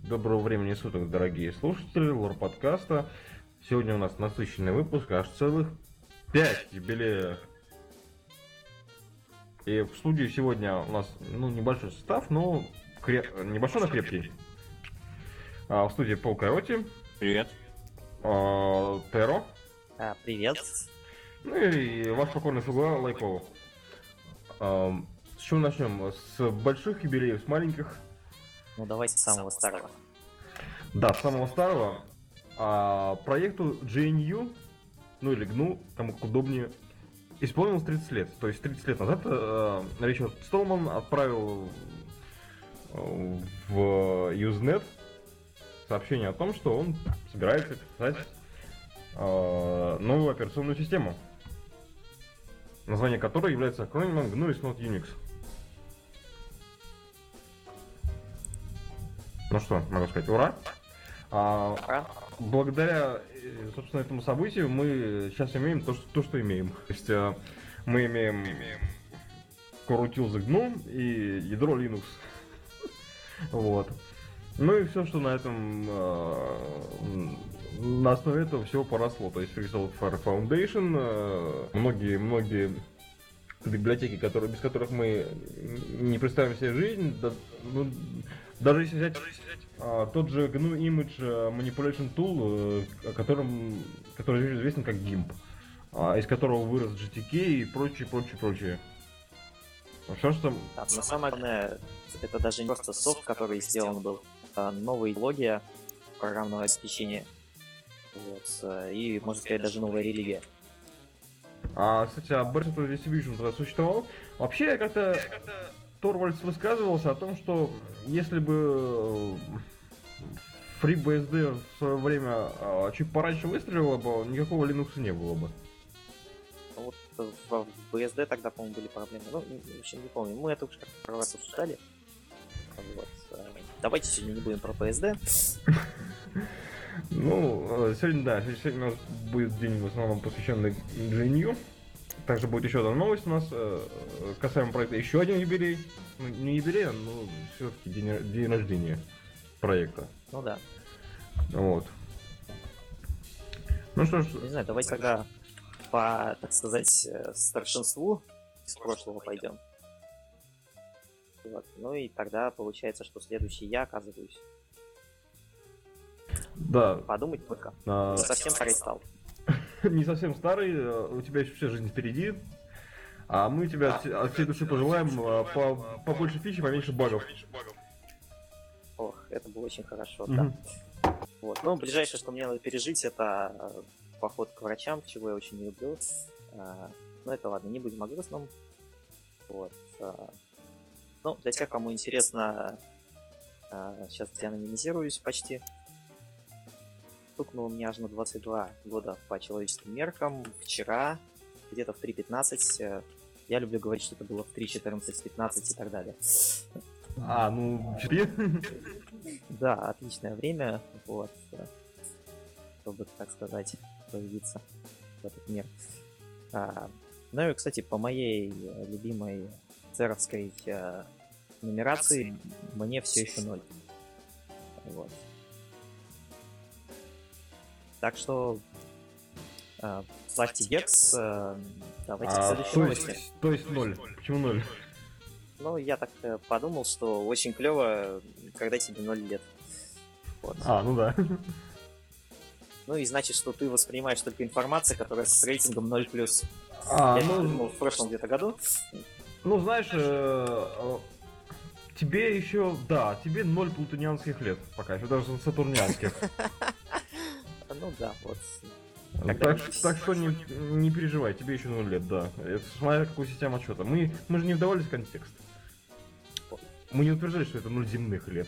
Доброго времени суток, дорогие слушатели лор-подкаста. Сегодня у нас насыщенный выпуск, аж целых 5 юбилеев. И в студии сегодня у нас небольшой состав, но небольшой, но крепкий. В студии Пол Койоти. Привет. Теро. Привет. Ну и ваш покорный слуга Лайкова. С чего начнем? С больших юбилеев, с маленьких? Ну давайте с самого старого. Да, с самого старого. Проекту GNU, ну или GNU, кому как удобнее, исполнилось 30 лет. То есть 30 лет назад Ричард Столман отправил в Usenet сообщение о том, что он собирается писать новую операционную систему, название которой является акронимом GNU is not Unix. Ну что, могу сказать, ура! Благодаря, собственно, этому событию мы сейчас имеем то, что имеем. То есть мы имеем Core GNU и ядро Linux. Вот. Ну и все, что на этом, на основе этого всего поросло. То есть Free Software Foundation, многие библиотеки, без которых мы не представим себе жизнь. Даже если взять тот же GNU Image Manipulation Tool, который известен как GIMP, из которого вырос GTK и прочее. Все, что... Да, но самое главное, это даже не просто софт, который сделан был, а новая идеология программного обеспечения. Вот, и, можно сказать, даже новая религия. Кстати, Burst Distribution тогда существовал. Вообще, как-то Торвальдс высказывался о том, что если бы FreeBSD в свое время чуть пораньше выстрелило бы, никакого Linux не было бы. Вот в BSD тогда, по-моему, были проблемы. Ну, в общем, не помню. Мы это уже как-то про раз обсуждали. Вот. Давайте сегодня не будем про BSD. Ну, сегодня у нас будет день в основном посвященный GNU. Также будет еще одна новость у нас касаемо проекта. Еще один юбилей. Ну, не юбилей, но все-таки день рождения проекта. Ну да. Вот. Ну что ж. Не знаю, давайте тогда по, так сказать, старшинству из прошлого пойдем. Вот. Ну и тогда получается, что следующий я оказываюсь. Да. Подумать только. Не совсем старый стал. Не совсем старый, у тебя еще вся жизнь впереди. А мы тебе от всей души пожелаем побольше фич и поменьше багов. Ох, это было очень хорошо, да. Вот. Ну, ближайшее, что мне надо пережить, это поход к врачам, чего я очень не люблю. Но это ладно, не будем о грустном. Вот. Ну, для тех, кому интересно, сейчас я анонимизируюсь почти. Стукнуло мне аж на 22 года по человеческим меркам. Вчера, где-то в 3:15. Я люблю говорить, что это было в 3:14, 15 и так далее. Ну, 4? Да, отличное время, вот, чтобы, так сказать, появиться в этот мир. Ну и, кстати, по моей любимой церовской нумерации мне все еще 0. Вот. Так что ставьте гекс, давайте к следующей новости. То есть 0. Почему 0? Ну, я так подумал, что очень клево, когда тебе 0 лет. Вот. Ну да. Ну и значит, что ты воспринимаешь только информацию, которая с рейтингом 0+. Я думал, в прошлом где-то году. Ну, знаешь, тебе еще, да, тебе 0 плутонианских лет пока, еще даже сатурнианских. Ну да, вот. Так что не переживай, тебе еще 0 лет, да. Это смотря какую систему отчета. Мы же не вдавались в контекст. Мы не утверждали, что это 0 земных лет.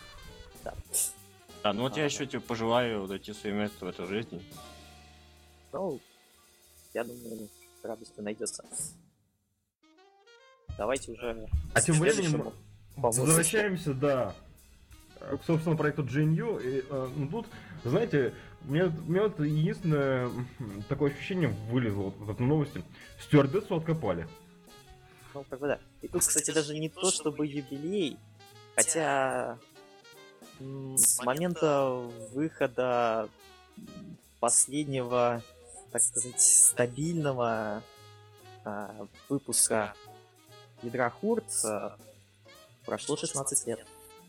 Да, ну вот я еще тебе пожелаю найти свое место в этой жизни. Ну, я думаю, радость найдется. Давайте уже... тем временем возвращаемся, да, к, собственно, проекту GNU. И, тут, знаете, у меня вот единственное такое ощущение вылезло в этой новости. Стюардессу откопали. Ну, как бы да. И тут, кстати, даже не то, чтобы юбилей, хотя С момента выхода последнего, так сказать, стабильного выпуска ядра Хурт прошло 16 лет.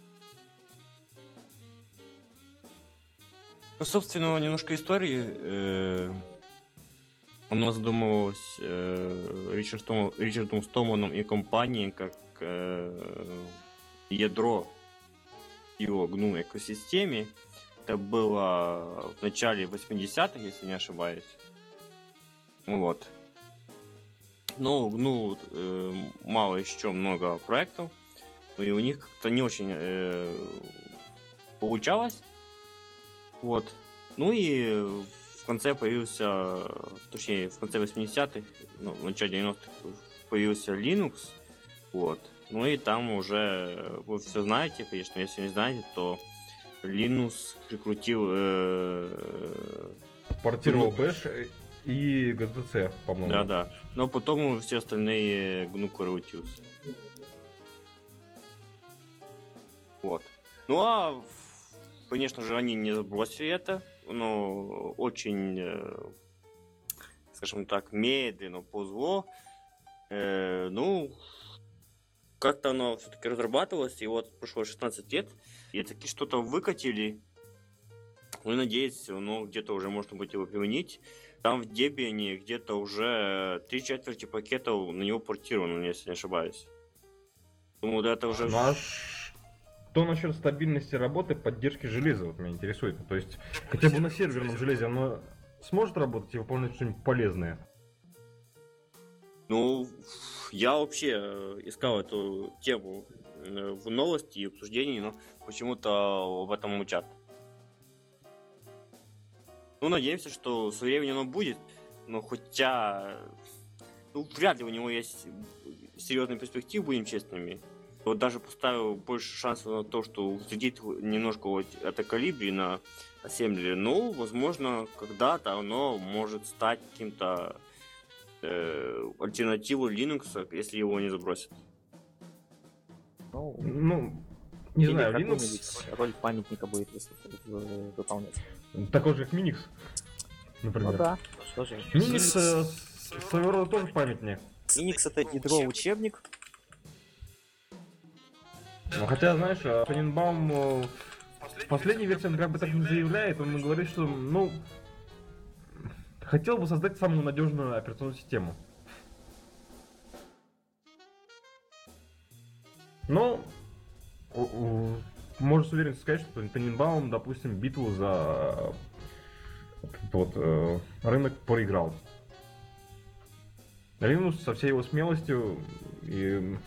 Ну, собственно, немножко истории. Оно задумывалось Ричардом Столманом и компанией как ядро его GNU экосистеме. Это было в начале 80-х, если не ошибаюсь. Вот. Но GNU мало еще много проектов, и у них как-то не очень получалось. Вот. Ну и в конце появился, точнее, в конце 80-х, ну, в начале 90-х появился Linux. Вот. Ну и там уже вы все знаете, конечно, если не знаете, то Linux прикрутил... Портировал Bash и GTC, по-моему. Да-да. Но потом все остальные GNU крутился. Вот. Ну а, конечно же, они не забросили это, но очень, скажем так, медленно ползло. Ну, как-то оно все-таки разрабатывалось, и вот прошло 16 лет, и таки что-то выкатили. Ну, и надеюсь, ну, где-то уже можно будет его применить. Там в Debian где-то уже 3/4 пакетов на него портировано, если не ошибаюсь. Думаю, да, это уже... Ну, а что насчет стабильности работы, поддержки железа, вот меня интересует. То есть, хотя бы на серверном железе оно сможет работать и выполнять что-нибудь полезное? Ну, я вообще искал эту тему в новости и обсуждении, но почему-то об этом молчат. Ну, надеемся, что со временем оно будет, но хотя... Ну, вряд ли у него есть серьезные перспективы, будем честными. Вот даже поставил больше шансов на то, что взлетит немножко вот это Колибри на ассемблере. Ну, возможно, когда-то оно может стать каким-то альтернативой Linux, если его не забросят. Ну, не знаю, Linux... Роль памятника будет выполнять. Такой же, как Minix, например. Ну да, что же. Minix своего рода тоже памятник. Minix это ядро-учебник. Ну, хотя, знаешь, Тененбаум в последней версии он как бы так не заявляет, он говорит, что, ну, хотел бы создать самую надежную операционную систему. Но можно с уверенностью сказать, что Тененбаум, допустим, битву за рынок проиграл. Linux со всей его смелостью и,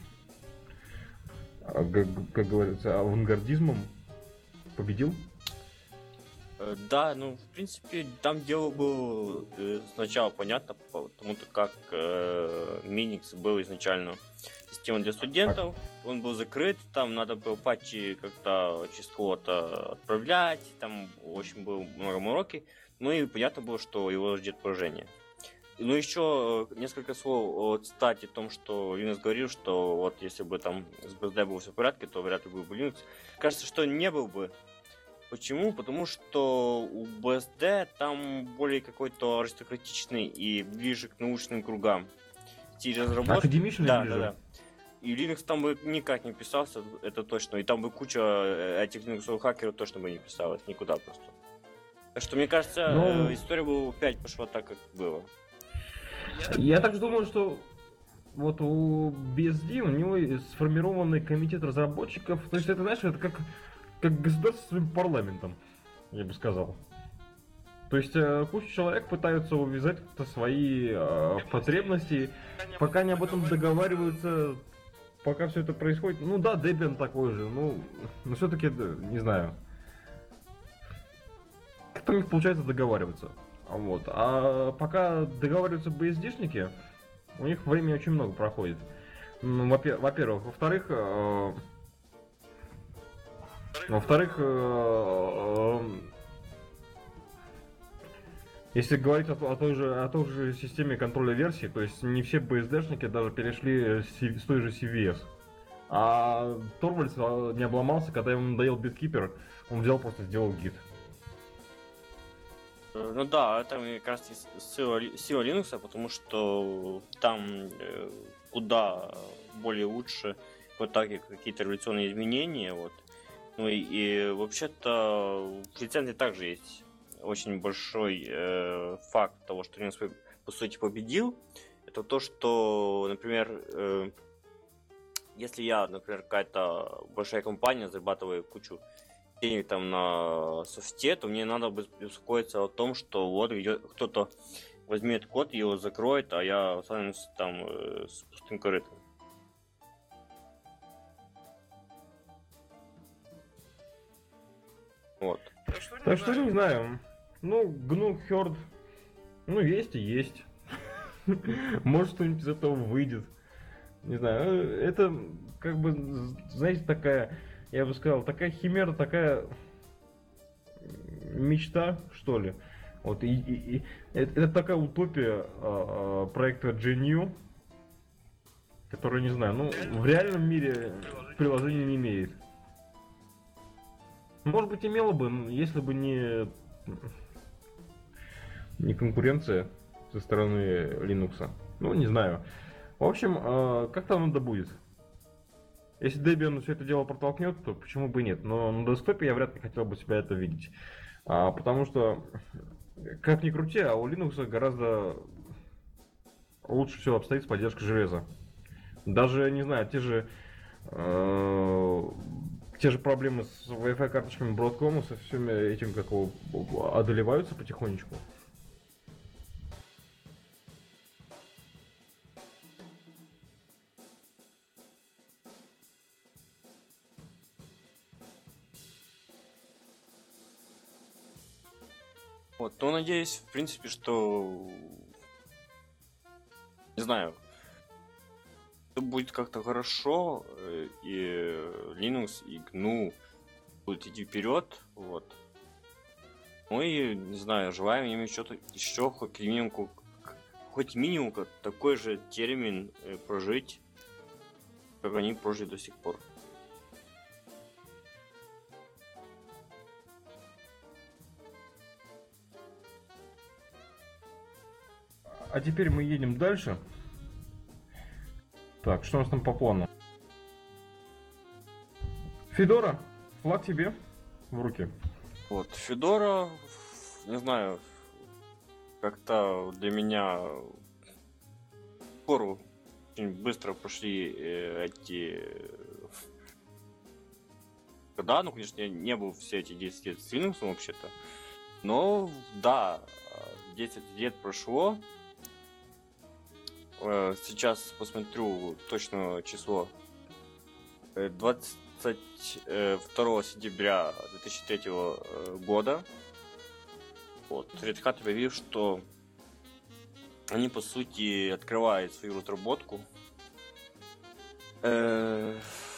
как говорится, авангардизмом победил. Да, ну, в принципе, там дело было сначала понятно, потому как Minix был изначально система для студентов, он был закрыт, там надо было патчи как-то через кого-то отправлять, там очень было много мороки, ну и понятно было, что его ждет поражение. Ну, еще несколько слов, кстати, о том, что Linux говорил, что вот если бы там с BSD было все в порядке, то вряд ли был бы Linux. Кажется, что не был бы. Почему? Потому что у BSD там более какой-то аристократичный и ближе к научным кругам стиль разработки. Академичный ближе. Да. И Linux там бы никак не писался, это точно. И там бы куча этих Linux хакеров точно бы не писалось никуда просто. Так что, мне кажется, история бы опять пошла так, как было. Я так думаю, что вот у BSD у него сформированный комитет разработчиков. То есть это, знаешь, это как государство с своим парламентом, я бы сказал. То есть куча человек пытаются увязать как-то свои потребности, пока они об этом договариваются, пока все это происходит. Ну да, Debian такой же, но все-таки, не знаю. Как-то у них получается договариваться. Вот. А пока договариваются BSD-шники, у них времени очень много проходит. Ну, во-первых. Во-вторых, если говорить о той же системе контроля версий, то есть не все BSD-шники даже перешли с той же CVS. А Торвальдс не обломался, когда ему надоел биткипер, он взял просто сделал гид. Ну да, это как раз сила Linux, потому что там куда более лучше в итоге какие-то революционные изменения. Вот. Ну и вообще-то в лицензии также есть очень большой факт того, что Linux по сути победил. Это то, что, например, если я, например, какая-то большая компания, зарабатываю кучу денег там на софте, то мне надо беспокоиться о том, что вот кто-то возьмет код, его закроет, а я останусь там с пустым корытом. Вот. Так что не знаю. Ну, GNU Herd, ну есть и есть. Может, что-нибудь из этого выйдет. Не знаю, это как бы, знаете, такая, я бы сказал, такая химера, такая мечта, что ли. Вот, и это такая утопия проекта GNU, который, не знаю, ну, в реальном мире приложения не имеет. Может быть, имело бы, если бы не конкуренция со стороны Linux. Ну, не знаю. В общем, как там надо будет? Если Debian все это дело протолкнет, то почему бы нет? Но на десктопе я вряд ли хотел бы себя это видеть. Потому что, как ни крути, а у Linux гораздо лучше все обстоит с поддержкой железа. Даже, не знаю, те же проблемы с Wi-Fi карточками Broadcom, со всеми этим как его одолеваются потихонечку. Вот, ну, надеюсь, в принципе, что... Не знаю, все будет как-то хорошо, и Linux, и GNU будут идти вперед, вот. Ну и, не знаю, желаем им еще хоть минимум такой же термин прожить, как они прожили до сих пор. А теперь мы едем дальше. Так, что у нас там по плану? Федора, флаг тебе в руки. Вот, Федора, не знаю, как-то для меня пору очень быстро пошли эти года. Ну, конечно, я не был все эти 10 лет с Linux вообще-то. Но, да, 10 лет прошло. Сейчас посмотрю точно число. 22 сентября 2003 года. Вот, Red Hat объявил, что они, по сути, открывают свою разработку. По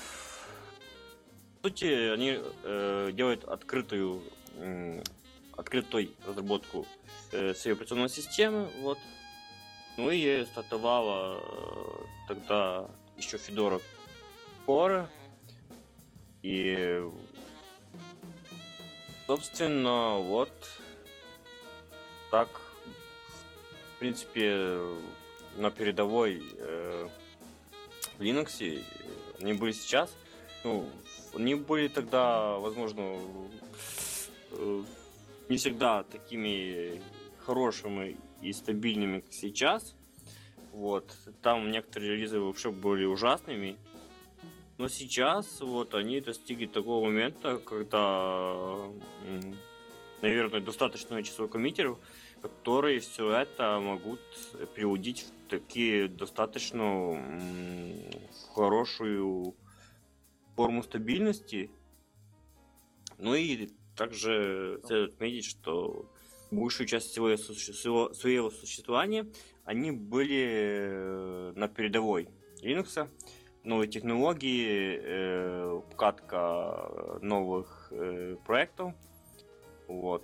сути, они делают открытой разработку своей операционной системы. Вот. Ну и стартовала тогда еще Fedora Core. И, собственно, вот так, в принципе, на передовой в Linux они были сейчас. Ну, они были тогда, возможно, не всегда такими хорошими и стабильными, как сейчас. Вот. Там некоторые релизы вообще были ужасными. Но сейчас вот они достигли такого момента, когда, наверное, достаточное число коммитеров, которые все это могут приводить в такие достаточно хорошую форму стабильности. Ну и также следует отметить, что большую часть своего существования они были на передовой Linux, новые технологии, вкатка новых проектов. Вот.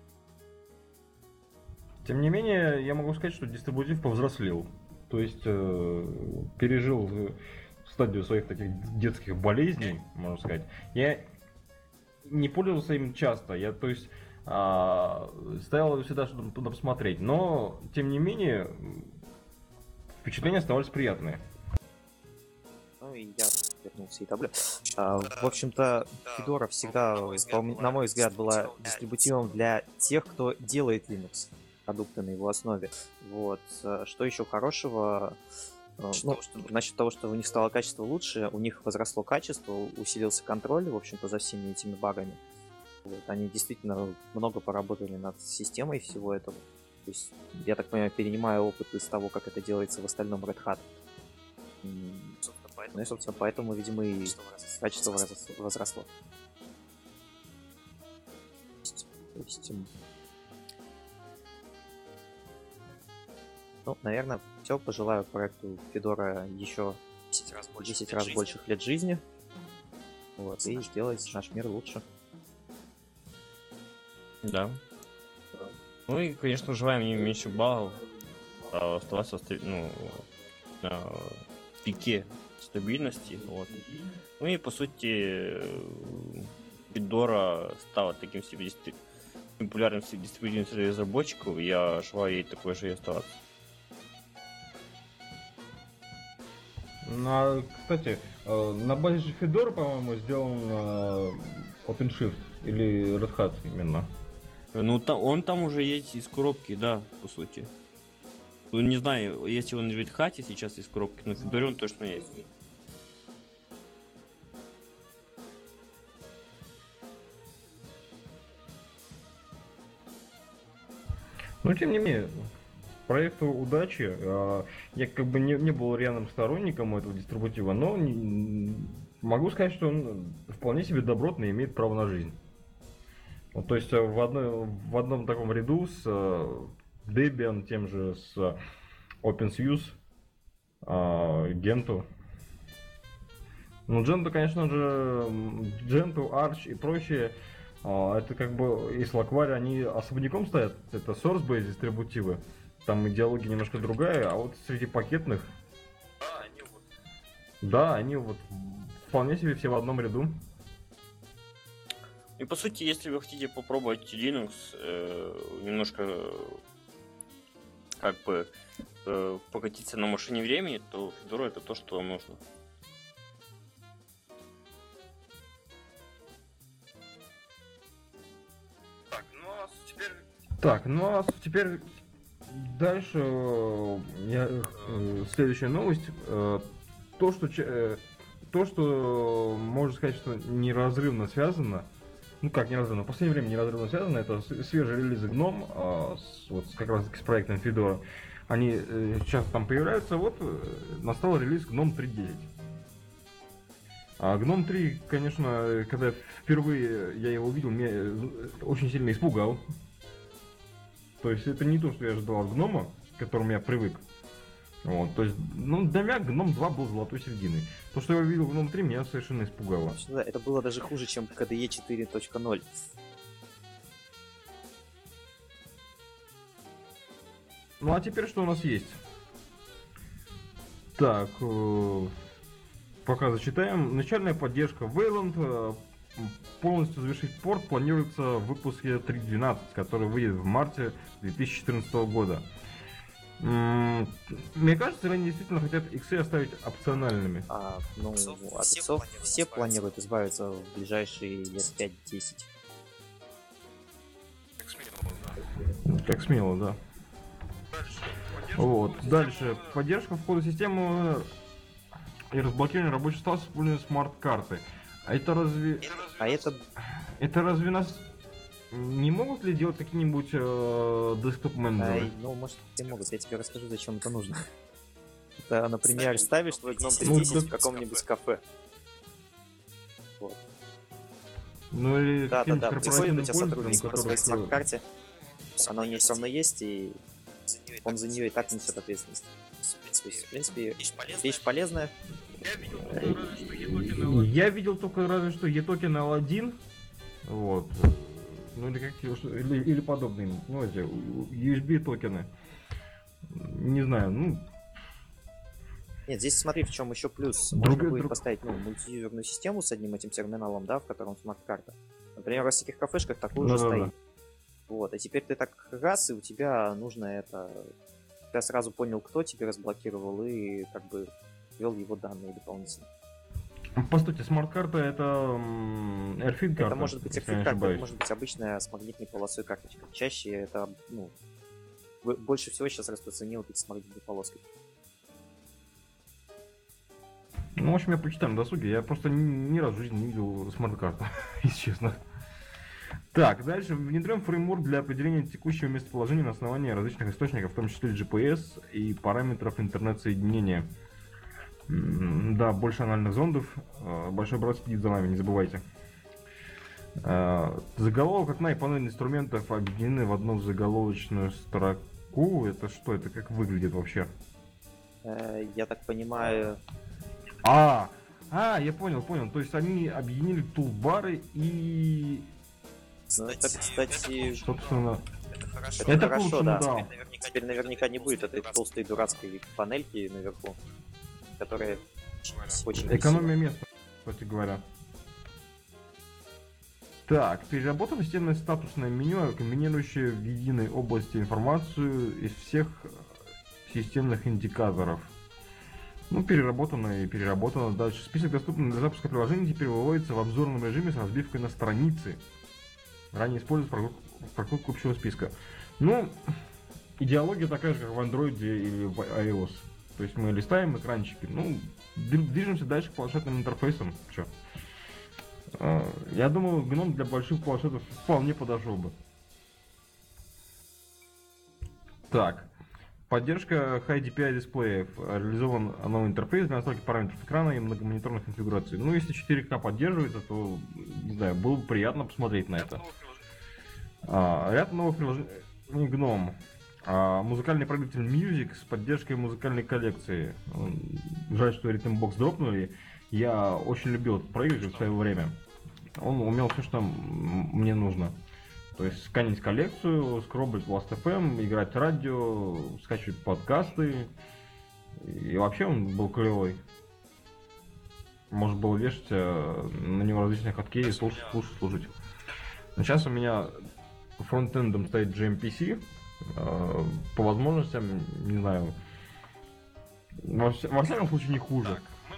Тем не менее, я могу сказать, что дистрибутив повзрослел. То есть пережил стадию своих таких детских болезней, можно сказать, я не пользовался им часто. Я, то есть, стоял всегда, чтобы туда посмотреть. Но, тем не менее, впечатления оставались приятные. Ну и я вернулся и таблю. В общем-то, Fedora всегда, на мой взгляд, была дистрибутивом для тех, кто делает Linux, продукты на его основе. Вот. Что еще хорошего? Ну, насчет того, что у них стало качество лучше, у них возросло качество, усилился контроль, в общем-то, за всеми этими багами. Вот. Они действительно много поработали над системой всего этого. То есть, я так понимаю, перенимая опыт из того, как это делается в остальном Red Hat. Ну и, собственно, поэтому, видимо, и качество возросло. То есть, ну, наверное, все. Пожелаю проекту Fedora еще 10 раз больших лет жизни. Вот, и сделать наш мир лучше. Да. Ну и, конечно, желаем им меньше баллов, оставаться на пике стабильности. Вот. Ну и, по сути, Fedora стала таким себе популярным среди дистрибутивных разработчиков. Я желаю ей такой же и оставаться. Кстати, на базе же Fedora, по-моему, сделан OpenShift или Red Hat именно. Ну, он там уже есть из коробки, да, по сути. Ну, не знаю, если он в Red Hat сейчас из коробки, но в Fedora он точно есть. Но тем не менее, проекту удачи. Я как бы не был рьяным сторонником этого дистрибутива, но могу сказать, что он вполне себе добротно имеет право на жизнь. Вот, то есть в одном таком ряду с Debian, тем же с OpenSUSE, Gentoo. Ну, Gentoo, конечно же, Gentoo, Arch и прочие, это как бы и Slackware, они особняком стоят. Это source-based дистрибутивы. Там идеология немножко другая, а вот среди пакетных... Да, они вот вполне себе все в одном ряду. И по сути, если вы хотите попробовать Linux немножко как бы покатиться на машине времени, то Fedora это то, что вам нужно. Так, ну а теперь дальше следующая новость. То, что можно сказать, что неразрывно связано, ну как неразрывно, в последнее время неразрывно связано, это свежие релизы GNOME, вот как раз таки с проектом Fedora. Они сейчас там появляются, вот настал релиз GNOME 3.10. А GNOME 3, конечно, когда впервые я его увидел, меня очень сильно испугал. То есть это не то, что я ожидал от гнома, к которому я привык. Вот, то есть, ну, для меня GNOME 2 был золотой серединой. То, что я увидел в GNOME 3, меня совершенно испугало. Да, это было даже хуже, чем KDE 4.0. Ну а теперь что у нас есть? Так, пока зачитаем. Начальная поддержка Wayland. Полностью завершить порт планируется в выпуске 3.12, который выйдет в марте 2014 года. Мне кажется, они действительно хотят иксы оставить опциональными. От иксов все планируют избавиться в ближайшие лет 5-10. Так смело, да. Вот. Дальше. Поддержка входа в систему и разблокирование рабочих стал с использованием смарт-карты. А это разве... Это разве нас... Не могут ли делать какие-нибудь десктоп-менеджеры? Ну, может, и могут. Я тебе расскажу, зачем это нужно. Это, например, ставишь твой GNOME 3.10 в каком-нибудь кафе. Вот. Ну или да, приходит у тебя пользователям, сотрудник по своей смарт-карте, она у нее все равно есть, и он за нее и так несет ответственность. То есть, в принципе, вещь полезная. Я видел только разве что e-токен L1, вот, ну или подобные, ну эти USB токены, не знаю, ну Нет, здесь смотри, в чем еще плюс. Можно будет поставить мультиюзерную систему с одним этим терминалом, да, в котором смарт-карта. Например, в таких кафешках такую уже стоит. Вот, а теперь ты так раз, и у тебя нужно это... Ты сразу понял, кто тебе разблокировал, и как бы ввел его данные дополнительно. По сути, смарт-карта это AirFit карта. Это может быть AirFit карта, это может быть обычная с магнитной полосой карточка. Чаще это, ну, больше всего сейчас распространил быть с магнитной полоской. Ну, в общем, я почитаю на досуге. Я просто ни разу в жизни не видел смарт-карту, если честно. Так, дальше внедряем фреймворк для определения текущего местоположения на основании различных источников, в том числе GPS и параметров интернет-соединения. Да, больше анальных зондов. Большой брат следит за нами, не забывайте. Заголовок окна и панель инструментов объединены в одну заголовочную строку. Это что? Это как выглядит вообще? Я так понимаю... Я понял. То есть они объединили тулбары и... Ну, это, кстати... Собственно... Это хорошо, да. Теперь наверняка не будет этой толстой дурацкой панельки наверху, которая очень... Экономия места, кстати говоря. Так, переработано системное статусное меню, комбинирующее в единой области информацию из всех системных индикаторов. Ну, переработано и переработано. Дальше. Список доступных для запуска приложений теперь выводится в обзорном режиме с разбивкой на страницы. Ранее используется прокрутку общего списка. Ну, идеология такая же, как в Android или в iOS. То есть мы листаем экранчики, ну, движемся дальше к планшетным интерфейсам. Чё? Я думаю, гном для больших планшетов вполне подошел бы. Так. Поддержка High DPI дисплеев. Реализован новый интерфейс для настройки параметров экрана и многомониторных конфигураций. Ну, если 4К поддерживается, то, не знаю, было бы приятно посмотреть на это. Ряд новых приложений GNOME. Музыкальный проигрыватель Music с поддержкой музыкальной коллекции. Жаль, что Rhythmbox дропнули. Я очень любил этот проигрыватель в свое время. Он умел все, что мне нужно. То есть сканить коллекцию, скроблить Last.fm, играть радио, скачивать подкасты. И вообще он был клевый. Можно было вешать на него различные хоккеи, слушать. Но сейчас у меня фронтендом стоит gMPC. По возможностям, не знаю, во всяком случае не хуже.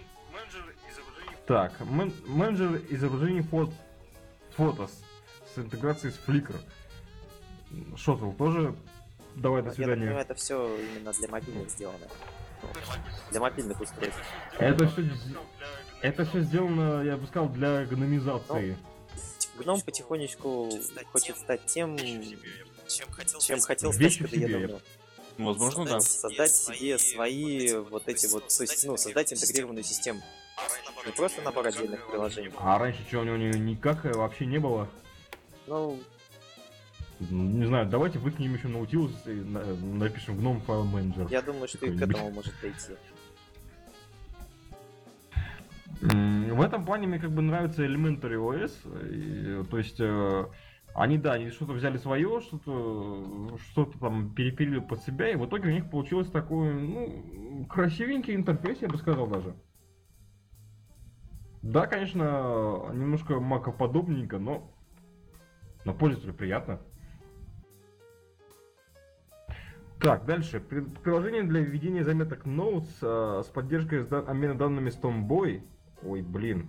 Так, менеджер изображений Photos с интеграцией с Flickr. Шоттл тоже. Давай, до свидания. Я думаю, это все именно для мобильных сделано. Для мобильных устройств. Это все сделано, я бы сказал, для гномизации. Гном потихонечку хочет стать тем, чем хотел стать, когда я давно. Возможно, да. Создать себе свои вот эти вот, то есть, ну, создать интегрированную систему. Не просто набор отдельных приложений. А раньше что, у него никак вообще не было? Ну... Не знаю, давайте выкинем еще Nautilus и напишем GNOME File Manager. Я думаю, что и к этому может дойти. В этом плане мне как бы нравится Elementary OS. То есть они что-то взяли свое, что-то там перепилили под себя, и в итоге у них получилось такой, ну, красивенький интерфейс, я бы сказал даже. Да, конечно, немножко макоподобненько, но пользователю приятно. Так, дальше. Приложение для введения заметок Notes с поддержкой обмена данными с Tomboy. Ой, блин.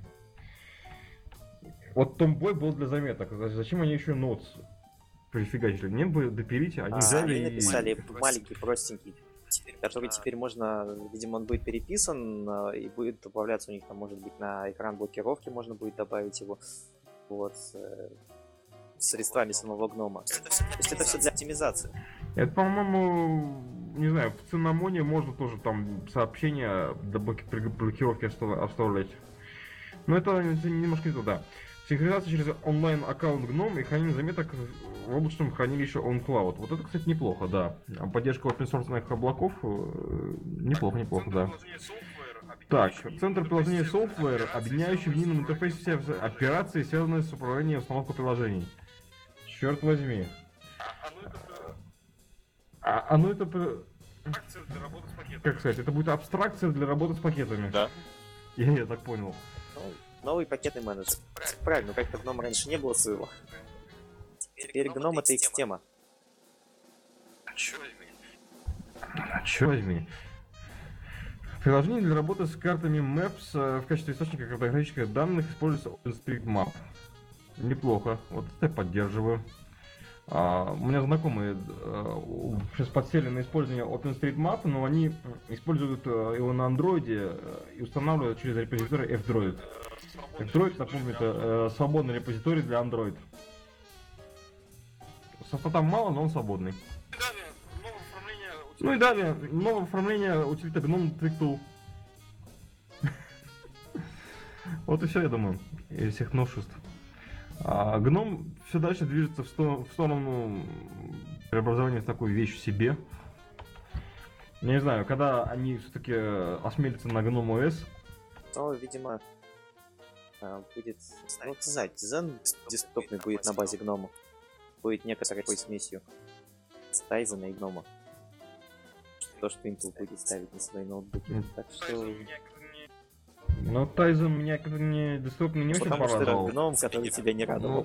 Вот Tomboy был для заметок. Зачем они еще Notes прифигачили? Не бы допилить, они взяли и... написали маленький, простенький, который теперь можно, видимо, он будет переписан и будет добавляться у них, там, может быть, на экран блокировки можно будет добавить его. Вот. С средствами самого гнома. То есть это все для оптимизации. Это, по-моему, не знаю, в Цинамоне можно тоже там сообщения до блокировки оставлять. Но это немножко не туда. Синхронизация через онлайн-аккаунт GNOME и хранение заметок в облачном хранилище OnCloud. Вот это, кстати, неплохо, да. Поддержка open-source облаков неплохо, да. Так, центр приложения Software, объединяющий в едином интерфейсе все операции, связанные с управлением и установкой приложений. Черт возьми. Как сказать, это будет абстракция для работы с пакетами. Да. Я так понял. Ну, новый пакетный менеджер. Правильно, как-то гном раньше не было своего. Теперь гном это X-тема. Чё возьми? Приложение для работы с картами Maps в качестве источника картографических данных используется OpenStreetMap. Неплохо, вот это я поддерживаю. У меня знакомые сейчас подсели на использование OpenStreetMap, но они используют его на андроиде и устанавливают через репозиторий F-Droid. F-Droid, напомню, это свободный репозиторий для Android. Софта там мало, но он свободный. Ну и далее, новое оформление утилита GNOME TrickTool. Вот и все, я думаю, из всех новшеств. GNOME все дальше движется в сторону преобразования в такую вещь в себе. Я не знаю, когда они все-таки осмелятся на GNOME OS. Ну, видимо, будет... Ну, ты знаешь, Zen десктопный будет на базе гнома. Будет некоторой такой смесью Тайзена и гнома. То, что Intel будет ставить на свои ноутбуки. Так что... Но Тайзен меня как-то не десктопный не очень Потому что это порадовал. гном, который тебя не радовал.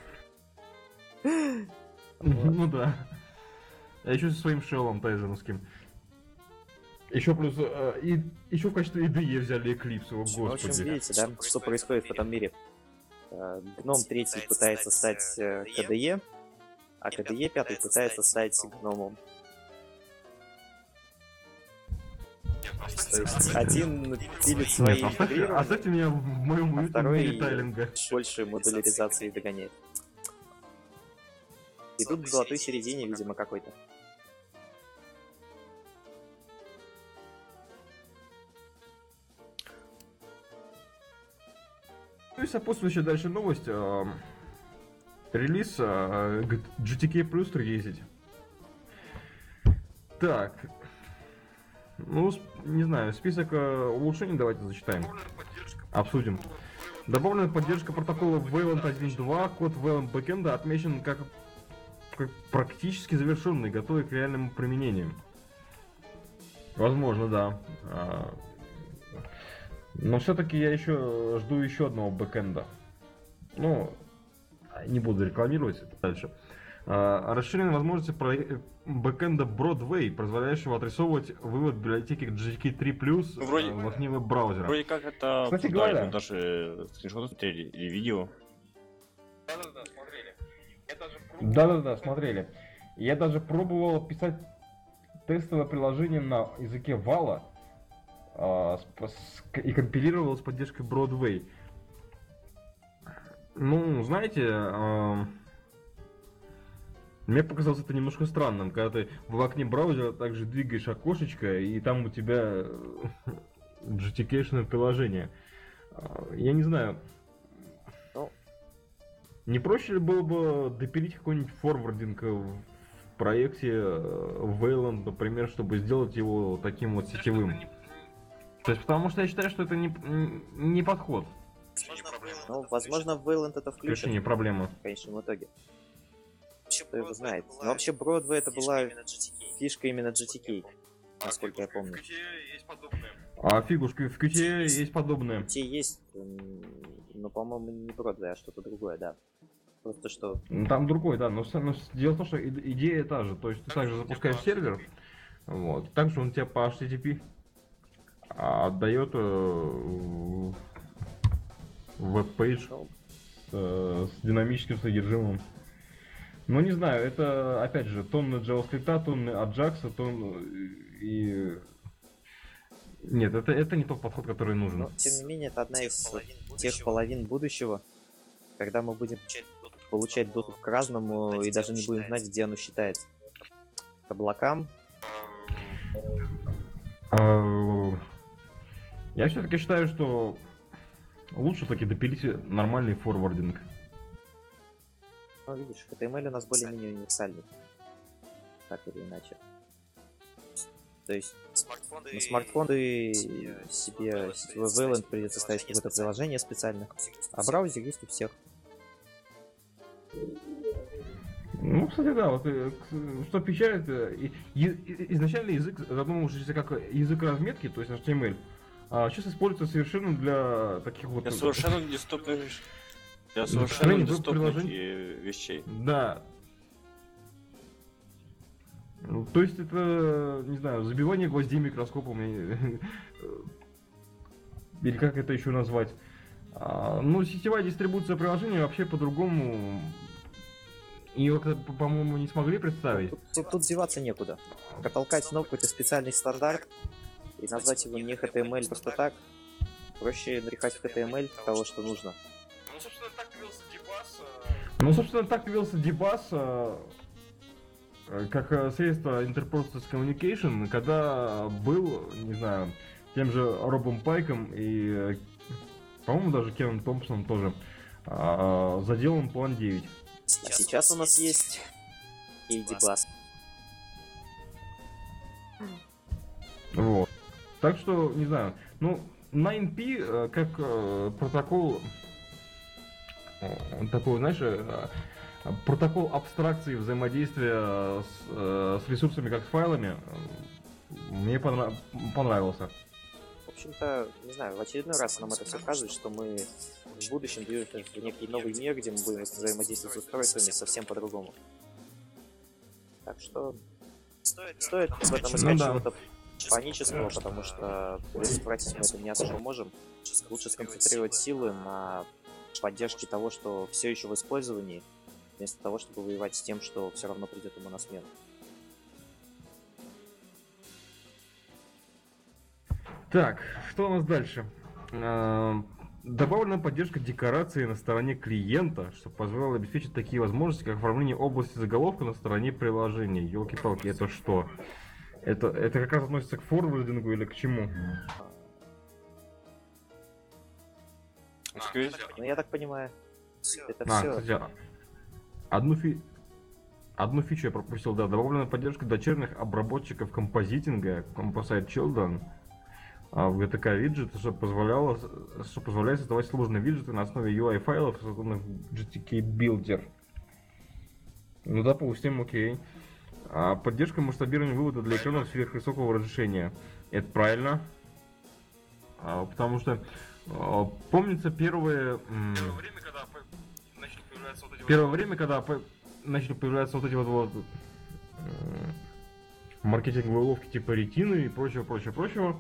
Ну да. А еще со своим шеллом тайзеновским. Еще плюс, еще в качестве IDE взяли Eclipse, о В общем, господи. видите, да, что происходит в этом мире. Гном 3 пытается стать KDE, а KDE 5 пытается стать гномом. То есть один пилит свои Нет, оставьте меня в моем уютном второй мире тайлинга. больше модуляризации догоняет. И тут в золотой середине, видимо, какой-то. Ну и сопутствующая дальше новость. Релиз GTK Plus 3.10. Так. Ну, не знаю, список улучшений давайте зачитаем. Обсудим. Добавлена поддержка протокола Wayland 1.2, код Wayland Backend отмечен как практически завершенный, готовый к реальному применению. Возможно, да. Но все-таки я еще жду еще одного бэкэнда. Ну, не буду рекламировать дальше. Расширенные возможности бэкэнда Broadway, позволяющего отрисовывать вывод библиотеки GTK3+, Вроде- в окне веб-браузера. Вроде как это... Кстати да, говоря- это даже скриншоты смотрели или видео. Да-да-да, смотрели. Я даже пробовал писать тестовое приложение на языке Vala и компилировал с поддержкой Broadway. Ну, знаете, мне показалось это немножко странным, когда ты в окне браузера также двигаешь окошечко, и там у тебя GTK-шное приложение. Я не знаю. Ну. Не проще ли было бы допилить какой-нибудь форвардинг в проекте Wayland, например, чтобы сделать его таким вот сетевым? То есть, потому что я считаю, что это не подход Ну, возможно, в Wayland это к решению включено проблемы. в конечном итоге. Кто его знает. Но вообще Broadway это была фишка именно GTK, насколько я помню. А фигушки, в QT есть подобное. Те есть, но, по-моему, не Broadway, а что-то другое, да. Просто что... Ну, там другой, да, но дело в том, что идея та же. То есть ты также запускаешь сервер, вот, также он тебя по HTTP отдает веб-пейдж с динамическим содержимым. Ну не знаю, это опять же тонны JavaScript, тонны Ajax, тонны и... Нет, это не тот подход, который нужен. Но, тем не менее, это одна из тех половин будущего, когда мы будем получать доступ к разному и даже не будем знать, где оно считается. К облакам. Я все-таки считаю, что лучше таки допилить нормальный форвардинг. Ну, видишь, HTML у нас более-менее универсальный. Так или иначе. То есть на смартфон ты себе сетевой Wayland придется ставить какое-то приложение специальное, а браузер есть у всех. Ну, кстати, да, вот что печалит, изначально язык задумывался как язык разметки, то есть HTML, а сейчас используется совершенно для таких вот... Для совершенно недоступных вещей. Да. Ну, то есть это, не знаю, забивание гвоздей микроскопом, или как это еще назвать. Ну, сетевая дистрибуция приложения вообще по-другому... Ее, по-моему, не смогли представить. Тут деваться некуда. Протолкать новый какой-то специальный стандарт и назвать его не HTML просто так. Проще напихать в HTML того, что нужно. Ну, собственно, так появился Debus как средство Interprocess Communication, когда был, не знаю, тем же Робом Пайком и, по-моему, даже Кевином Томпсоном тоже заделан план 9. А сейчас у нас есть Debus. Вот. Так что, не знаю, ну, 9P как протокол, такой, знаешь, протокол абстракции взаимодействия с ресурсами как с файлами, мне понравился. В общем-то, не знаю, в очередной раз нам это все показывает, что мы в будущем движемся в некий новый мир, где мы будем взаимодействовать с устройствами совсем по-другому. Так что стоит в этом искать чего-то панического, потому что предотвратить мы это не особо можем. Лучше сконцентрировать силы на поддержке того, что все еще в использовании, вместо того, чтобы воевать с тем, что все равно придет ему на смену. Так, что у нас дальше? Добавлена поддержка декорации на стороне клиента, что позволило обеспечить такие возможности, как оформление области заголовка на стороне приложения. Ёлки-палки, это что? Это как раз относится к форвардингу или к чему? Ну, я так понимаю, это все. Кстати, одну фичу я пропустил, да. Добавлена поддержка дочерних обработчиков композитинга, Composite Children, в GTK виджет, что позволяет создавать сложные виджеты на основе UI файлов, созданных в GTK Builder. Ну, допустим, окей. Поддержка масштабирования вывода для экранов сверхвысокого разрешения. Это правильно. Потому что помнится первое время, когда начали появляться вот эти вот маркетинговые уловки типа ретины и прочего,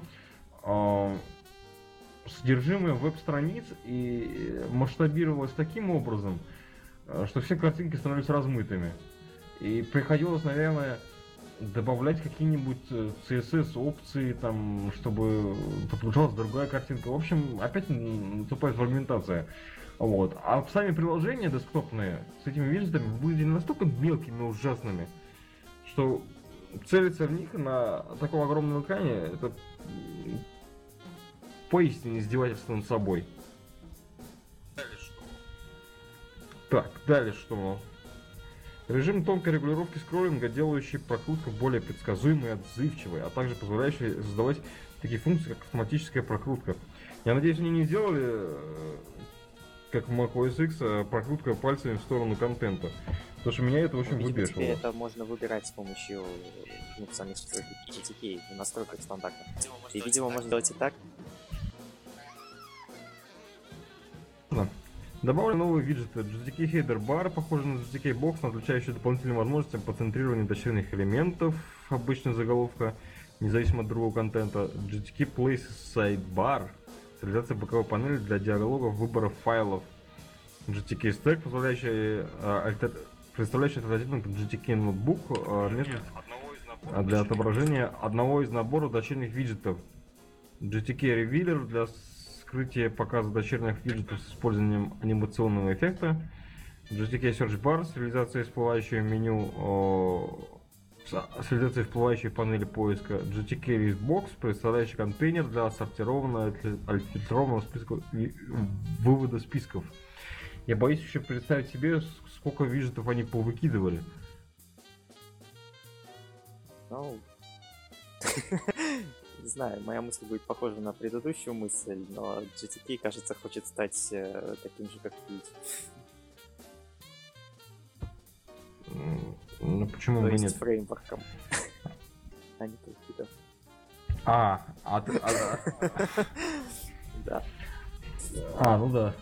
содержимое веб-страниц и масштабировалось таким образом, что все картинки становились размытыми. И приходилось, наверное, добавлять какие-нибудь CSS-опции, там, чтобы подключалась другая картинка. В общем, опять наступает фрагментация. Вот. А сами приложения десктопные с этими виджетами были настолько мелкими и ужасными, что целиться в них на таком огромном экране — это поистине издевательство над собой. Дальше что? Режим тонкой регулировки скроллинга, делающий прокрутку более предсказуемой и отзывчивой, а также позволяющий создавать такие функции, как автоматическая прокрутка. Я надеюсь, они не сделали, как в macOS X, прокрутка пальцами в сторону контента. Потому что меня это очень выбешивало. Теперь это можно выбирать с помощью самих GTK в настройках стандарта. И, видимо, можно делать и так. Да. Добавлен новый виджет GTK Header Bar, похожий на GTK Box, но отличающий дополнительными возможностями по центрированию дочерних элементов, обычно заголовка, независимо от другого контента. GTK Places Sidebar, реализация боковой панели для диалогов выбора файлов. GTK Stack, представляющий альтернативный GTK Notebook, метод для отображения одного из набора дочерних виджетов. GTK Revealer для скрытие показа дочерних виджетов с использованием анимационного эффекта. GTK Search Bar с реализацией всплывающего меню, с реализацией всплывающей панели поиска. GTK Listbox, представляющий контейнер для отфильтрованного списка вывода списков. Я боюсь еще представить себе, сколько виджетов они повыкидывали. Ну, не знаю, моя мысль будет похожа на предыдущую мысль, но GTK, кажется, хочет стать таким же, как Qt. Ну почему То бы есть нет? фреймворком. А не тулкитом. Да. Ну да.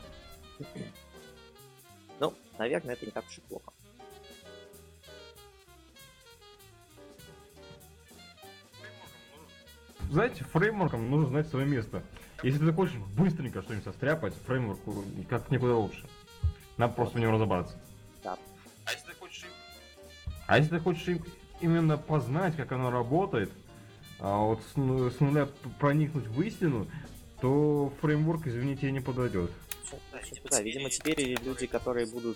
Ну, наверное, это не так уж и плохо. Знаете, фреймворкам нужно знать свое место. Если ты хочешь быстренько что-нибудь состряпать, фреймворку как никуда лучше. Надо просто в нем разобраться. Да. А если ты хочешь именно познать, как оно работает, а вот с нуля проникнуть в истину, то фреймворк, извините, не подойдет. Да, видимо, теперь люди, которые будут,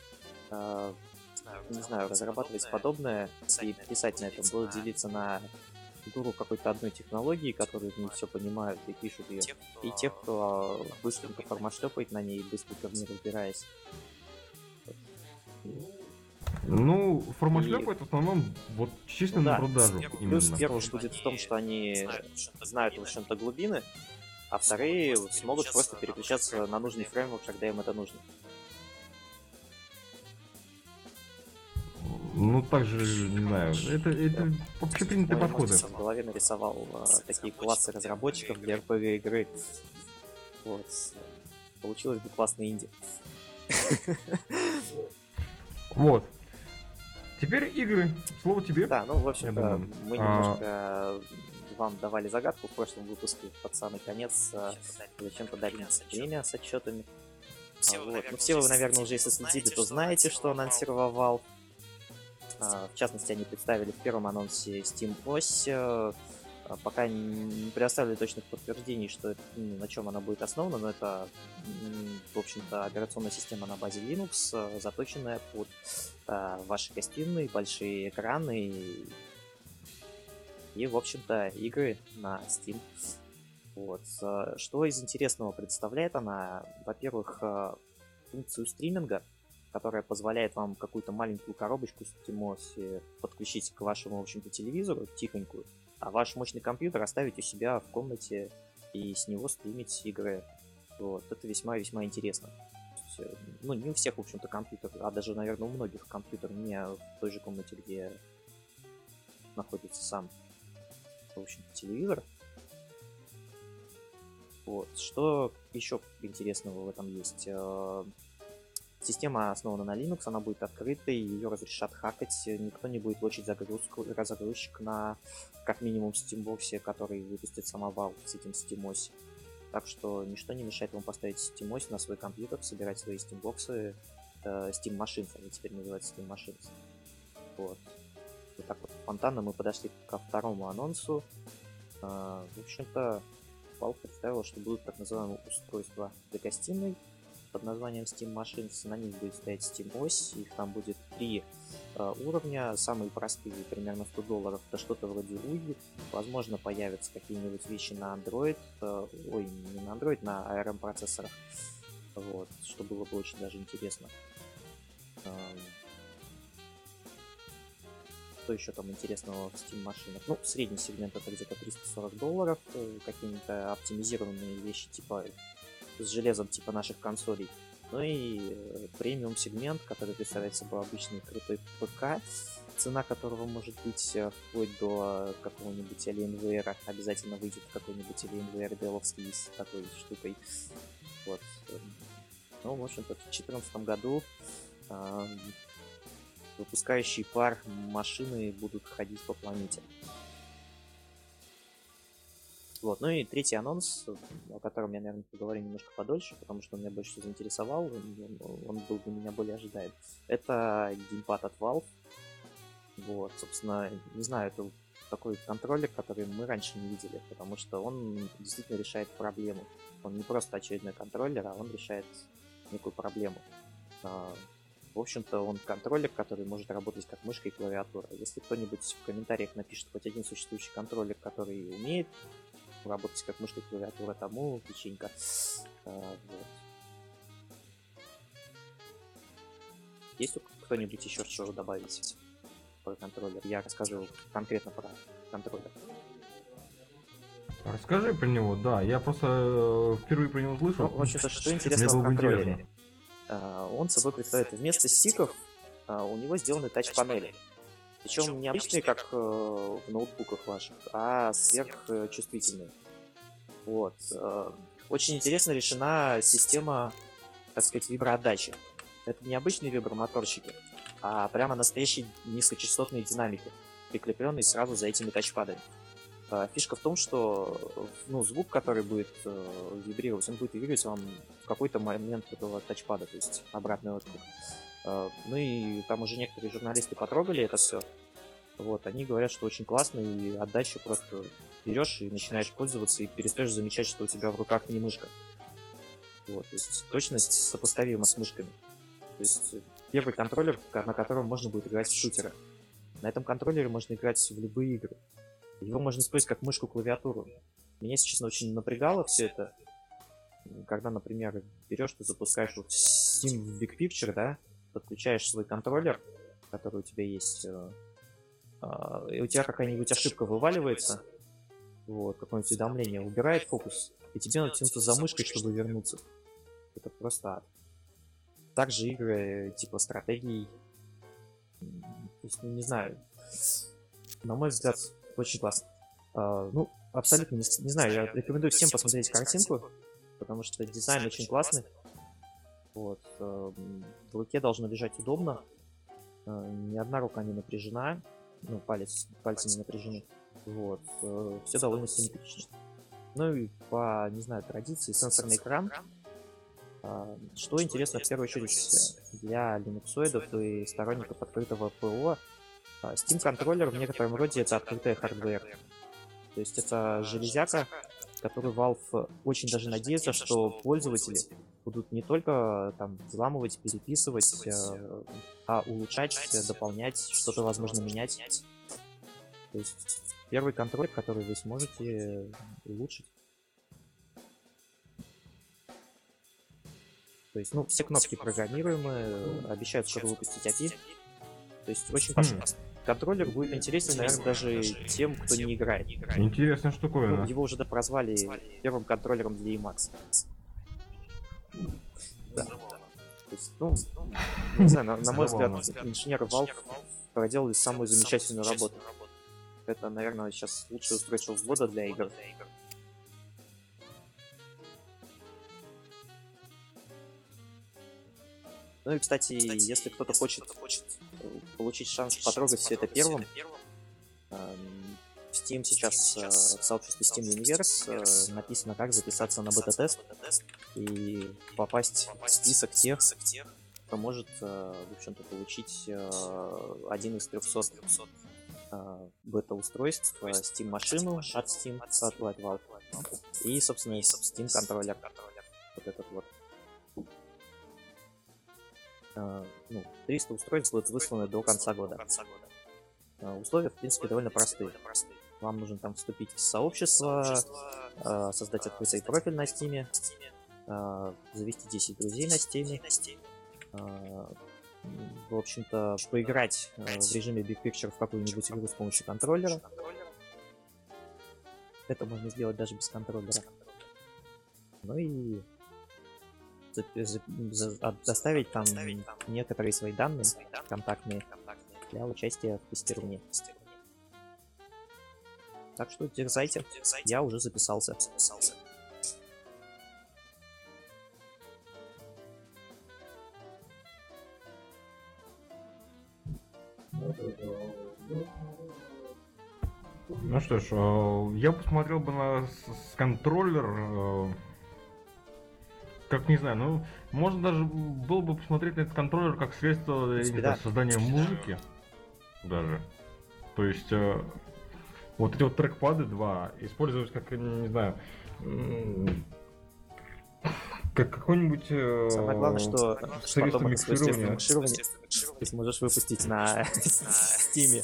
не знаю, разрабатывать подобное и писать на этом, будут делиться на гуру какой-то одной технологии, которые в ней все понимают и пишут ее, и тех, кто быстренько формашлепает на ней, быстренько в ней разбираясь. Ну, формашлепает в основном вот чисто на продажу. Плюс первый будет в том, что они знают, в общем-то, глубины, а вторые смогут просто переключаться на нужный фреймворк, когда им это нужно. Ну, также, не знаю, это общепринятые подходы. В голове нарисовал такие классы разработчиков для RPG игры. Вот. Получилось бы классный инди. Вот. Теперь игры. Слово тебе. Да, ну, в общем-то, мы немножко вам давали загадку в прошлом выпуске, под самый конец, зачем-то дали время с отчетами. Вот. Ну, все вы, наверное, уже если следите, то знаете, что анонсировал Valve. В частности, они представили в первом анонсе SteamOS. Пока не предоставили точных подтверждений, что на чем она будет основана, но это, в общем-то, операционная система на базе Linux, заточенная под ваши гостиные, большие экраны и, в общем-то, игры на Steam. Вот. Что из интересного представляет она? Во-первых, функцию стриминга, которая позволяет вам какую-то маленькую коробочку SteamOS подключить к вашему, в общем-то, телевизору, тихонькую, а ваш мощный компьютер оставить у себя в комнате и с него стримить игры. Вот. Это весьма-весьма интересно. Ну, не у всех, в общем-то, компьютер, а даже, наверное, у многих компьютер не в той же комнате, где находится сам, в общем-то, телевизор. Вот. Что еще интересного в этом есть? Система основана на Linux, она будет открытой, ее разрешат хакать, никто не будет лочить разгрузчик на, как минимум, Steambox, который выпустит сама Valve с этим SteamOS. Так что ничто не мешает вам поставить SteamOS на свой компьютер, собирать свои Steambox'ы, Steam Machines, они теперь называются Steam Machines. Вот. Вот так вот спонтанно мы подошли ко второму анонсу. В общем-то, Valve представила, что будут так называемые устройства для гостиной под названием Steam Machines. На них будет стоять SteamOS, их там будет 3 уровня, самые простые, примерно $100, это что-то вроде UI, возможно появятся какие-нибудь вещи на Android, не на Android, на ARM процессорах, вот, что было бы очень даже интересно. Что еще там интересного в Steam машинах? Ну, средний сегмент это где-то $340, какие-то оптимизированные вещи типа с железом типа наших консолей. Ну и премиум сегмент, который представляет собой обычный крутой ПК, цена которого может быть вплоть до какого-нибудь Alienware, обязательно выйдет какой-нибудь Alienware деловский с такой штукой. Вот. Ну, в общем-то, в 2014 году выпускающие пар машины будут ходить по планете. Вот. Ну и третий анонс, о котором я, наверное, поговорю немножко подольше, потому что он меня больше всего заинтересовал, он был для меня более ожидаем. Это геймпад от Valve. Вот, собственно, не знаю, это такой контроллер, который мы раньше не видели, потому что он действительно решает проблему. Он не просто очередной контроллер, а он решает некую проблему. В общем-то, он контроллер, который может работать как мышка и клавиатура. Если кто-нибудь в комментариях напишет хоть один существующий контроллер, который умеет работать как мышка и клавиатура, тому печенька. Вот. Есть кто-нибудь еще что добавить про контроллер? Я расскажу конкретно про контроллер. Расскажи про него, да. Я просто впервые про него слышал. Ну, в общем-то, что интересно в контроллере? Он собой представляет вместо стиков у него сделаны тач-панели. Причем не обычные, как в ноутбуках ваших, а сверхчувствительные. Вот. Очень интересно решена система, так сказать, виброотдачи. Это не обычные вибромоторчики, а прямо настоящие низкочастотные динамики, прикрепленные сразу за этими тачпадами. Фишка в том, что звук, который будет вибрировать, он будет вибрировать вам в какой-то момент этого тачпада, то есть обратный отклик. Ну и там уже некоторые журналисты потрогали это все. Вот, они говорят, что очень классно, и отдачу просто берешь и начинаешь пользоваться, и перестаешь замечать, что у тебя в руках не мышка. Вот, то есть точность сопоставима с мышками. То есть первый контроллер, на котором можно будет играть в шутеры. На этом контроллере можно играть в любые игры. Его можно использовать как мышку-клавиатуру. Меня, если честно, очень напрягало все это. Когда, например, берешь, ты запускаешь вот Steam в Big Picture, да, подключаешь свой контроллер, который у тебя есть, и у тебя какая-нибудь ошибка вываливается, вот, какое-нибудь уведомление, убирает фокус, и тебе надо тянуться за мышкой, чтобы вернуться. Это просто ад. Также игры типа стратегий, то есть, не знаю, на мой взгляд, очень классно. Абсолютно не знаю, я рекомендую всем посмотреть картинку, потому что дизайн очень классный. Вот, в руке должно лежать удобно, ни одна рука не напряжена, пальцы не напряжены. Вот, все довольно симметрично. Ну и по, не знаю, традиции, сенсорный экран. Что интересно, в первую очередь, для линуксоидов и сторонников открытого ПО, Steam контроллер в некотором роде это открытый хардвер. То есть это железяка, которую Valve очень даже надеется, что пользователи будут не только там взламывать, переписывать, а улучшать, дополнять, что-то возможно менять. То есть первый контроллер, который вы сможете улучшить. То есть, все кнопки программируемые, обещают скоро выпустить API. То есть очень классно. Контроллер будет интересен, наверное, даже тем, кто не играет. Интересная штуковина. Его уже прозвали первым контроллером для Emacs. Да. То есть, не знаю, на мой взгляд, инженеры Valve проделали самую замечательную работу. Это, наверное, сейчас лучшее устройство ввода для игр. Ну и, кстати, если кто-то хочет получить шанс потрогать все это первым, в Steam сейчас, в сообществе Steam Universe написано, как записаться на бета-тест и попасть в список тех, кто может, в общем-то, получить один из 300 бета-устройств, Steam-машину от Steam, от Valve, и, собственно, Steam-контроллер. Вот этот вот. 300 устройств будут высланы до конца года. Условия, в принципе, довольно простые. Вам нужно там вступить в сообщество, создать открытый профиль на Steam, завести 10 друзей на Steam, в общем-то, поиграть в режиме Big Picture в какую-нибудь игру с помощью контроллера. Это можно сделать даже без контроллера. Ну и доставить там некоторые свои данные контактные для участия в тестировании. Так что дерзайте, я уже записался. Ну что ж, я посмотрел бы на контроллер, как не знаю, можно даже было бы посмотреть на этот контроллер как средство создания музыки даже. То есть вот эти вот трекпады два использовать как, не знаю, как какой-нибудь самое главное, что средство потом микширования. Ты сможешь выпустить на Steam.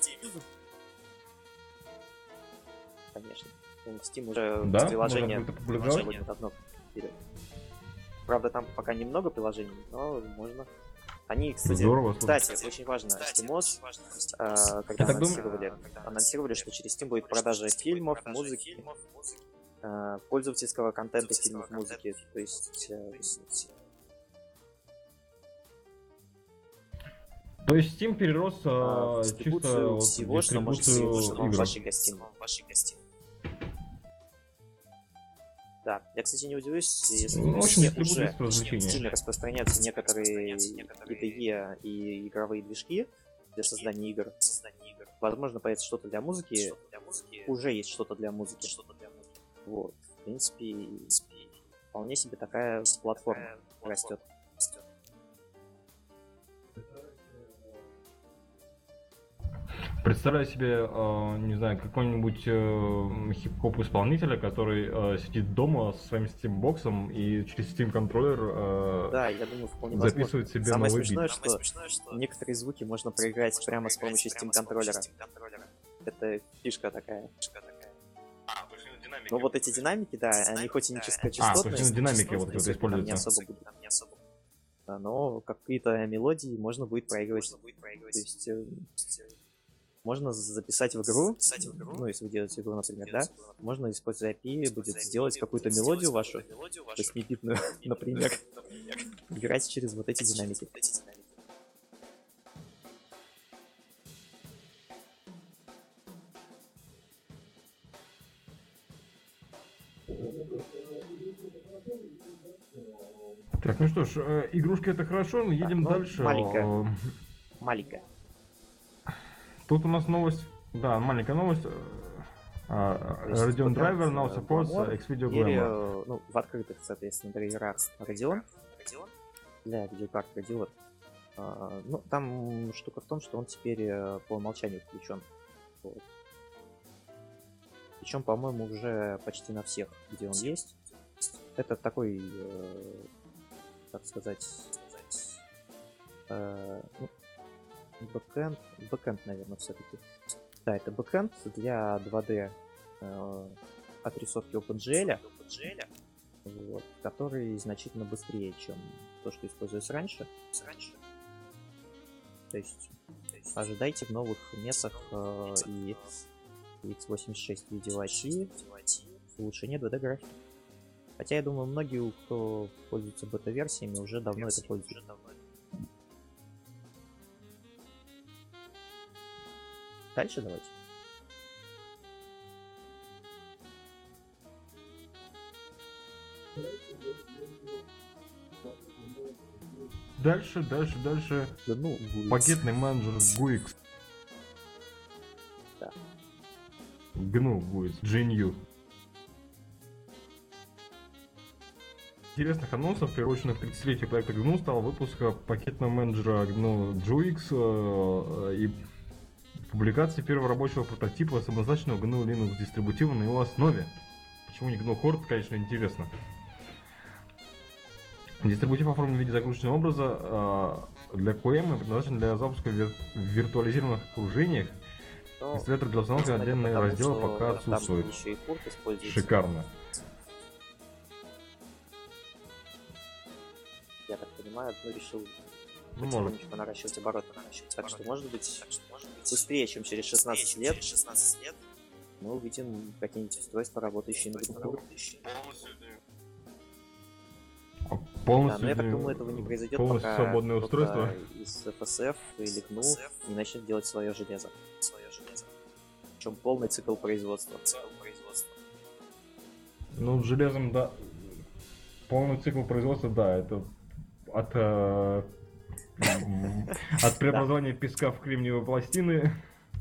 Конечно. Steam уже приложение можно давно вперед. Правда, там пока немного приложений, но можно. Они, кстати, Здорово, кстати, это очень важно, SteamOS, когда анонсировали, что через Steam будет продажа фильмов, музыки, пользовательского контента фильмов, музыки, то есть... То есть Steam перерос дистрибуцию чисто всего, что может дистрибуцию в игр. вашей гостиной. Да, я, кстати, не удивлюсь, если Ну, в общем, все дистрибуция уже в развлечения. Steam распространяются некоторые IDE и игровые движки для создания игр. Возможно, появится что-то для музыки. Уже есть что-то для музыки. Вот. В принципе, вполне себе такая платформа растет. Представляю себе, не знаю, какой-нибудь хип-хоп исполнителя, который сидит дома со своим Steam-боксом и через Steam-контроллер Да, я думаю, вполне записывает возможно. себе Самое новый смешное, бит. что некоторые звуки можно проиграть прямо с помощью Steam-контроллера. Это фишка такая. Но вот эти динамики, да, они хоть и низкочастотные, то есть на динамике вот это звуки там не используется. особо будут. Да, но какие-то мелодии можно будет проигрывать. То есть можно записать в игру, ну, если вы делаете игру, например, да, можно, используя API, будет сделать какую-то мелодию вашу, 8-битную, например, играть через вот эти динамики. Так, ну что ж, игрушка это хорошо, но едем ну, дальше. Маленькая. Тут у нас новость, да, маленькая новость. Radeon Driver now supports Xvideo Glamour. Ну, в открытых, соответственно, драйверах Radeon для видеокарт Radeon. Ну, там штука в том, что он теперь по умолчанию включен. Вот. Причем, по-моему, уже почти на всех, где он есть. Это такой, так сказать, ну, бэкэнд, наверное, все-таки. Да, это бэкэнд для 2D отрисовки OpenGL, вот, который значительно быстрее, чем то, что используется раньше. То есть ожидайте в новых месах и x86 видео IT улучшение 2D графики. Хотя я думаю, многие, кто пользуется бета-версиями, уже давно это пользуются. Дальше давайте. Дальше. Да ну, Пакетный менеджер GUIX. Да. GNU будет, GNU. Интересных анонсов, приуроченных к 30-летию проекта GNU, стал выпуск пакетного менеджера GNU GUIX и публикация первого рабочего прототипа самозначного GNU Linux дистрибутива на его основе. Почему не GNU Horde, конечно, интересно. Дистрибутив оформлен в виде загрузочного образа для QEM и предназначен для запуска в виртуализированных окружениях. Инсталлятор для установки отдельные разделы пока отсутствует. Шикарно. Я так понимаю, решил Ну, потихонечку наращивать обороты. Так что, может быть, быстрее, чем через 16 лет, мы увидим какие-нибудь устройства, работающие на GNU. Полностью, да, но я так думаю, этого не произойдет, пока свободное устройство из FSF или GNU не начнет делать свое железо. Причем полный цикл производства. Ну, с железом, да. Полный цикл производства, да, это от преобразования песка в кремниевые пластины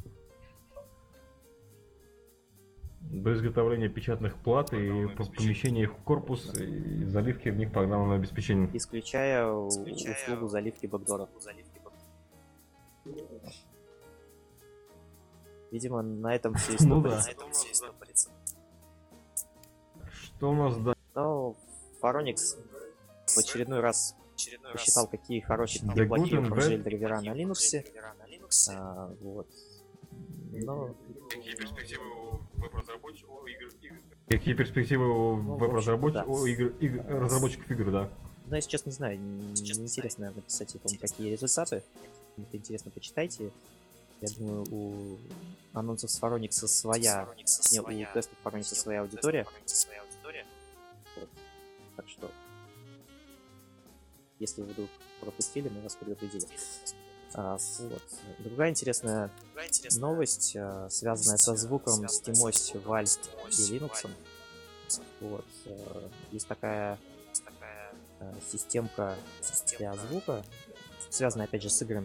до изготовления печатных плат и помещения их в корпус и заливки в них программного обеспечения. Исключая услугу заливки бэкдоров. Видимо, на этом все истопорится. Что у нас дальше? Ну, Phoronix в очередной раз посчитал, какие хорошие и плохие OpenGL драйвера на Linux. Вот. Но... Какие перспективы у разработчиков игр, да? Ну, я сейчас не знаю, неинтересно написать, какие результаты. Это интересно, почитайте. Я думаю, у анонсов с Phoronix своя, у тестов Phoronix своя аудитория. Вот. Так что, если вы вдруг пропустили, мы вас предупредили. Вот. Другая интересная новость, связанная со звуком SteamOS, Valve и Linux. Вот. Есть такая системка для звука, связанная опять же с играми.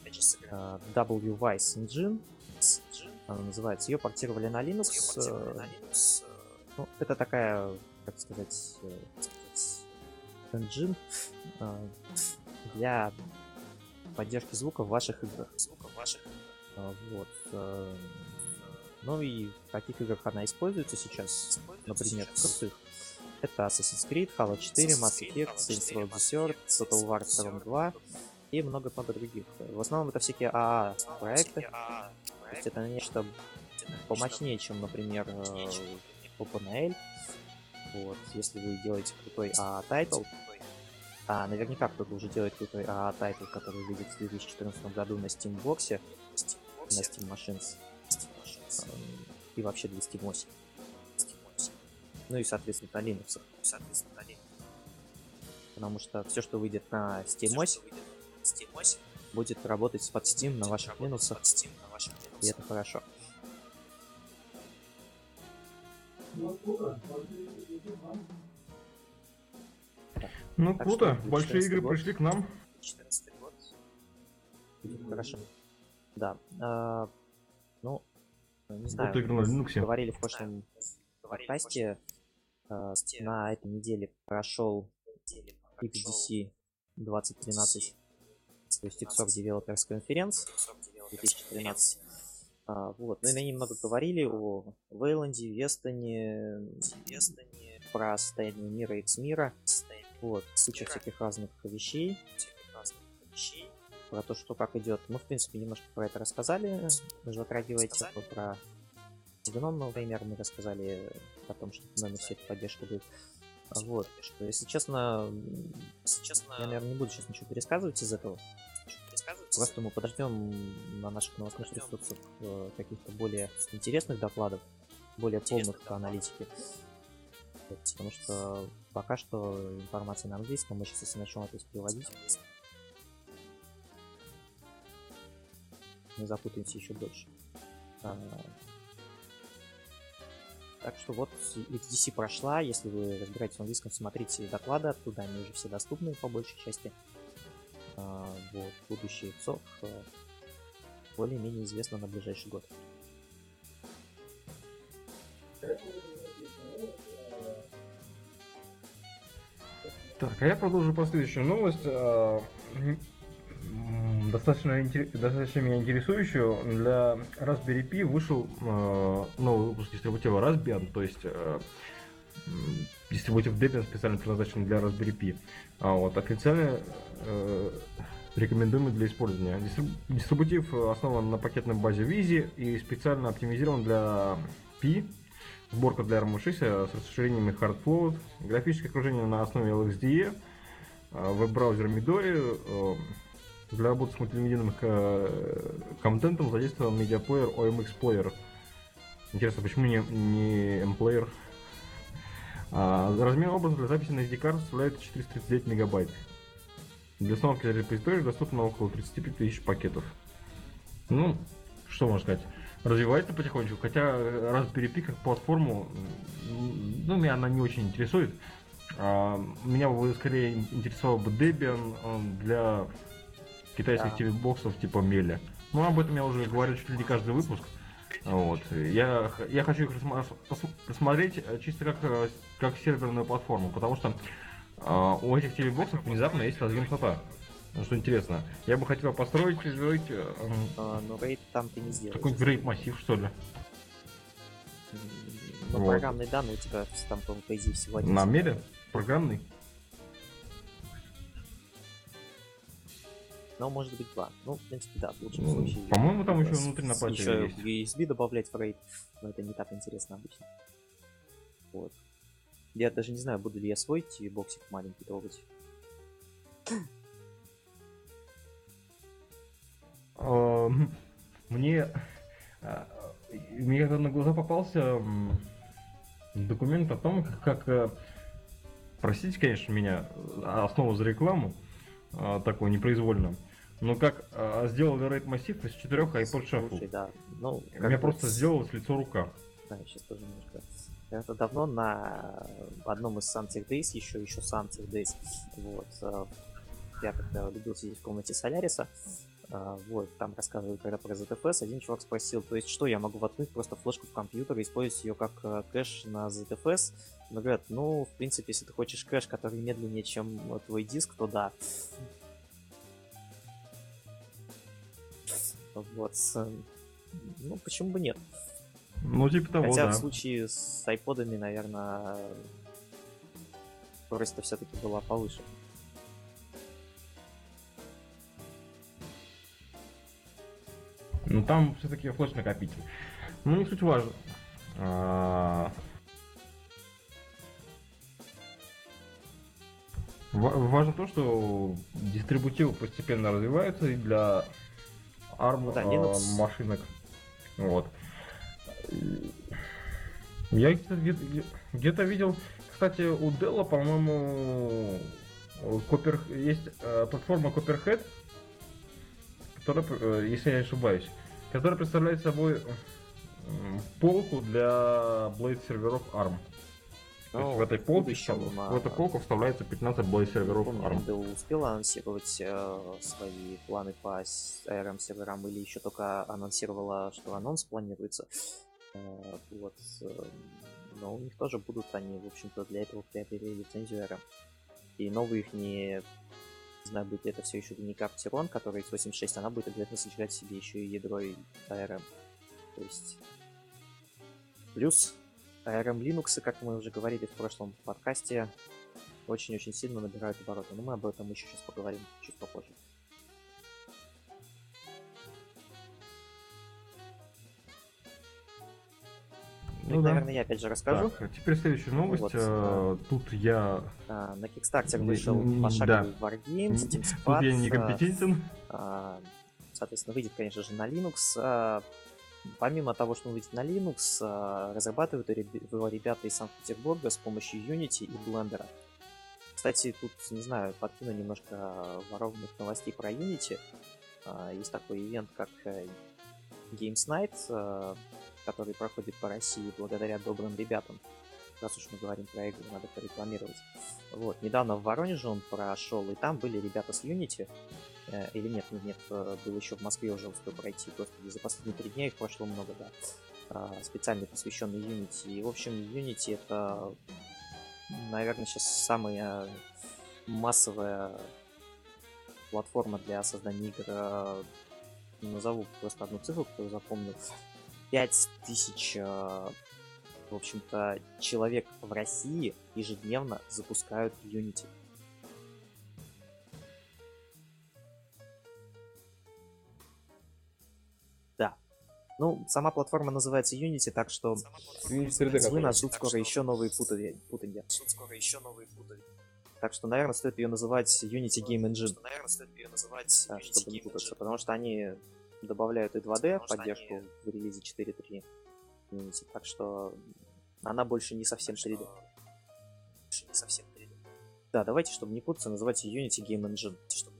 WVice Engine она называется. Ее портировали на Linux. Ну, это такая, как сказать, engine для поддержки звука в ваших играх. Вот. Ну и в каких играх она используется сейчас, например, в крутых. Это Assassin's Creed, Halo 4, Mass Effect, Saints Row Desert, Total War Storm 2 и много-много других. В основном это всякие АА проекты. То есть это нечто помощнее, чем, например, OpenAL. Вот. Если вы делаете крутой АА тайтл, а наверняка кто-то уже делает крутой АА тайтл, который выйдет в 2014 году на Steambox, на Steam Machines и вообще для SteamOS. Ну и, соответственно, на Linux. Потому что все, что выйдет на SteamOS, будет работать под Steam на ваших Linux, и это хорошо. Ну Так круто, что большие игры 14 год. пришли к нам. 14 год. Хорошо. Да. Ну, не знаю, игры на мы Linux. говорили в прошлом подкасте. На этой неделе прошел XDC 2013, то есть Xbox Developers Conference 2013. Вот. Мы на ней много говорили о Вейланде, Вестоне, про состояние мира и X-мира. Вот, куча всяких разных вещей. Про то, что как идет. Мы, в принципе, немножко про это рассказали. Вы затрагиваете про Геном новый мир, мы рассказали о том, что в номер все эта поддержка будет. Вот, что, если честно, я, наверное, не буду сейчас ничего пересказывать из этого. Просто мы подождем на наших новостных ресурсах каких-то более интересных докладов, более полных по аналитике. Потому что пока что информация на английском, мы сейчас если начнем это переводить, мы запутаемся еще больше. Так что вот XDC прошла, если вы разбираетесь в английском, смотрите доклады оттуда, они уже все доступны по большей части. Вот, будущее ИПСов более-менее известно на ближайший год. Так, а я продолжу последующую новость. Достаточно меня интересующую. Для Raspberry Pi вышел новый выпуск дистрибутива Raspbian, то есть дистрибутив Debian специально предназначен для Raspberry Pi. Вот, официально рекомендуемый для использования. Дистрибутив основан на пакетной базе Wheezy и специально оптимизирован для Pi. Сборка для ARM6 с расширениями HardFlow, графическое окружение на основе LXDE, веб-браузер Midori. Для работы с мультимедийным контентом задействован медиаплеер OMX Player. Интересно, почему не M-Player? Размер образа для записи на SD-карту составляет 439 мегабайт. Для установки репозитория доступно около 35 тысяч пакетов. Ну, что можно сказать? Развивается потихонечку, хотя Raspberry Pi как платформу, ну, меня она не очень интересует. Меня бы скорее интересовал бы Debian для китайских телебоксов типа Меля. Ну, об этом я уже говорю чуть ли не каждый выпуск. Вот. Я хочу их рассмотреть чисто как серверную платформу, потому что у этих телебоксов внезапно есть разъем SATA. Ну, что интересно, я бы хотел построить но рейд там ты не сделаешь. какой-нибудь рейд массив, что ли. Но Вот. программные данные у тебя там, по идее, всего один. На Меле? Программный? Но может быть два. Ну, в принципе, да, в лучшем случае. По-моему, там еще внутри на патче есть. USB добавлять в рейд, но это не так интересно обычно. Вот. Я даже не знаю, буду ли я свой боксик маленький трогать. Мне когда на глаза попался документ о том, как простите, конечно, меня, основу за рекламу, такую непроизвольно, Ну как сделали RAID массив из 4 iPod Shuffle. Слушай, да. Ну, У меня просто сделалось лицо рука. Да, сейчас тоже немножко. Это давно на одном из Sunset Days, еще Sunset Days, вот, я когда любил сидеть в комнате Соляриса, вот, там рассказывали когда про ZFS, один чувак спросил, то есть что, я могу воткнуть просто флешку в компьютер и использовать ее как кэш на ZFS? Но говорят, ну, в принципе, если ты хочешь кэш, который медленнее, чем твой диск, то да. Вот, ну, почему бы нет? Ну, типа того, Хотя да. в случае с айподами, наверное, скорость-то все-таки была повыше. Ну, там все-таки флеш-накопитель. Ну, не суть важно. Важно то, что дистрибутивы постепенно развиваются и для ARM Да, Linux. машинок. Вот. Я где-то видел, кстати, у Dell, по-моему, есть платформа Copperhead, которая, если я не ошибаюсь, которая представляет собой полку для Blade серверов ARM. То есть в этой полке в эту полку вставляется 15 Blade серверов ARM. Intel успел анонсировать свои планы по ARM серверам или еще только анонсировала, что анонс планируется. Вот. Но у них тоже будут они, в общем-то, для этого приобрели лицензию ARM. И новый их не знаю, будет ли это все еще не Capteron, который x86, она будет обязательно содержать в себе еще и ядро и ARM. То есть плюс ARM Linux, как мы уже говорили в прошлом подкасте, очень-очень сильно набирают обороты. Но мы об этом еще сейчас поговорим чуть попозже. Ну, наверное, я опять же расскажу. Так, теперь следующая новость. Вот, тут я... На Kickstarter вышел пошаговый Wargame, Steam Squad. Тут я некомпетентен. Соответственно, выйдет, конечно же, на Linux. Помимо того, что он выйдет на Linux, разрабатывают его ребята из Санкт-Петербурга с помощью Unity и Blender. Кстати, тут, не знаю, подкину немножко воровных новостей про Unity. Есть такой ивент, как Games Night, который проходит по России благодаря добрым ребятам. Раз уж мы говорим про игры, надо порекламировать. Вот, недавно в Воронеже он прошел, и там были ребята с Unity. Или нет, был еще в Москве, уже успел пройти. Господи, за последние 3 дня их прошло много, да. Специально посвященный Unity. И, в общем, Unity это, наверное, сейчас самая массовая платформа для создания игр. Назову просто одну цифру, которую запомнил. 5000, в общем-то, человек в России ежедневно запускают Unity. Да. Ну, сама платформа называется Unity, так что вы нас ждут скоро еще новые путанья. Так что, наверное, стоит ее называть Unity Game Engine. Да, чтобы не путаться, потому что они добавляют и 2D поддержку в релизе 4.3 Unity, так что она больше не совсем 3D. Да, давайте, чтобы не путаться, называть ее Unity Game Engine.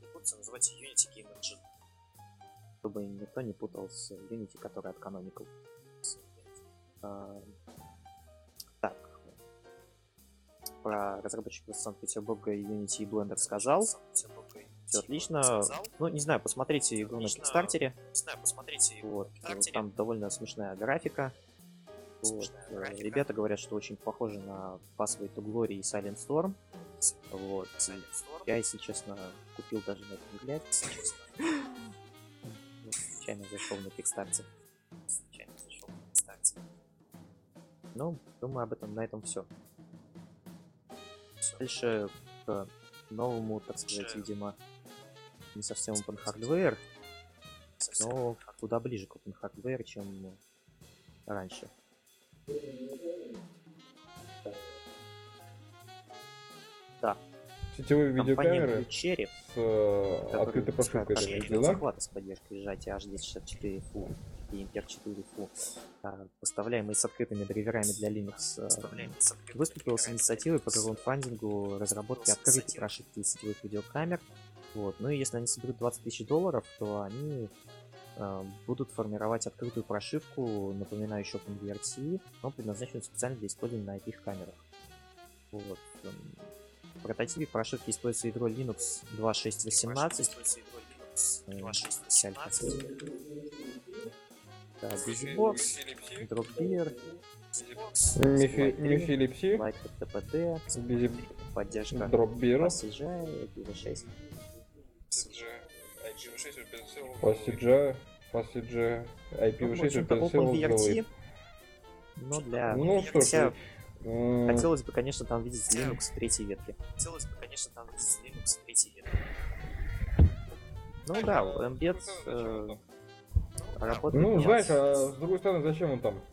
Чтобы никто не путал с Unity, который от Canonical. Так. Про разработчиков из Санкт-Петербурга Unity и Blender сказал. Все отлично. Ну, не знаю, посмотрите игру на Кикстартере. Вот. Там довольно смешная графика. Вот. Ребята говорят, что очень похоже на Pathway to Glory и Silent Storm. Вот. Я, если честно, купил даже на этот взгляд. Случайно зашел на Кикстарте. Ну, думаю, об этом на этом все. Дальше к новому, так сказать, видимо, не совсем Open Hardware, но куда ближе к Open Hardware, чем раньше. Да. Сетевые видеокамеры Cherry, с открытой прошивкой захвата с поддержкой сжатия H264 Full и Imper 4 Full, поставляемые с открытыми драйверами для Linux, выступил с инициативой по краундфандингу разработки открытой прошивки сетевых видеокамер. Вот. Ну и если они соберут 20 тысяч долларов, то они будут формировать открытую прошивку, напоминающую OpenVRT, но предназначенную специально для использования на IP-камерах. Вот. В прототипе прошивки используется ядро Linux 2.6.18. Да, BusyBox, Dropbeer, Мифилипси, LightTPD, поддержка Dropbeer, CGI, IPv6. FastCGI, IPv6 общем-то, OpenVRT, но для... Ну что ж, Хотелось бы, конечно, там видеть Linux третьей ветки. Ну да, Embed работает. ну нет. знаешь, а с другой стороны, зачем он там?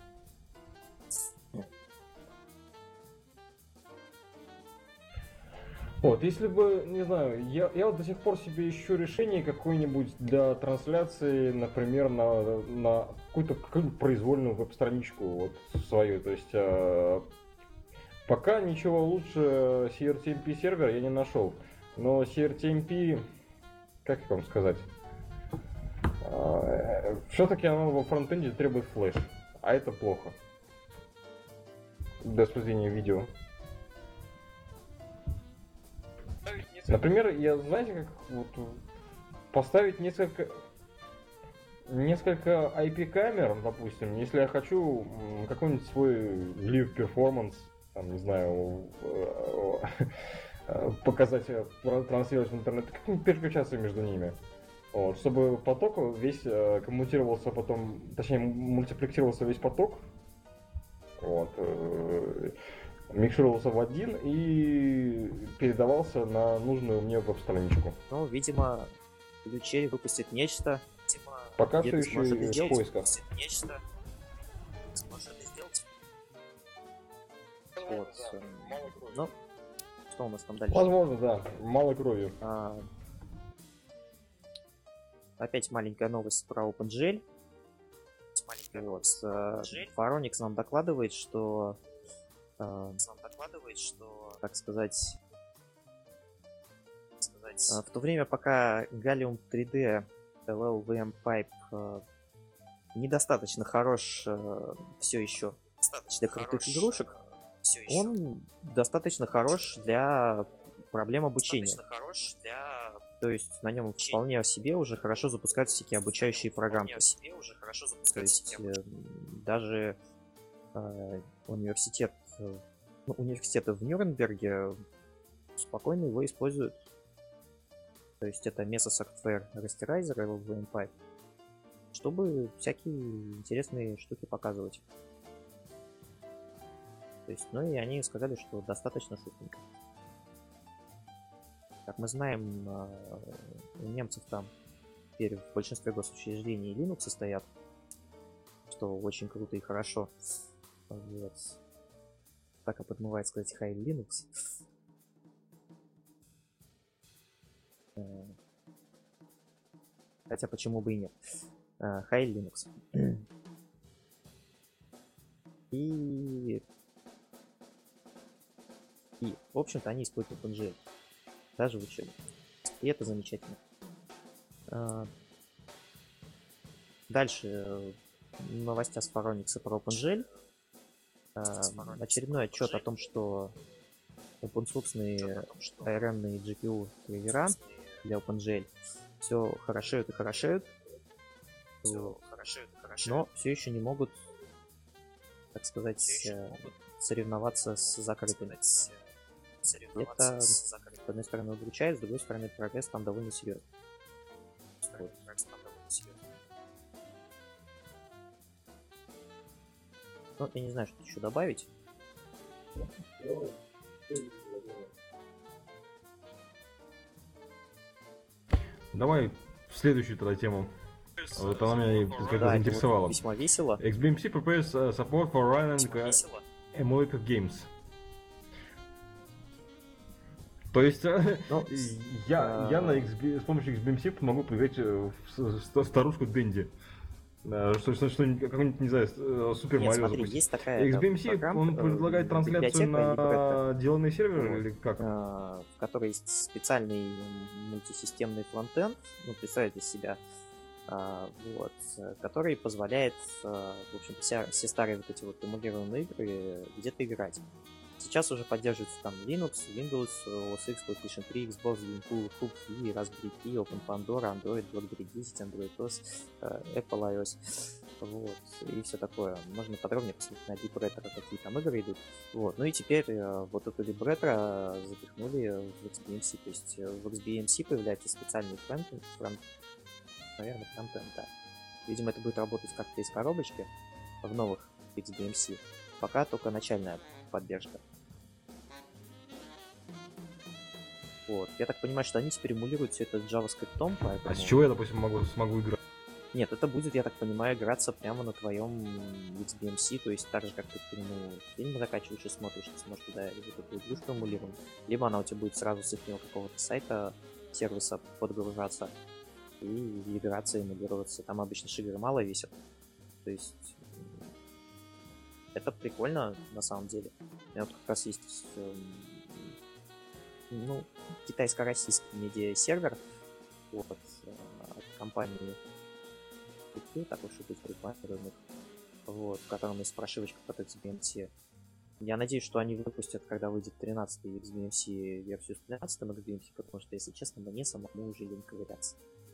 Вот, если бы, не знаю, я вот до сих пор себе ищу решение какое-нибудь для трансляции, например, на какую-то произвольную веб-страничку вот свою. То есть пока ничего лучше CRTMP сервера я не нашел. Но CRTMP, как вам сказать, все-таки оно во фронтенде требует флеш, а это плохо для обсуждения видео. Например, я, знаете, как вот поставить несколько IP-камер, допустим, если я хочу какой-нибудь свой live performance, там, не знаю, показать, транслировать в интернет, как переключаться между ними. Вот, чтобы поток весь коммутировался потом, точнее, мультиплексировался весь поток, вот, микшировался в один и передавался на нужную мне веб-страничку. Ну, видимо, Ключерри выпустит нечто. Пока где все ты сможешь это еще в сделать. поисках. Вот. Ну, что у нас там дальше? Возможно, да, мало крови. Опять маленькая новость про OpenGL. Вот. Phoronix нам докладывает, что так сказать, в то время, пока Gallium 3D LLVM Pipe недостаточно хорош все еще для крутых игрушек, он достаточно хорош для проблем обучения. То есть на нем вполне себе уже хорошо запускаются всякие обучающие программы. То есть даже университеты в Нюрнберге спокойно его используют. То есть это Mesa Software Rasterizer LLVM Pipe, чтобы всякие интересные штуки показывать. То есть, ну и они сказали, что достаточно шутненько. Как мы знаем, у немцев там теперь в большинстве госучреждений Linux стоят, что очень круто и хорошо. Вот. Так и подмывает сказать High Linux. Хотя почему бы и нет. High Linux. И в общем-то они используют OpenGL. Даже в учебе. И это замечательно. Дальше новостя с Phoronix про OpenGL. Очередной отчет о том, что open-source ARM-ные GPU драйвера для OpenGL все хорошеют и хорошеют, но все еще не могут, так сказать, соревноваться с закрытыми. Это, с одной стороны, удручает, с другой стороны, прогресс там довольно серьезный. Вот. Ну, я не знаю, что еще добавить. Давай в следующую тогда тему. Вот она меня как-то заинтересовала. Весьма весело. XBMC prepares support for running emulated games. То есть я с помощью XBMC могу поиграть в старушку Дэнди. Какой-нибудь, не знаю, Супер Нет, Марио смотри, запустить. есть такая XBMC, он предлагает трансляцию на деланный сервер вот, или как? в которой есть специальный мультисистемный фронтенд, ну, представьте себя, вот, который позволяет, в общем, все старые вот эти вот эмулированные игры где-то играть. Сейчас уже поддерживается там Linux, Windows, OS X, PlayStation 3, Xbox, GameCube, Hub, Raspberry Pi, Open Pandora, Android, BlackBerry 10, Android OS, Apple iOS, вот, и все такое. Можно подробнее посмотреть на LibRetro, какие там игры идут. Вот, ну и теперь вот эту LibRetro запихнули в XBMC, то есть в XBMC появляется специальный фронтенд, наверное, фронтенд, да. Видимо, это будет работать как-то из коробочки в новых XBMC. Пока только начальная поддержка. Вот. Я так понимаю, что они теперь эмулируют все это JavaScript, поэтому... А с чего я, допустим, смогу играть? Нет, это будет, я так понимаю, играться прямо на твоем XBMC, то есть так же, как ты фильм закачиваешь и смотришь, ты сможешь туда вот эту игрушку эмулировать. Либо она у тебя будет сразу с их какого-то сайта, сервиса подгружаться и играться, эмулироваться. Там обычно игры мало весят. То есть это прикольно на самом деле. У меня вот как раз есть китайско-российский медиа-сервер вот, от компании так уж и быть рекламируемых, вот, в котором есть прошивочка под XBMC. Я надеюсь, что они выпустят, когда выйдет 13-й XBMC версию с 13-м XBMC, потому что, если честно, мне самому уже лень ковыряться.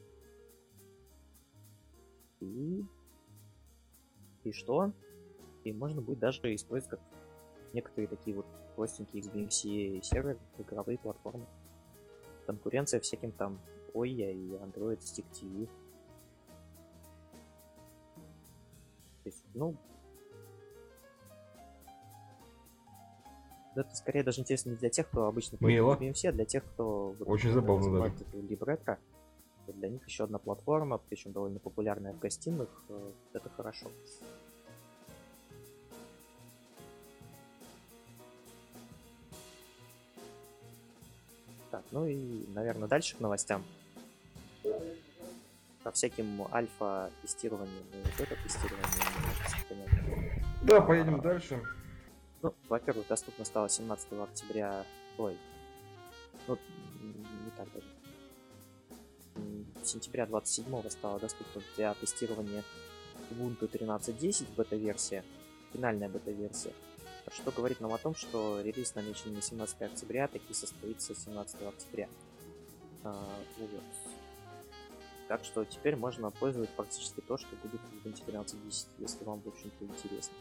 И что? И можно будет даже использовать как некоторые такие вот простенькие XBMC серверы, игровые платформы. Конкуренция всяким там Oya и Android Stick TV. То есть, это скорее даже интересно не для тех, кто обычно пользуется XBMC, а для тех, кто очень забавно, да. LibRetro. Для них еще одна платформа, причем довольно популярная в гостиных. Это хорошо. Так, ну и, наверное, дальше к новостям. По всяким альфа-тестированиям и вот это тестирование. Да, поедем дальше. Ну, во-первых, доступно стало 17 октября. Не так даже. Сентября 27 стало доступно для тестирования Ubuntu 13.10 бета-версия, финальная бета-версия. Что говорит нам о том, что релиз намечен на 17 октября, таки состоится 17 октября. Вот. Так что теперь можно пользовать практически то, что будет в Ubuntu 13.10, если вам, в общем-то, интересно.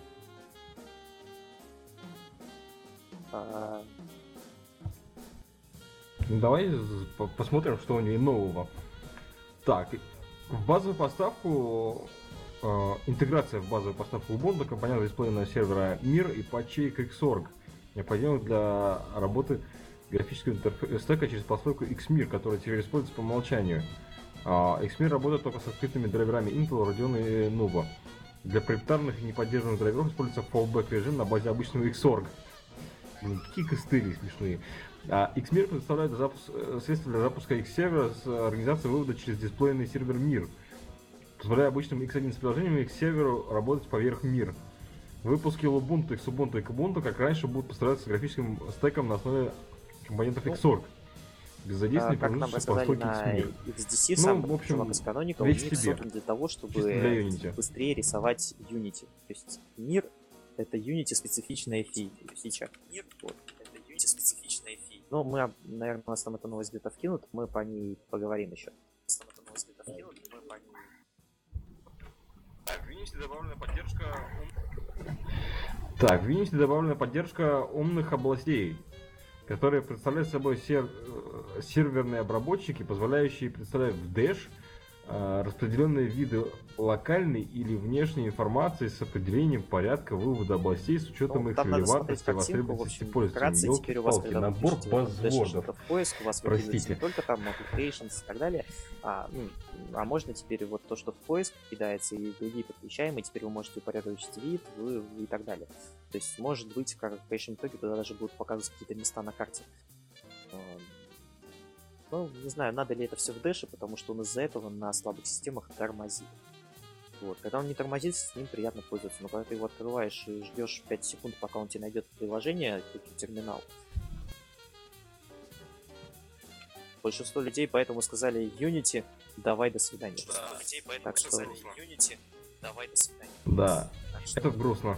Давай посмотрим, что у нее нового. Так, в базовую поставку, интеграция в базовую поставку Ubuntu компонентов дисплейного сервера Mir и патчей Xorg, необходимых для работы графического стека через прослойку Xmir, которая теперь используется по умолчанию. Xmir работает только с открытыми драйверами Intel, Radeon и Nova. Для проприетарных и неподдержанных драйверов используется fallback режим на базе обычного Xorg. Какие костыли смешные. Xmir предоставляет средства для запуска X-сервера с организацией вывода через дисплейный сервер Mir, позволяя обычным X11 приложениям и X-серверу работать поверх Mir. Выпуски Ubuntu, Xubuntu и Kubuntu, как раньше, будут поставляться с графическим стеком на основе компонентов Xorg. Без задействования промежуточной прослойки Xmir. XDC, в общем, чувак из Canonical, у них создан для того, чтобы быстрее рисовать Unity. То есть Mir — это Unity специфичная фича. Mir — это Unity специфичная фича. Ну, мы, наверное, у нас там эта новость где-то вкинут, мы по ней поговорим еще. В Unity добавлена поддержка умных областей, которые представляют собой серверные обработчики, позволяющие представлять в Dash распределенные виды локальной или внешней информации с определением порядка вывода областей с учетом их релевантности и востребованности пользователя. Теперь у вас, когда набор базвордов. В поиск у вас выкидывается не только там applications и так далее, а можно теперь вот то, что в поиск кидается и другие подключаемые, теперь вы можете упорядочить вид и так далее. То есть может быть, как в конечном итоге, туда даже будут показывать какие-то места на карте. Ну, не знаю, надо ли это все в Dash, потому что он из-за этого на слабых системах тормозит. Вот. Когда он не тормозит, с ним приятно пользоваться. Но когда ты его открываешь и ждешь 5 секунд, пока он тебе найдет приложение, терминал. Большинство людей поэтому сказали Unity, давай до свидания. Так что Unity, давай до свидания. Да, что... это грустно.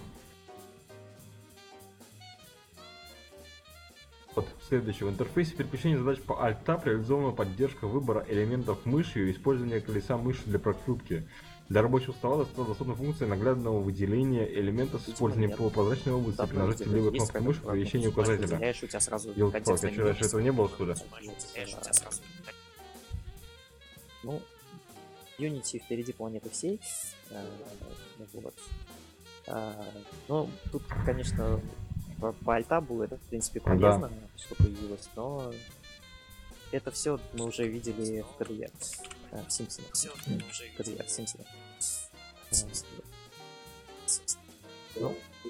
Вот, следующее. В интерфейсе переключения задач по Alt-Tab реализована поддержка выбора элементов мышью и использования колеса мыши для прокрутки. Для рабочего стола доступна функция наглядного выделения элементов с использованием полупрозрачной области при нажатии левой кнопкой мыши по перемещению указателя. Елки-палки, вчера раньше этого не было, что ли? Ну, Unity впереди планеты всей. Вот. Ну, тут, конечно, по альтабу это, в принципе, полезно, что появилось, но это все мы уже видели в КДЕ, в Симпсонах. КДЕ, в Симпсонах. Ну.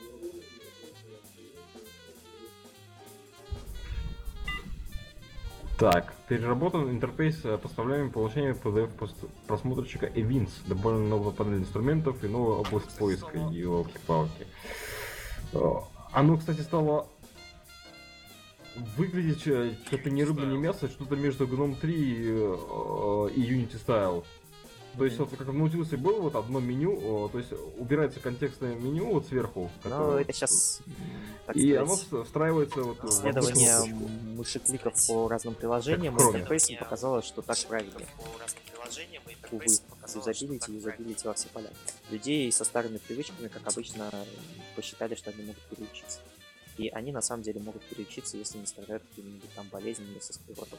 Так, переработан интерфейс поставляемый получения PDF просмотрщика Events, добавлена новая панель инструментов и новая область поиска, елки-палки. Оно, кстати, стало выглядеть что-то не рыба, не мясо, что-то между GNOME 3 и Unity Style. То есть, вот как в Nautilus было вот одно меню, то есть убирается контекстное меню вот сверху. Ну, это сейчас, и оно встраивается вот исследование мышекликов по разным приложениям, интерфейсом показало, что так правильнее. Увы, юзабилити во все поля. Людей со старыми привычками, как обычно, посчитали, что они могут переучиться. И они на самом деле могут переучиться, если не страдают какими-нибудь там болезнями со склерозом.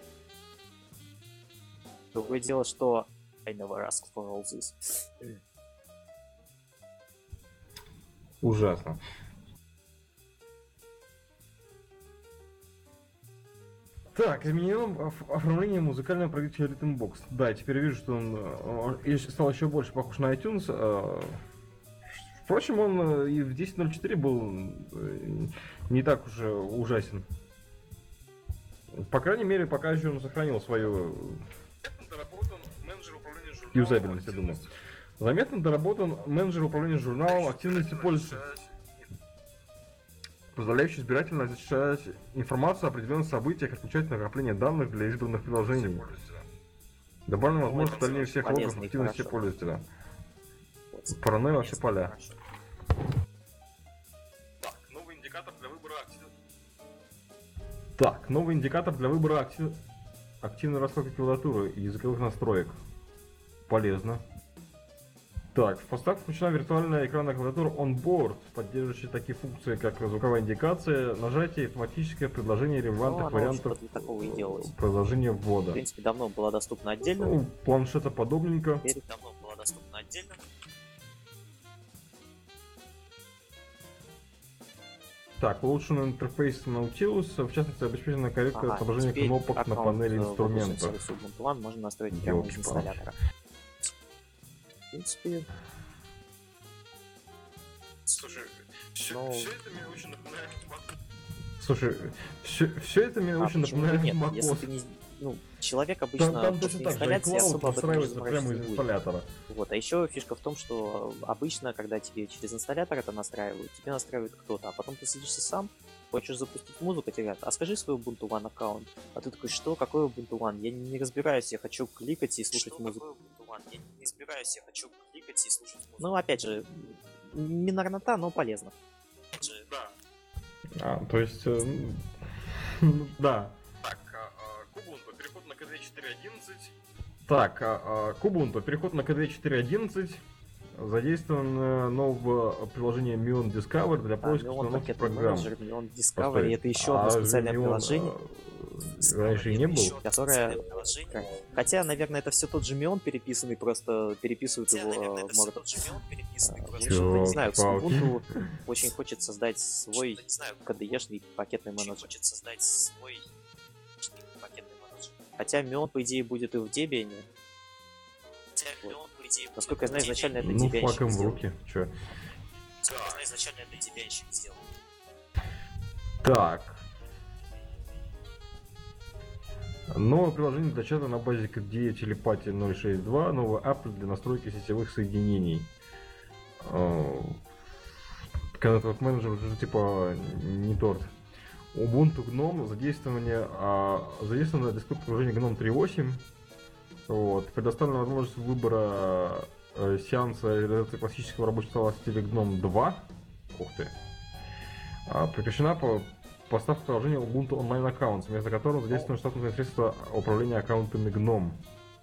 Другое дело, что I never asked for all this. Ужасно. Так, изменено оформление музыкального проекта Rhythmbox. Да, теперь вижу, что он стал еще больше похож на iTunes. Впрочем, он и в 10.04 был не так уж ужасен. По крайней мере, пока еще он сохранил свою юзабельность, я думаю. Заметно доработан менеджер управления журналом активности пользователя, позволяющий избирательно защищать информацию о определенных событиях, отключать накопление данных для избранных приложений. Добавлена возможность удаления всех логов активности пользователя. Паранойя во все поля. Так, новый индикатор для выбора активной раскладки клавиатуры и языковых настроек. Полезно. Так, в поставку включена виртуальная экранная клавиатура OnBoard, поддерживающая такие функции, как звуковая индикация, нажатие, автоматическое предложение релевантных вариантов продолжения ввода. В принципе, давно была доступна отдельно. Ну, планшета подобненько. Давно была доступна отдельно. Так, улучшенный интерфейс Nautilus, в частности, обеспечено корректное отображение кнопок на панели инструментов. Можно настроить прямо из инсталлятора. В принципе... Слушай, все это меня очень напоминает Mac. Слушай, все это меня очень напоминает Mac. Если ты не... Ну, человек обычно там точно так же iCloud настраивается прямо из инсталлятора. Вот, а еще фишка в том, что обычно, когда тебе через инсталлятор это настраивают, тебе настраивает кто-то, а потом ты садишься сам, хочешь запустить музыку, тебе говорят, а скажи свой Ubuntu One аккаунт. А ты такой, что? Какой Ubuntu One? Я не разбираюсь, я хочу кликать и слушать музыку. Я не разбираюсь, я хочу кликать и слушать музыку. Ну, опять же, минорнота, но полезно. Да. То есть, да. Так, Kubuntu, переход на KDE 4.11. Так, Kubuntu, переход на KDE 4.11. Задействовано новое приложение Muon Discover для поиска установки программ. Muon Discover, это еще одно специальное приложение. Раньше и не было. Которое... Хотя, наверное, это все тот же Muon переписанный, просто переписывают его, может... Не знаю, Ubuntu очень хочет создать свой KDE-шный пакетный менеджер. Хотя Muon, по идее, будет и в Debian. Вот. Насколько я знаю, изначально это Debian флаг им в руки, чё? Изначально это Debian сделал. Так. Новое приложение для чата на базе KDE Телепатия 0.6.2, новый app для настройки сетевых соединений. Когда этот менеджер уже типа не торт. Ubuntu GNOME, задействовано десктоп приложение GNOME 3.8. Вот. Предоставлена возможность выбора сеанса реализации классического рабочего стола в стиле GNOME 2. Ух ты. Прекращена поставка приложения Ubuntu Online Accounts, вместо которого задействованы штатные средства управления аккаунтами GNOME.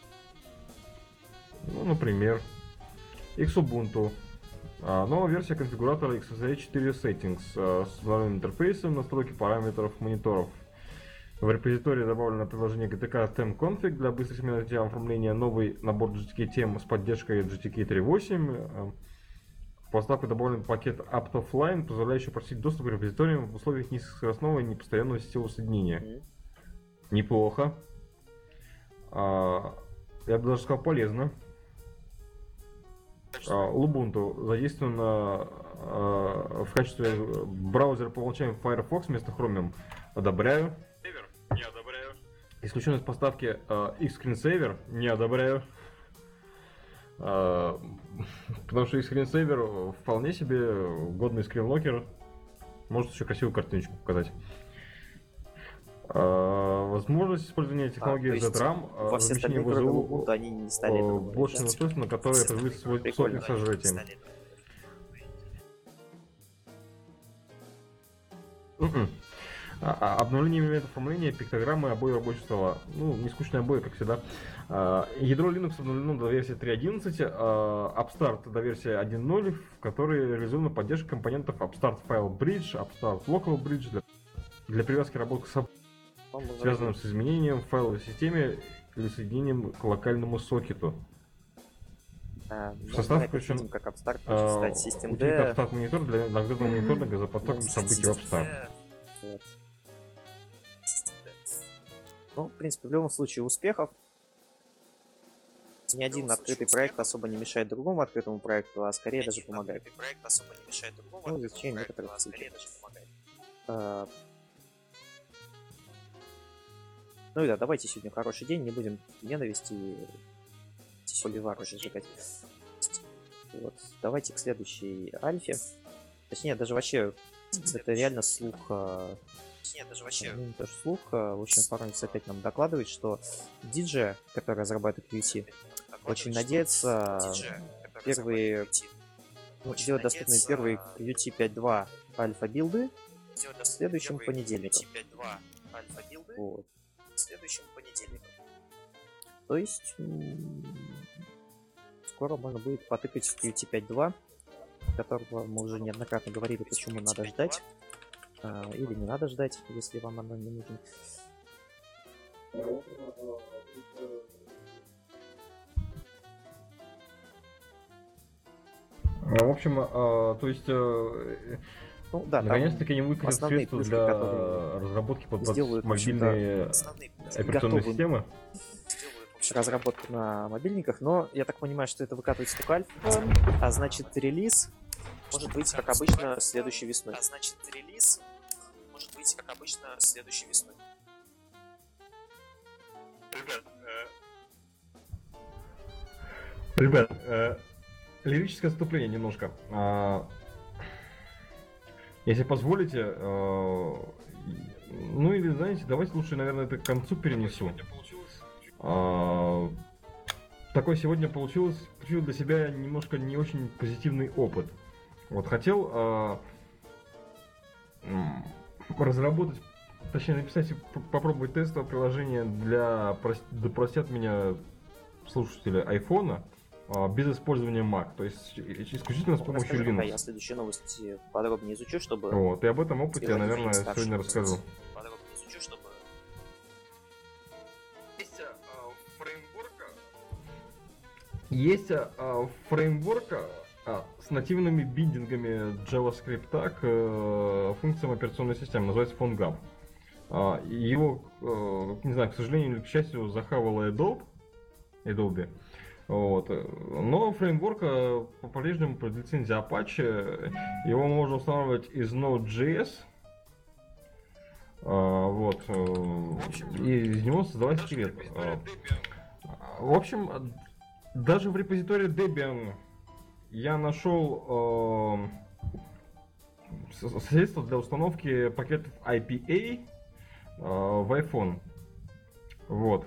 Ну, например, Xubuntu. Новая версия конфигуратора XSA 4 Settings с обновленным интерфейсом, настройки параметров мониторов. В репозитории добавлено приложение GTK Theme Config для быстрой смены тем оформления, новый набор GTK тем с поддержкой GTK 3.8. В поставку добавлен пакет apt-offline, позволяющий просить доступ к репозиториям в условиях низкоскоростного и непостоянного сетевого соединения. Неплохо. Я бы даже сказал, полезно. Ubuntu задействовано в качестве браузера по умолчанию Firefox вместо Chromium. Одобряю. Не одобряю. Исключенность поставки X-Screensaver. Не одобряю. Потому что X-Screensaver вполне себе годный скринлокер. Может еще красивую картиночку показать. Возможность использования технологии ZRAM, размещение ВЗУ, блочное устройство, на которое производит свой собственный сожретием. Обновление элементов оформления, пиктограммы, обои рабочего стола. Ну, не скучные обои, как всегда. Ядро Linux обновлено до версии 3.11, Upstart до версии 1.0, в которой реализована поддержка компонентов Upstart File Bridge, Upstart Local Bridge для привязки работы к связанным с изменением в файловой системе или соединением к локальному сокету. В состав включен как Upstart, утилита Upstart монитор для наглядного мониторинга за потоком событий в Upstart. Вот. Ну, в принципе, в любом случае успехов. Ни один открытый проект особо не мешает другому открытому проекту, а скорее даже помогает. Ну, за исключением некоторых циклов. Ну и да, давайте сегодня хороший день, не будем ненависти и поливар уже сжигать. Вот, давайте к следующей альфе. Точнее, даже вообще, это реально слух... не то, что слух. В общем, Farnix опять нам докладывает, что DJ, который разрабатывает QT, очень надеется сделать доступны первые Qt 5.2 альфа-билды следующим понедельником. Вот. То есть скоро можно будет потыкать в Qt 5.2, которого мы уже неоднократно говорили, почему надо ждать. Или не надо ждать, если вам оно не нужно. В общем, то есть, ну, да, наконец-таки не выкатят средства для разработки под мобильные операционные системы. Разработку на мобильниках, но я так понимаю, что это выкатывается только альфа, а значит релиз может быть, как обычно, следующей весной. Ребят, лирическое отступление немножко. Если позволите, ну или, знаете, давайте лучше, наверное, это к концу перенесу. Такой сегодня получил для себя немножко не очень позитивный опыт. Вот хотел разработать, точнее написать и попробовать тестовое приложение для, да простят меня слушатели, айфона, без использования Mac, то есть исключительно с помощью Linux. Я следующие новости подробнее изучу, чтобы... Вот, и об этом опыте я, наверное, сегодня расскажу. Есть фреймворк с нативными биндингами JavaScript к функциям операционной системы, называется PhoneGap. Его, не знаю, к сожалению или к счастью, захавала Adobe. Вот. Но фреймворк по-прежнему под лицензией Apache. Его можно устанавливать из Node.js. Вот. И из него создавать скелет. В общем, даже в репозитории Debian я нашел средства для установки пакетов IPA в iPhone. Вот.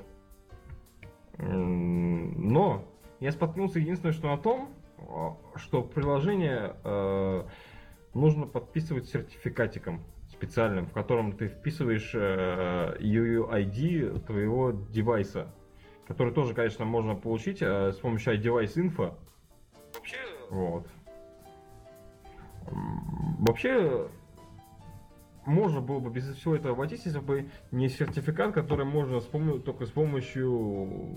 Но я споткнулся единственное, что на том, что приложение нужно подписывать сертификатиком специальным, в котором ты вписываешь UUID твоего девайса, который тоже, конечно, можно получить с помощью iDevice Info. Вот. Вообще, можно было бы без всего этого обойтись, если бы не сертификат, который можно только с помощью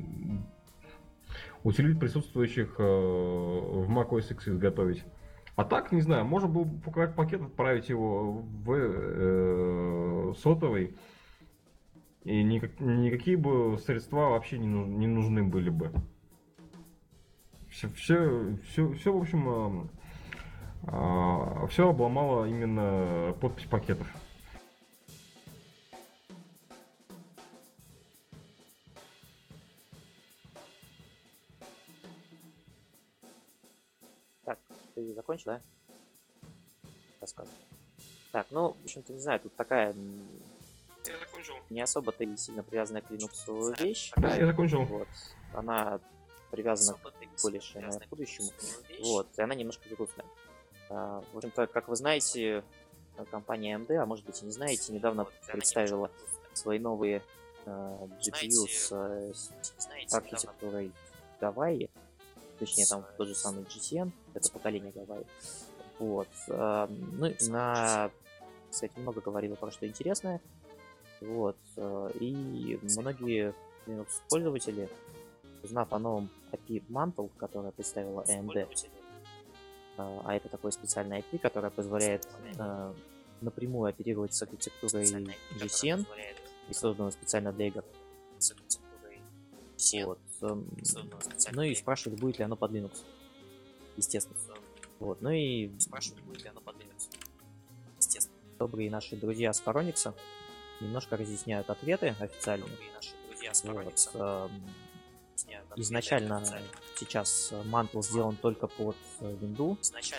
утилит, присутствующих в macOS X, изготовить. А так, не знаю, можно было бы как пакет отправить его в сотовый, и никакие бы средства вообще не нужны были бы. Все, в общем, все обломало именно подпись пакетов. Так, ты закончил, да? Рассказ. Так, ну, в общем-то, не знаю, тут такая Я закончил. не особо-то и сильно привязанная к Linux вещь. Да, я закончил. Вот. Она привязана к более к будущему. Вот, и она немножко грустная. В общем-то, как вы знаете, компания AMD, а может быть и не знаете, недавно представила свои новые GPU с архитектурой Gavai, точнее там тот же самый GCN, это поколение Gavai. Вот. Ну, кстати, много говорила про что интересное. Вот. И многие Linux-пользователи, узнав о новом API Mantle, которое представила AMD, а это такое специальное API, которое позволяет напрямую оперировать с архитектурой GCN и создано специально для игр. Вот. Ну и спрашивали, будет ли оно под Linux. Естественно. Вот. Ну и добрые наши друзья с Phoronix немножко разъясняют ответы официально. Вот. Изначально сейчас Mantle сделан только под Windows.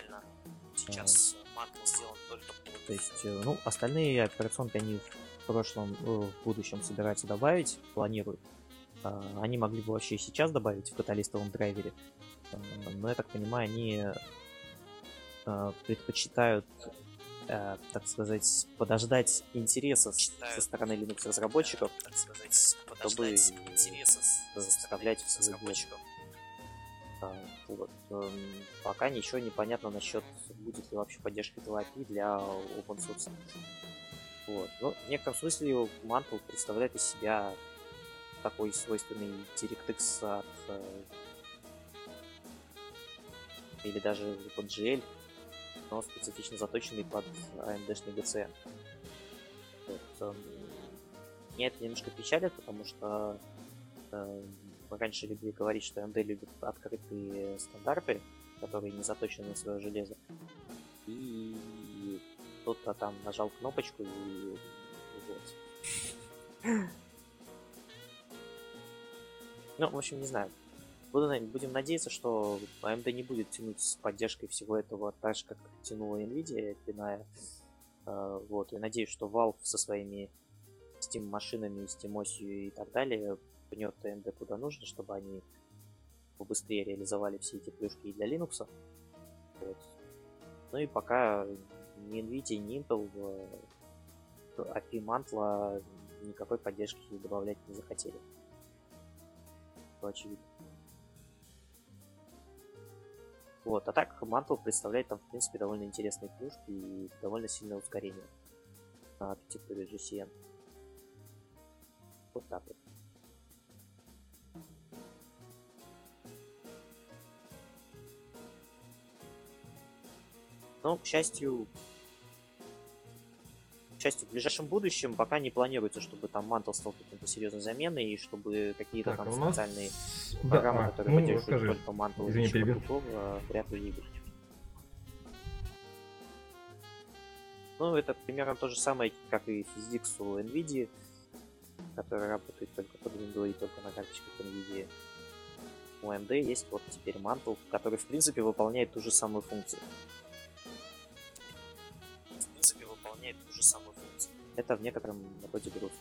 То есть, ну, остальные операционки они в будущем собираются добавить, планируют. Они могли бы вообще сейчас добавить в каталистовом драйвере. Но я так понимаю, они предпочитают, так сказать, подождать интересов со стороны Linux разработчиков, чтобы заставлять в свой разработчиков. Вот. Пока ничего не понятно насчет, будет ли вообще поддержка этого API для open source. Вот. Но в некотором смысле Mantle представляет из себя такой свойственный DirectX от или даже OpenGL, но специфично заточенный под AMD-шный GCN. Вот. Меня это немножко печалит, потому что мы раньше любили говорить, что AMD любит открытые стандарты, которые не заточены на свое железо. И кто-то там нажал кнопочку и вот. Ну, в общем, не знаю. Будем надеяться, что AMD не будет тянуть с поддержкой всего этого так же, как тянула Nvidia, пиная. Вот. И надеюсь, что Valve со своими Steam-машинами, Steam-осью и так далее пнет AMD куда нужно, чтобы они побыстрее реализовали все эти плюшки и для Linux. Вот. Ну и пока ни Nvidia, ни Intel в API Mantle никакой поддержки добавлять не захотели. Это очевидно. Вот, а так Mantle представляет там, в принципе, довольно интересные плюшки и довольно сильное ускорение на архитектуре GCN. Вот так вот. Но, к счастью, в ближайшем будущем пока не планируется, чтобы там Mantle стал какой-то серьезной заменой и чтобы какие-то Так, там у нас... специальные программы, которые поддерживают только Mantle, извини, перебил. вряд ли не будут. Ну, это примерно то же самое, как и PhysX у NVIDIA, который работает только под Windows и только на карточках NVIDIA. У AMD есть вот теперь Mantle, который, в принципе, выполняет ту же самую функцию. Это в некотором роде грустно.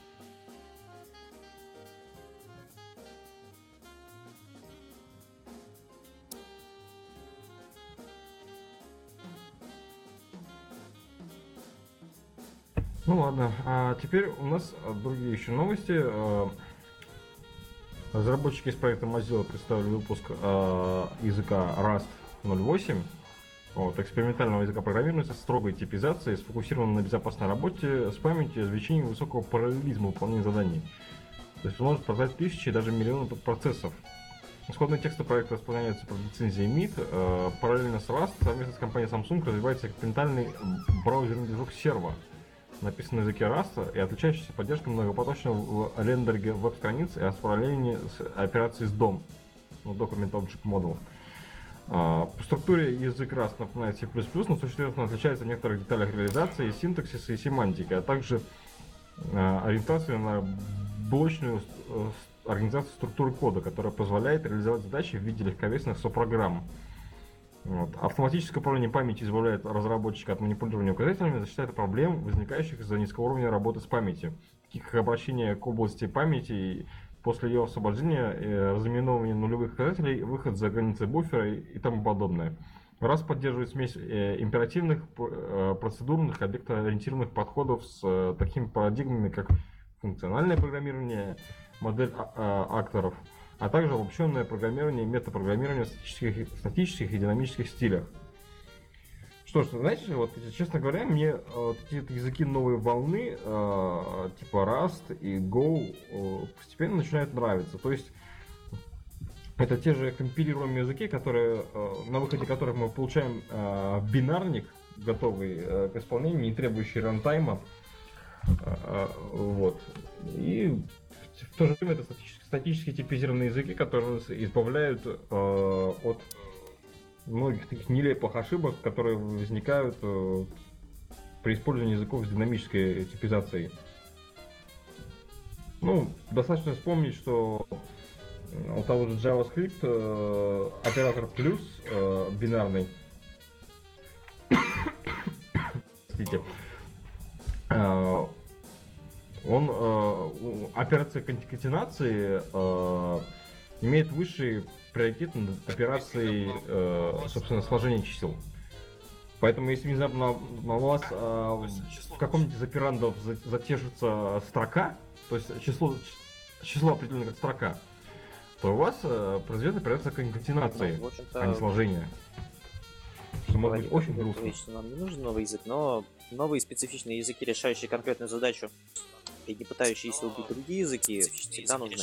Ну ладно, а теперь у нас другие еще новости. Разработчики из проекта Mozilla представили выпуск языка Rust 0.8, вот, экспериментального языка программирования со строгой типизацией, сфокусированной на безопасной работе с памятью и обеспечением высокого параллелизма выполнения заданий. То есть он может продать тысячи и даже миллионы процессов. Исходные тексты проекта распространяются под лицензией MIT. Параллельно с Rust совместно с компанией Samsung развивается экспериментальный браузерный движок Servo, написанный на языке Rust и отличающийся поддержкой многопоточного рендеринга веб-страниц и параллельно с операцией с DOM, Document Object Model. По структуре язык Rust напоминает C++, но существенно отличается в некоторых деталях реализации, синтаксиса и семантики, а также ориентации на блочную организацию структуры кода, которая позволяет реализовать задачи в виде легковесных сопрограмм. Вот. Автоматическое управление памятью избавляет разработчика от манипулирования указателями, защищает от проблем, возникающих из-за низкого уровня работы с памятью, таких как обращение к области памяти после ее освобождения, разыменование нулевых указателей, выход за границы буфера и тому подобное. Раз поддерживает смесь императивных, процедурных, объектоориентированных подходов с такими парадигмами, как функциональное программирование, модель акторов, а также обобщенное программирование и метапрограммирование в статических и динамических стилях. Что ж, знаете, вот, честно говоря, мне эти языки новой волны, типа Rust и Go, постепенно начинают нравиться. То есть, это те же компилируемые языки, которые, на выходе которых мы получаем бинарник, готовый к исполнению, не требующий рантайма. Вот. И в то же время это статически типизированные языки, которые нас избавляют от многих таких нелепых ошибок, которые возникают при использовании языков с динамической типизацией. Ну, достаточно вспомнить, что у того же JavaScript оператор плюс бинарный, простите, он операция конкатенации имеет высший приоритет над операцией, собственно, сложения чисел. Поэтому, если внезапно на вас в каком-нибудь из операндов затешится строка, то есть число определенное как строка, то у вас произойдет операция конкатенации, Ну, а не сложения. Что может быть очень грустно. Конечно, нам не нужен новый язык, но новые специфичные языки, решающие конкретную задачу и не пытающиеся убить другие языки, всегда нужны.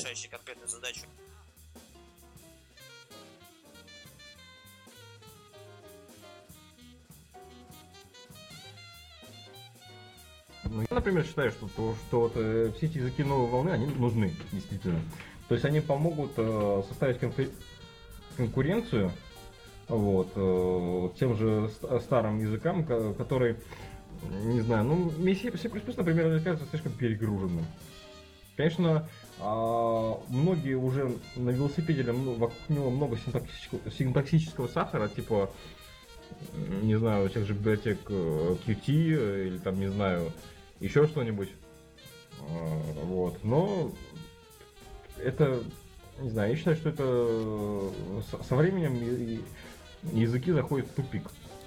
Ну, я, например, считаю, что вот, все эти языки новой волны, они нужны, действительно. То есть они помогут составить конкуренцию вот, тем же старым языкам, которые, не знаю, ну, C++, например, мне кажется слишком перегруженным. Конечно, многие уже на велосипеде, вокруг него много синтаксического сахара, типа, не знаю, тех же библиотек Qt или там, не знаю, еще что-нибудь. Вот, но это, не знаю, я считаю, что это со временем языки заходят в тупик.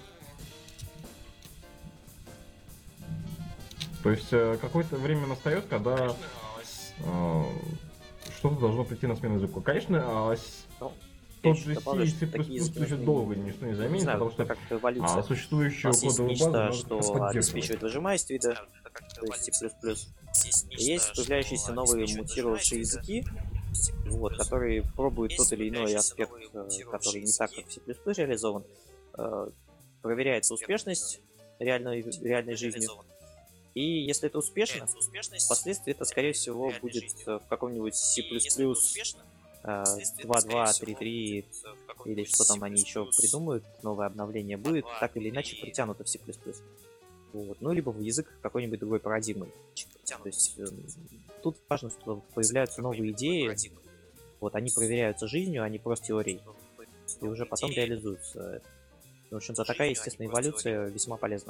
То есть какое-то время настает, когда что-то должно прийти на смену языку. Конечно, тот же C и C++ еще долго ничто не заменит, потому что существующую кодовую базу может поддерживать. Обеспечивает выжимаемость вида, то есть C++. Есть появляющиеся новые мутировавшие языки, вот, которые пробуют тот или иной аспект, который не так, как в C++ реализован, проверяется успешность реальной жизни. И если это успешно, впоследствии это, скорее всего, будет в каком-нибудь C++ 2.2, 3.3 или что там они еще придумают, новое обновление будет, так или иначе притянуто в C++. Вот. Ну, либо в язык какой-нибудь другой парадигмы. То есть тут важно, что появляются новые идеи, вот, они проверяются жизнью, а не просто теорией, и уже потом реализуются. В общем-то, такая естественная эволюция весьма полезна.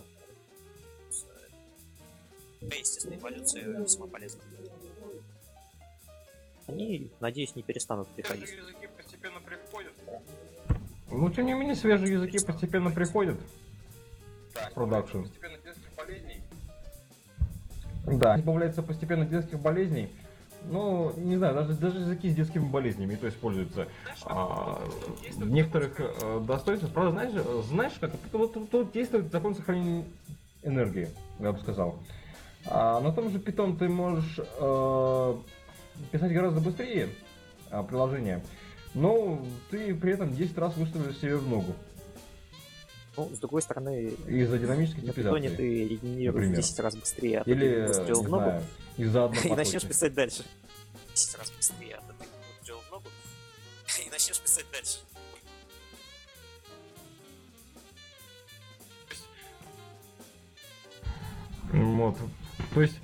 Они, надеюсь, не перестанут приходить. Языки постепенно приходят. Ну, тем не менее, свежие языки постепенно приходят. Да, продакшн. Постепенно детских болезней. Да, избавляется постепенно детских болезней. Ну, не знаю, даже языки с детскими болезнями то используются. В некоторых достоинствах, правда, знаешь как, тут действует закон сохранения энергии, я бы сказал. На том же Python ты можешь писать гораздо быстрее приложение, но ты при этом 10 раз выставишь себе в ногу. Ну, с другой стороны, из-за динамической типизации. На Python ты регенерируешь в 10 раз быстрее, а или, ты выстрелил в ногу, из-за одной и начнешь писать дальше. 10 раз быстрее, а ты выстрелил в ногу, и начнешь писать дальше. Вот. То есть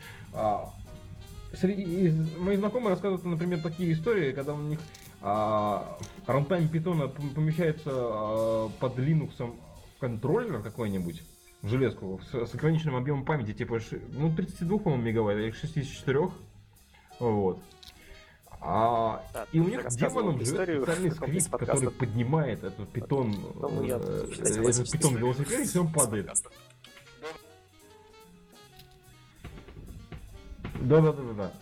мои знакомые рассказывают, например, такие истории, когда у них рантайм питона помещается под Linux контроллер какой-нибудь в железку с ограниченным объемом памяти, типа 32, по-моему, мегабайт или 64. Вот. И у них демоном живет специальный скрипт, который поднимает этот питон, велосипед, и он падает. Да.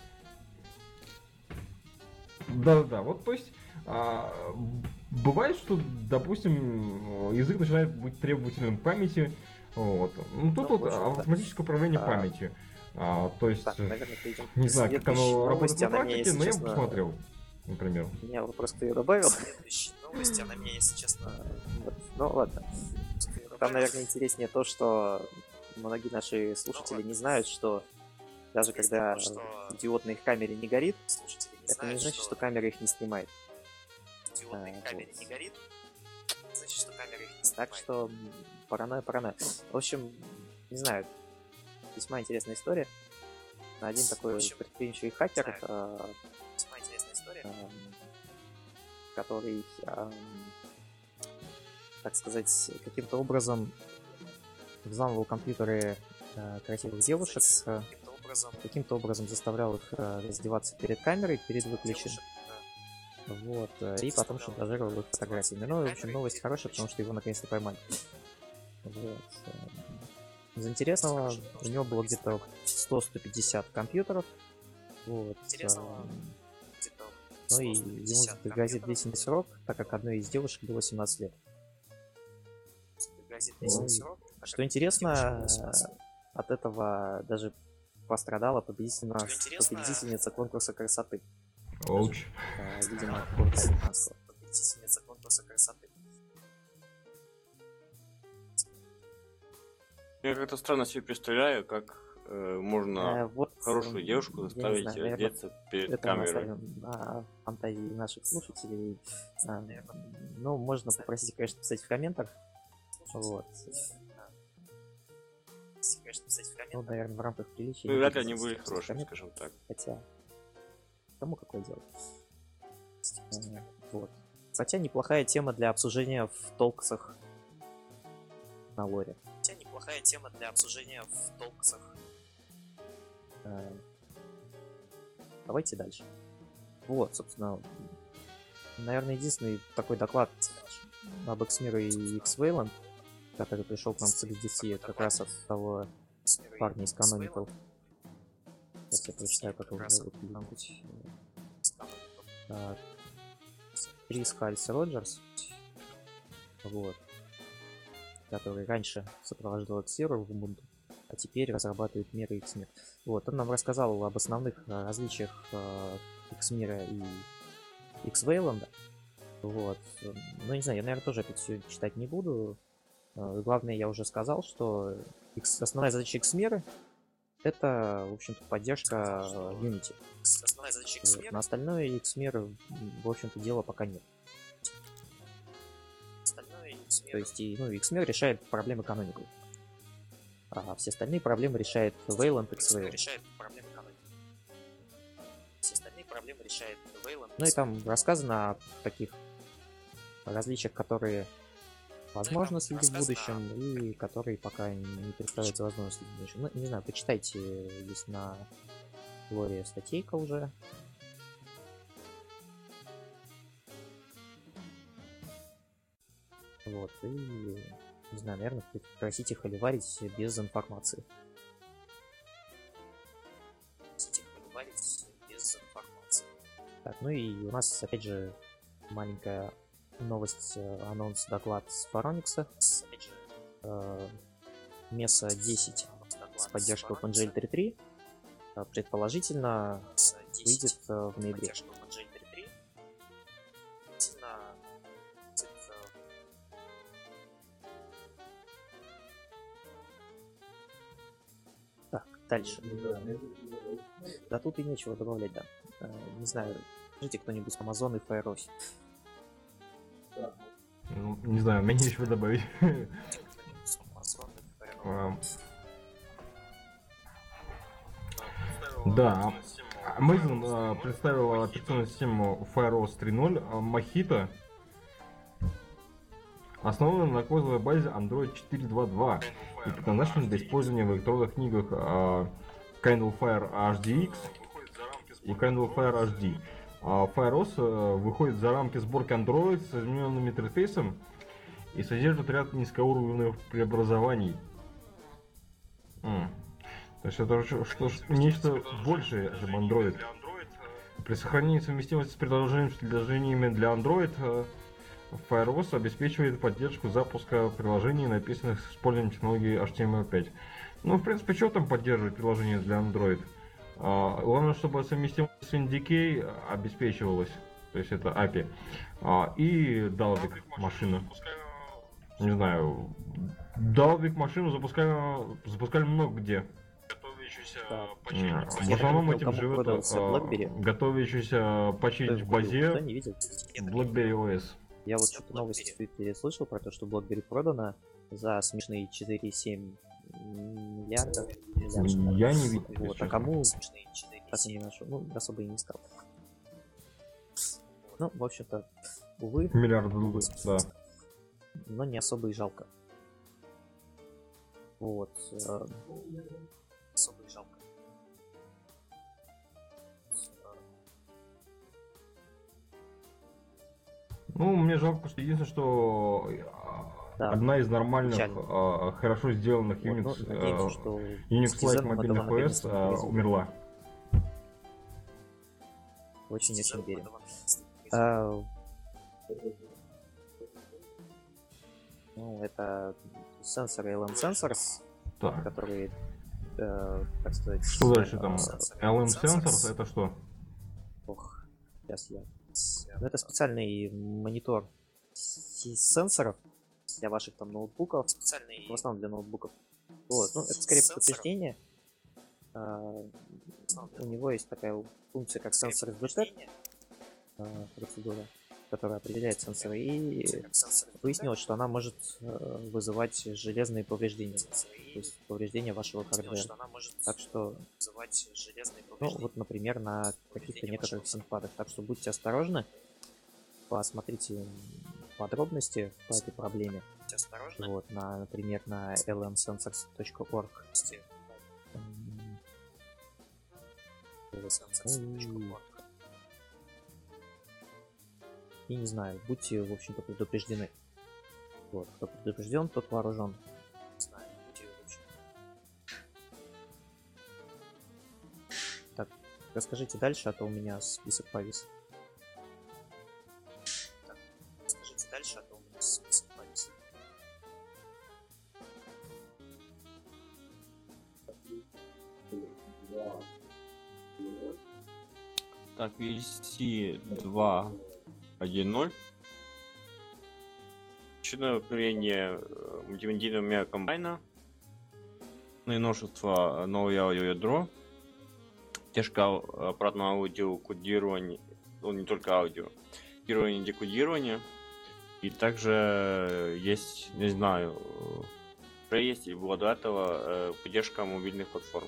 Да. Вот, то есть, бывает, что, допустим, язык начинает быть требовательным к памяти. Вот. Ну, тут вот автоматическое управление памятью. То есть, наверное, не знаю, как оно работает на практике, но я бы посмотрел, например. Я вот просто ее добавил. Следующие новости, она мне, если честно... Ну, ладно. Там, наверное, интереснее то, что многие наши слушатели не знают, что даже когда диод на их камере не горит, это не значит, что камера их не снимает. Так что паранойя. В общем, не знаю, весьма интересная история. Один такой предприимчивый хакер, который, так сказать, каким-то образом взламывал компьютеры красивых девушек, каким-то образом заставлял их раздеваться перед камерой, перед выключенным. Вот, и потом шантажировал их фотографиями. Ну, в общем, новость хорошая, потому что его наконец-то поймали. Вот. Из интересного, у него было где-то 100-150 компьютеров. Вот. Ну и ему грозит длительный срок, так как одной из девушек было 17 лет. Что интересно, от этого даже пострадала победительница конкурса красоты. Оуч. Видимо, победительница конкурса красоты. Я как-то странно себе представляю, как можно хорошую девушку заставить одеться перед камерой. Это фантазии наших слушателей. Ну, можно попросить, конечно, писать в комментах. Вот. Ну, наверное, в рамках приличия. Ну, вряд ли они были хорошими, скажем так. Хотя, кому какое дело? Вот. Хотя неплохая тема для обсуждения в толксах на лоре. Давайте дальше. Вот, собственно, наверное, единственный такой доклад об Xmir и X-Wayland, который пришел к нам в CXDC, это как раз от того парня из Canonical. Сейчас я прочитаю, как его зовут где-нибудь. Крис Хальс Роджерс, вот, который раньше сопровождал Xmir в Ubuntu, а теперь разрабатывает меры Xmir. Вот, он нам рассказал об основных различиях Xmir и X-Wayland. Вот. Ну, не знаю, я, наверное, тоже опять все читать не буду. Главное, я уже сказал, что основная задача Xmir — это, в общем-то, поддержка Unity. Вот. На остальное Xmir, в общем-то, дела пока нет. То есть, Xmir решает проблемы Canonical. А все остальные проблемы решает Wayland X-Wayland. Ну и там рассказано о таких различиях, которые возможно следить в будущем и которые пока не представляются возможностью в будущем. Ну, не знаю, почитайте, здесь на Лоре статейка уже. Вот, и, не знаю, наверное, просите холиварить без информации. Так, ну и у нас, опять же, маленькая новость, анонс, доклад с Pharonix. Mesa 10 с поддержкой OpenGL 3.3 предположительно выйдет в ноябре. Так, дальше. Да тут и нечего добавлять, да. Не знаю, скажите кто-нибудь Amazon и FireOS. Ну, не знаю, мне нечего добавить. Да, Amazon представила операционную систему FireOS 3.0 Mojito, основанную на кодовой базе Android 4.2.2 и предназначенную для использования в электронных книгах CandleFire HDX и CandleFire HD. FireOS выходит за рамки сборки Android с измененным интерфейсом и содержит ряд низкоуровневых преобразований. То есть это нечто большее, чем Android. При сохранении совместимости с приложениями для Android, FireOS обеспечивает поддержку запуска приложений, написанных с использованием технологии HTML5. Ну, в принципе, что там поддерживать приложения для Android? Главное, чтобы совместимость с NDK обеспечивалась, то есть это API, и Dalvik машина. Не знаю, Dalvik машину запускали много где. В основном этим живет готовящийся починить в базе BlackBerry OS. Я вот что-то новости в Твиттере слышал про то, что BlackBerry продана за смешные 4,7 миллиардов. Я не видел. Вот, а кому? Так и не нашел. Ну, особо и не стал. Ну, в общем-то, увы. Миллиарды, увы, да. Но не особо и жалко. Вот. Особо и жалко. Ну, мне жалко, что единственное, что да, одна из нормальных, хорошо сделанных Unix-like мобильных OS умерла. Очень-очень верим. Ну, это сенсоры LM Sensors, которые, так сказать... Что дальше там? LM Sensors это что? Ох, сейчас я... Ну, это специальный монитор сенсоров для ваших там ноутбуков, в основном для ноутбуков. Вот, ну, это скорее подтверждение. У него есть такая функция, как сенсор FBT, процедура, которая определяет сенсоры, и выяснилось, что она может вызывать железные повреждения, то есть повреждения вашего хардвера. Так что, ну вот, например, на каких-то некоторых синкпадах. Так что будьте осторожны, посмотрите подробности по этой проблеме. Вот, например, на lmsensors.org. И не знаю, будьте, в общем-то, предупреждены. Вот, кто предупрежден, тот вооружен. Так, расскажите дальше, а то у меня список повис. Так, VLC 2.1.0. Очередное обновление мультимедийного мега-комбайна. Новшество, новое аудиоядро. Поддержка аппаратного аудиокодирования, ну не только аудио, кодирование, декодирование. И также есть, не знаю, Уже есть и было до этого поддержка мобильных платформ.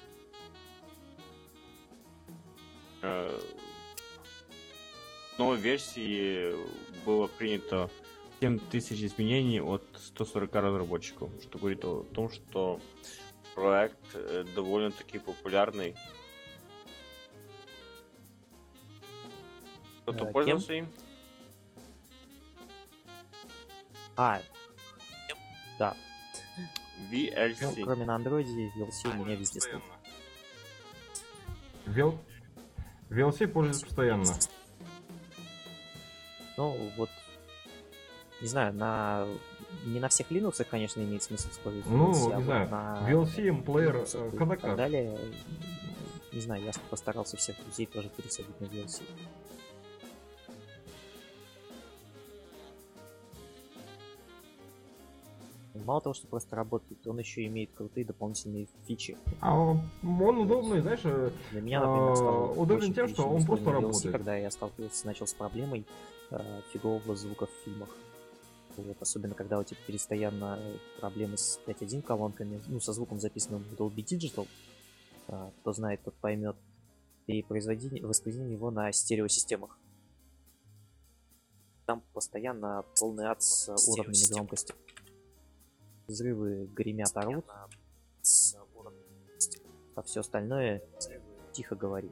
В новой версии было принято 7000 изменений от 140 разработчиков, что говорит о том, что проект довольно-таки популярный. Кто-то пользовался им? Да. VLC. Ну, кроме на андроиде, VLC у меня везде стоит. VLC пользуется постоянно. Ну, вот, не знаю, не на всех Linux, конечно, имеет смысл использовать Ну, VLC, не вот знаю, на VLC, плеер, Linux и когда так как. далее, не знаю, я постарался всех друзей тоже пересадить на VLC. Мало того, что просто работает, он еще имеет крутые дополнительные фичи. А он удобный, знаешь, Для меня, например, стало удобен очень тем, что прилично он просто использовать VLC, работает. когда я начал с проблемой фигового звука в фильмах. Вот, особенно когда у тебя постоянно проблемы с 5.1 колонками, ну, со звуком, записанным в Dolby Digital. Кто знает, тот поймет. И воспроизведение его на стереосистемах. Там постоянно полный ад с уровнями громкости. Взрывы гремят, орут, а все остальное тихо говорит.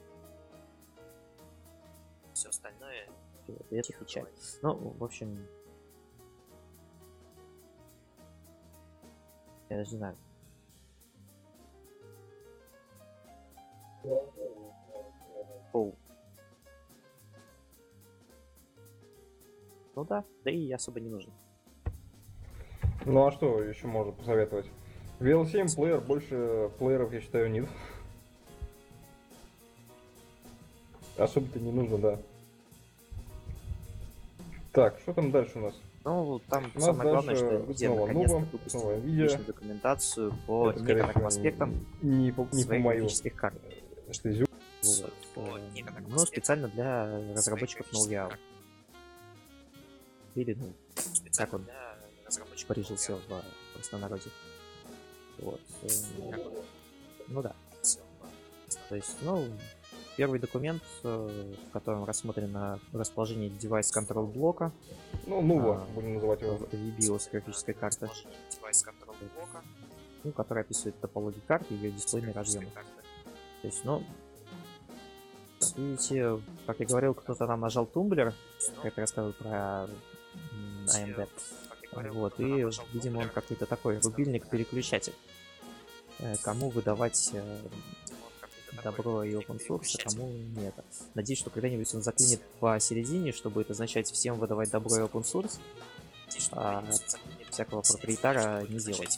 Все остальное это печаль. Ну, в общем, я даже не знаю. Оу. Ну да и особо не нужно. Ну а что еще можно посоветовать? VL7 плеер, больше плееров, я считаю, нет. Особо-то не нужно, да. Так, что там дальше у нас? Ну, там У нас самое главное, что дальше NVIDIA снова наконец-то Nova, выпустила снова NVIDIA. отличную документацию по Это, скорее некоторым всего, аспектам не по своих мою. графических карт. Стезю. Вот. Но специально для разработчиков на VR. Или, ну, как он прижился в простонародье. Вот. Ну да. То есть, ну, первый документ, в котором рассмотрено расположение девайс-контрол блока. Ну, Nova, будем называть его. VBIOS графической карты. Ну, который описывает топологию карты и ее дисплейные разъемы. То есть, ну, видите, как я говорил, кто-то там нажал тумблер, как я рассказывал про AMD. Вот, и, видимо, он какой-то такой рубильник-переключатель. Кому выдавать добро и open source, а кому нет. Надеюсь, что когда-нибудь он заклинит посередине, что будет означать всем выдавать добро и open source, а всякого проприетара не делать.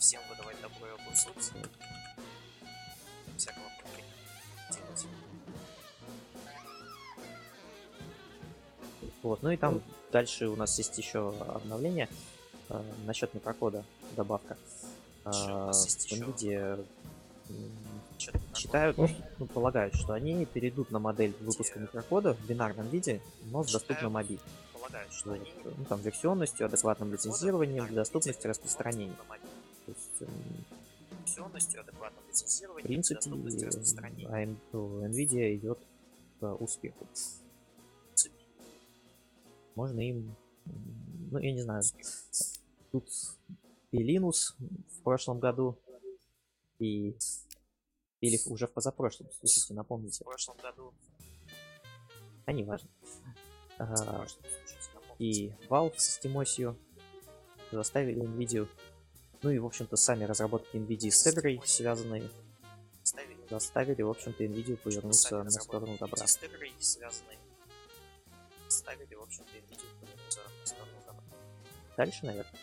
Вот, ну и там дальше у нас есть еще обновление насчет микрокода, добавка. В NVIDIA считают, ну, полагают, что они перейдут на модель выпуска микрокода в бинарном виде, но с доступным API. Вот. Ну, там, версионностью, адекватным лицензированием, для доступности распространения. То есть, в принципе, NVIDIA идет к успеху. Можно им, ну, я не знаю, тут и Linux в прошлом году, или уже в позапрошлом, слушайте, напомните. В прошлом году. А не важно. И Valve с Steam заставили NVIDIA, ну и, в общем-то, сами разработки NVIDIA с Tegra связанные, заставили, в общем-то, NVIDIA повернуться на сторону добра. Дальше, наверное.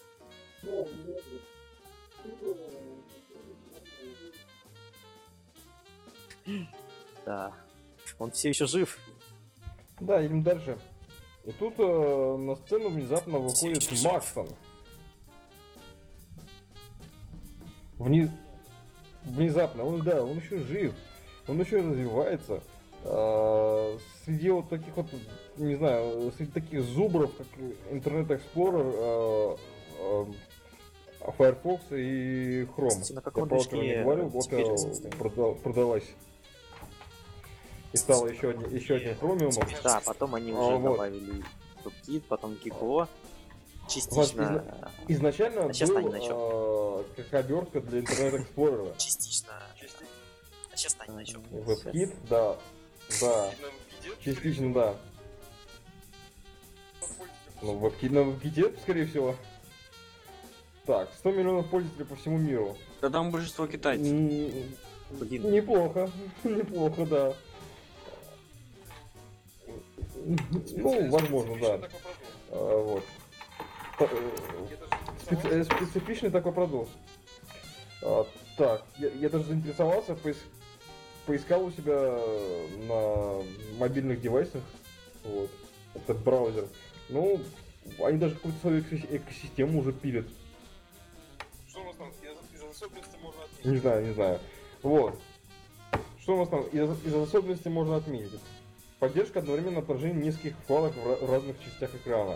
Да, он все еще жив. Да, идем дальше. И тут на сцену внезапно выходит Максон. Внезапно, он еще жив, он еще развивается. Среди вот таких вот, не знаю, среди таких зубров, как Internet Explorer, Firefox и Chrome. Кстати, на Я каком про это не движке говорил, вот теперь он продалась. И стала еще одним Chromium. Да, потом они уже вот. добавили WebKit, потом Giglo. Частично... Изначально А сейчас они на был как обертка для Internet Explorer. Частично... А сейчас они на чем? WebKit, да. Частично, да. Ну, WebKit на WebKit, скорее всего. Так, 100 миллионов пользователей по всему миру. Да там большинство китайцев. Блин. Неплохо, неплохо, да. Ну, возможно, да. Вот. Специфичный такой продукт. Так, я даже заинтересовался, поискал у себя на мобильных девайсах. Вот. Этот браузер. Ну, они даже какую-то свою экосистему уже пилят. Что у нас там из особенностей можно отметить? Не знаю. Вот. Что у нас там из особенностей можно отметить? Поддержка одновременно отражения нескольких вкладок в разных частях экрана.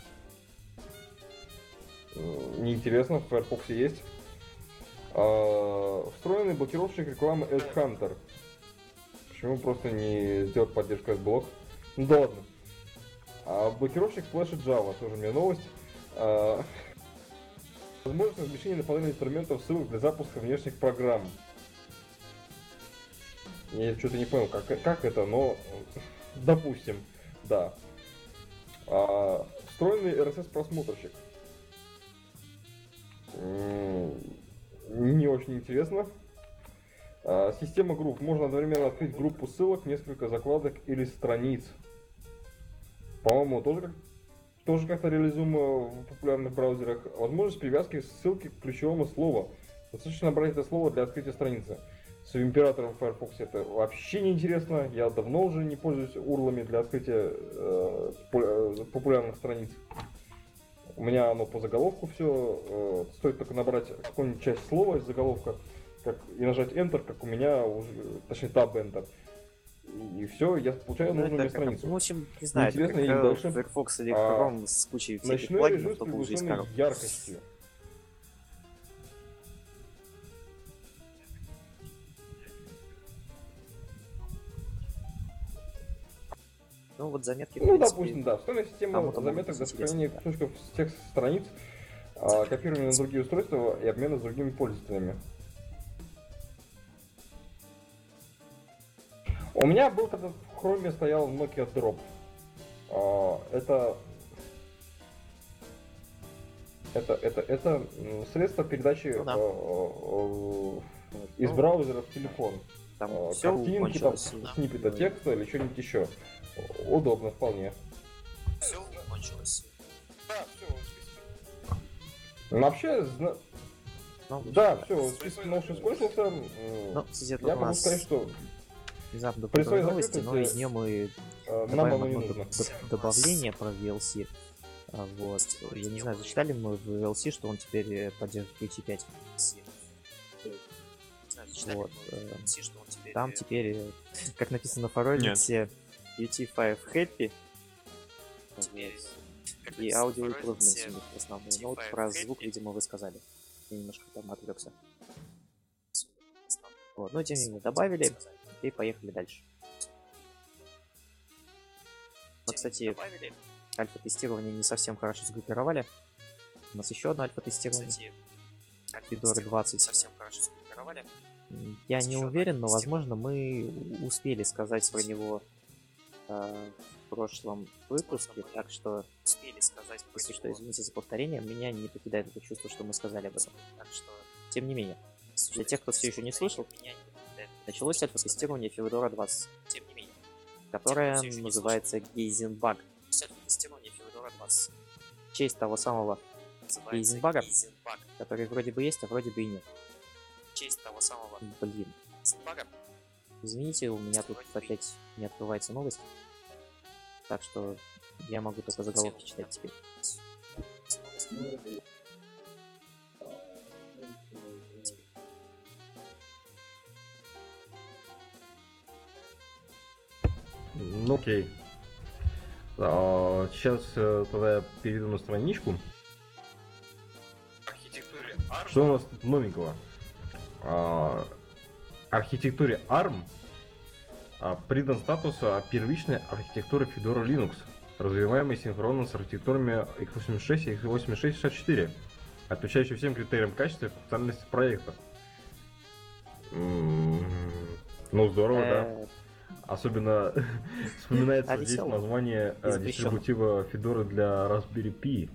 Неинтересно, в Firefox есть. Встроенный блокировщик рекламы AdHunter. Почему просто не сделать поддержку AdBlock? Ну да ладно. Блокировщик Flash и Java, тоже мне новость. Возможность размещения дополнительных инструментов ссылок для запуска внешних программ. Я что-то не понял, как это, но допустим, да. Встроенный RSS-просмотрщик. Не очень интересно. Система групп. Можно одновременно открыть группу ссылок, несколько закладок или страниц. По-моему, тоже как-то реализуемо в популярных браузерах. Возможность привязки ссылки к ключевому слову. Достаточно набрать это слово для открытия страницы. С императором в Firefox это вообще не интересно. Я давно уже не пользуюсь урлами для открытия популярных страниц. У меня оно по заголовку все. Стоит только набрать какую-нибудь часть слова из заголовка и нажать Enter, как у меня уже, точнее Tab Enter. И все, я получаю нужную мне страницу. Ну, в общем, не знаю, интересно, это и дальше. Firefox или Chrome с кучей всяких Ночной режим плагинов, с только уже из приглушенной коробки. яркостью. Ну, вот заметки, в Ну, принципе, допустим, да. Встроенная система кому-то заметок может для быть сохранения интересно, кусочков с текста страниц, копирования на другие устройства и обмена с другими пользователями. У меня был, когда в Chrome стоял Nokia Drop. Это средство передачи Ну да. из Ну, браузера в телефон. там все Картинки, там, кончилось. сниппета текста или что-нибудь еще. Удобно вполне. Все кончилось. Да, все, Ну, вообще, Ну, да, все, список новших кончился. Ну, кстати, это Я у могу нас сказать, что внезапно при дополнительные своей новости, но закрытости, из нее мы нам добавим оно не одно нужно. добавление про VLC. Вот. Я не знаю, зачитали мы в VLC, что он теперь поддерживает Qt5. Вот. Там теперь, как написано в Фородиксе, Qt5 Happy. Вот. И аудио improvements у них основные. Ну вот про звук, видимо, вы сказали. Я немножко там отвлекся. Вот. Но тем не менее добавили и поехали дальше. Но, кстати, альфа-тестирование не совсем хорошо сгруппировали. У нас еще одно альфа-тестирование. Fedora 20. Я не уверен, но возможно мы успели сказать про него в прошлом выпуске, так что если что, извините за повторение, меня не покидает это чувство, что мы сказали об этом. Так что, тем не менее, для тех, кто все еще не слышал, началось альфа-тестирование Fedora 20, которое называется Geisenbug. В честь того самого Гейзенбага, который вроде бы есть, а вроде бы и нет. Блин. Извините, у меня тут опять не открывается новость. Так что я могу только заголовки читать теперь. Ну окей. Сейчас тогда я перейду на страничку. Что у нас тут новенького? Архитектуре ARM придан статус первичной архитектуры Fedora Linux, развиваемой синхронно с архитектурами x86 и x86-64, отвечающей всем критериям качества и функциональности проекта. Ну, здорово, да. Особенно вспоминается здесь название дистрибутива Fedora для Raspberry Pi.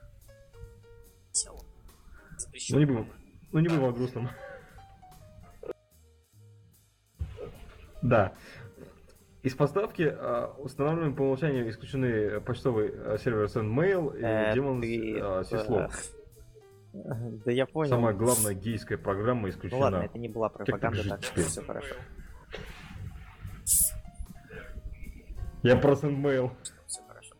Ну не будем о грустном. Да. Из поставки устанавливаем по умолчанию исключены почтовый сервер SendMail и Demons Syslog. Да я понял. Самая главная гейская программа исключена. Ну ладно, это не была пропаганда, так что все хорошо. Я про SendMail. Все хорошо.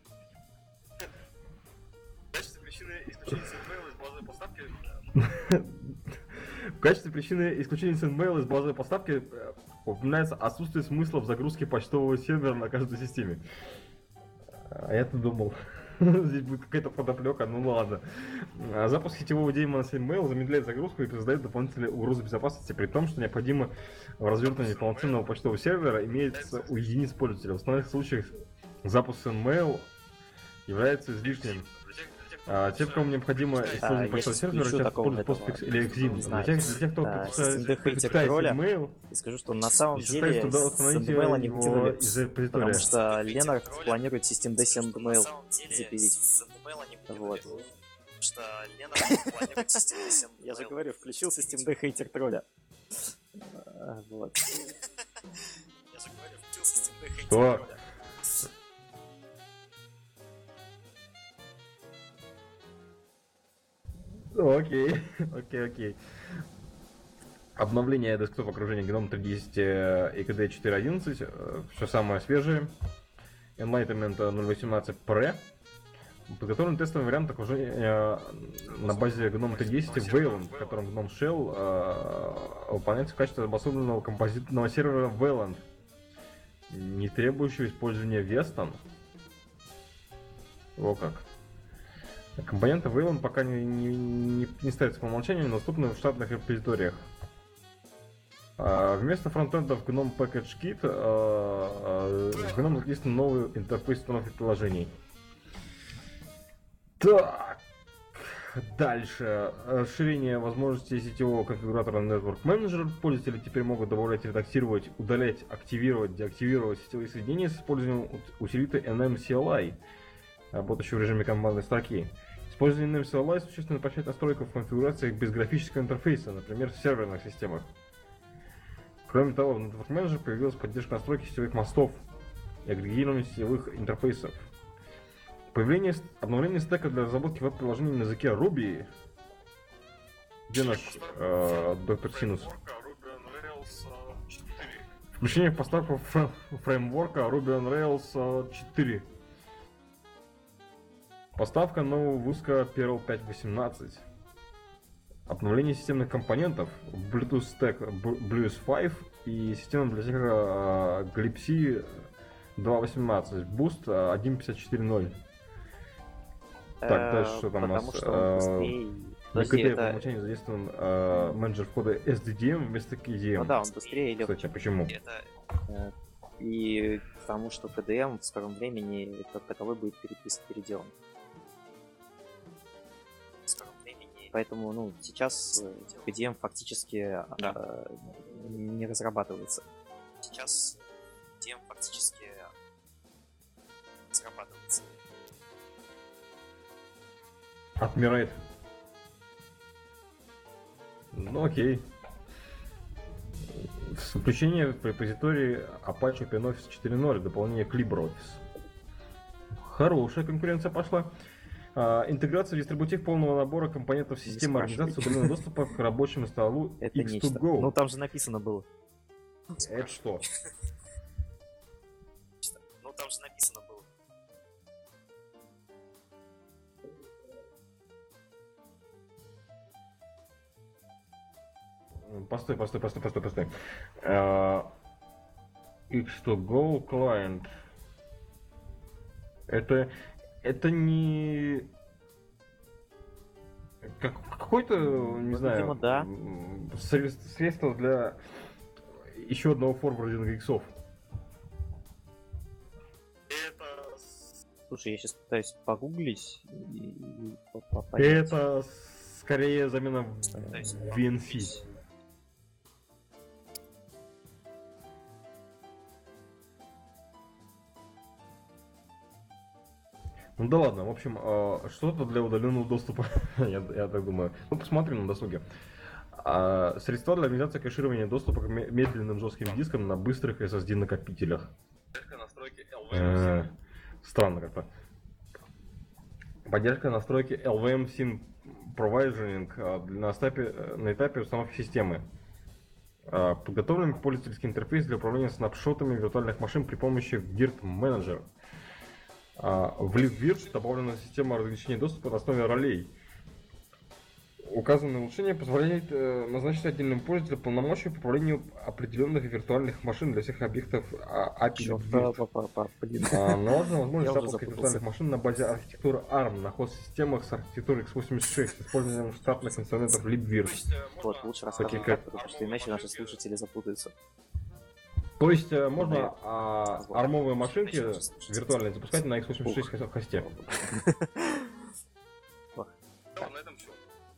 В качестве причины исключения SendMail из базовой поставки упоминается отсутствие смысла в загрузке почтового сервера на каждой системе. А я-то думал, здесь будет какая-то подоплека, ну ладно. Запуск сетевого демона SendMail замедляет загрузку и создает дополнительные угрозы безопасности, при том, что необходимо в развертывании полноценного почтового сервера имеется у единиц пользователя. В основных случаях запуск SendMail является излишним. Тем, кому необходимо использовать почтовый сервер, часто используют постфикс или экзим. Для тех, кто предпочитает email, и скажу, что на самом деле SendMail они выкинули, потому что Ленард планирует Systemd SendMail запилить. Вот. Я же говорю, включил Systemd хейтер тролля. Вот. Я же говорю, включил Systemd хейтер тролля. Окей. Обновление десктоп окружения GNOME 3.10 и KDE 4.11, все самое свежее. Enlightenment 0.18 Pre. Подготовлен тестовый вариант окружения на базе GNOME 3.10 Wayland, в котором GNOME Shell выполняется в качестве обособленного композитного сервера Wayland, не требующего использования Weston. О как. Компоненты Wayland пока не ставятся по умолчанию, но доступны в штатных репозиториях. Вместо фронтендов GNOME Package Kit в GNOME задействован новый интерфейс установки приложений. Так, дальше. Расширение возможностей сетевого конфигуратора Network Manager. Пользователи теперь могут добавлять, редактировать, удалять, активировать, деактивировать сетевые соединения с использованием усилителя NMCLI, работающего в режиме командной строки. Использование NMCLI существенно упрощает настройку в конфигурациях без графического интерфейса, например, в серверных системах. Кроме того, в Network Manager появилась поддержка настройки сетевых мостов и агрегирования сетевых интерфейсов. Обновление стека для разработки веб-приложений на языке Ruby. Где наш доктор Синус? Включение в поставку фреймворка Ruby on Rails 4. Поставка нового выпуска Perl 5.18. Обновление системных компонентов Bluetooth Stack Blues 5 и системная библиотека Glibc 2.18 Boost 1.54.0. Так, дальше что там у нас? На KDE по умолчанию задействован менеджер входа SDDM вместо KDM. Ну да, он быстрее или... Кстати, а почему? И потому что KDM в скором времени как таковой будет переделан. Поэтому, ну, сейчас KDM фактически не разрабатывается. Сейчас KDM фактически разрабатывается. Отмирает. Ну окей. Включение в репозитории Apache OpenOffice 4.0, дополнение к LibreOffice. Хорошая конкуренция пошла. Интеграция в дистрибутив полного набора компонентов системы организации удаленного доступа к рабочему столу X2Go. Ну там же написано было. Это что? Ну там же написано было. Постой. X2Go client. Это не... какое-то, не знаю, видимо, да. средство для еще одного форвардинга иксов. Это... Слушай, я сейчас пытаюсь погуглить и Это скорее замена VNC. Ну да ладно, в общем, что-то для удаленного доступа, я так думаю. Ну посмотрим на досуге. Средства для организации кэширования доступа к медленным жестким дискам на быстрых SSD накопителях. настройки LVM. Странно как-то. Поддержка настройки LVM Sync Provisioning на этапе установки системы. Подготовлен пользовательский интерфейс для управления снапшотами виртуальных машин при помощи Dirt Manager. В LibVirt добавлена система разграничения доступа на основе ролей. Указанное улучшение позволяет назначить отдельным пользователю полномочия по управлению определенных виртуальных машин для всех объектов API LibVirt. Наложена возможность запуска виртуальных машин на базе архитектуры ARM на хост-системах с архитектурой x86 с использованием штатных инструментов LibVirt. Вот, лучше рассказывай, потому что иначе наши слушатели запутаются. То есть можно армовые машинки виртуальные запускать на x86 хосте. Да, на этом все.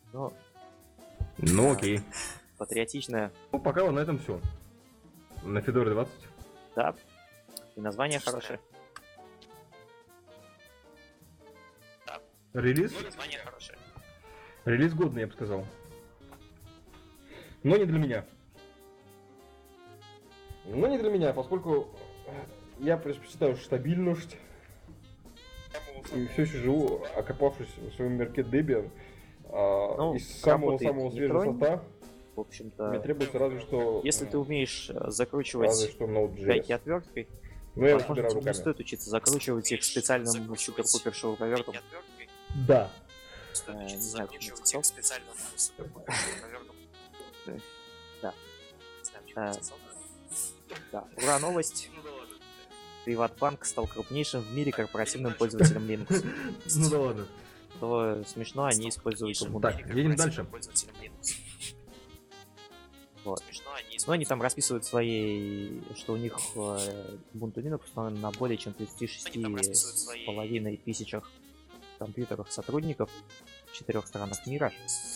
Ну окей. Патриотичная. Ну пока вот на этом все. На Fedora 20. Да. И название хорошее. Релиз? Название хорошее. Релиз годный, я бы сказал. Но не для меня. Но не для меня, поскольку я предпочитаю стабильность. И все еще живу, окопавшись в своем мирке Debian. Из самого свежего соста в общем-то, мне требуется разве что... Если ты умеешь закручивать гайки отверткой, возможно, тебе не стоит учиться закручивать их специальным супер-пупер шуруповертом. Да. Не знаю, как это сказал. Да. Ура, новость. Приватбанк стал крупнейшим в мире корпоративным пользователем Linux. Ну да ладно. То смешно, они используют Ubuntu. Так, едем дальше. Вот. Но они там расписывают свои, что у них Ubuntu Linux установлен на более чем 36,5 тысячах компьютеров сотрудников в 4 странах мира.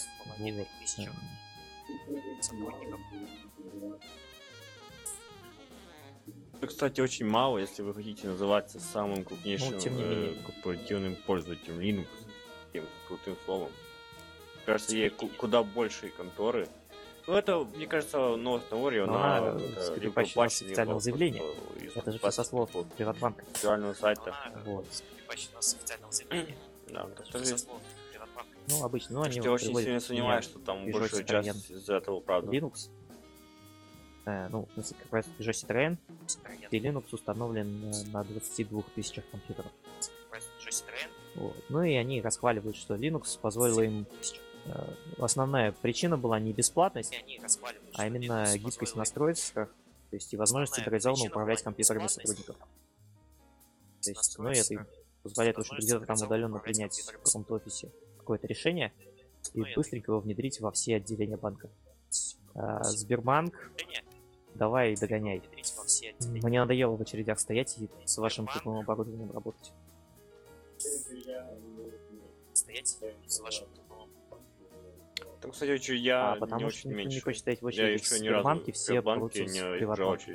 Это, кстати, очень мало, если вы хотите называться самым крупнейшим корпоративным пользователем Linux, таким крутым словом. Мне кажется, есть куда большие конторы. Ну, это, мне кажется, новость на Орeo, но либо платит официального заявления. Это же все со слов Приватбанка. Официального сайта. Вот. Да, ну, обычно, но они я очень сильно сомневаюсь, что там большая часть из этого правда. Linux. Ну, как раз в движок Citroën, и Linux установлен на 22 тысячах компьютеров. Вот. Ну и они расхваливают, что Linux позволил им... Основная причина была не бесплатность, а именно гибкость в настройках, то есть и возможность централизованно управлять компьютерами сотрудников. То есть, ну, это позволяет, в общем, где-то там удаленно принять в каком-то офисе какое-то решение и быстренько его внедрить во все отделения банка. Сбербанк, давай догоняй. Мне надоело в очередях стоять и с вашим тупым оборудованием работать. Там, кстати, я потому не что очень никто меньше. не хочет стоять в очереди в Сбербанке, все прутся в Приватбанке.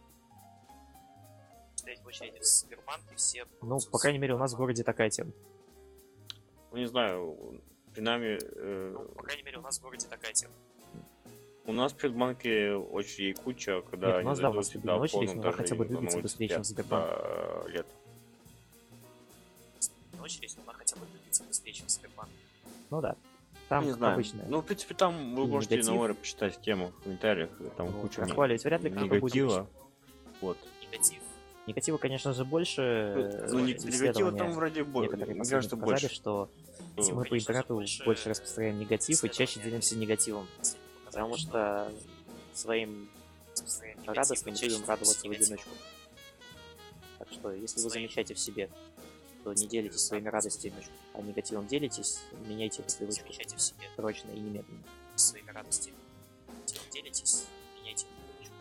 Ну, по крайней мере, у нас в городе такая тема. Ну, не знаю, при нами... По крайней мере, у нас в городе такая тема. У нас в Приватбанке очередь куча, когда... Нет, у нас, да, у нас стабильная очередь, но она хотя бы двигается быстрее, чем в Сбербанке. Лет. Очередь, но она хотя бы двигается быстрее, чем в Сбербанке. Ну да. Там не знаю. Обычная. Ну, в принципе, там вы можете на Оре почитать тему в комментариях. Там куча расхваливать вряд ли кто-то негатива. Вот. Негатива, конечно же, больше. Ну, негатива там вроде больше. Мне кажется, больше. Что мы по интернету больше распространяем негатив и чаще делимся негативом. Потому что своим радостным любим радоваться в одиночку. Так что, если вы замечаете в себе что не делитесь своими радостями, а негативом делитесь, меняйте эту привычку в себе срочно и немедленно. Своими радостями делитесь, меняйте эту привычку.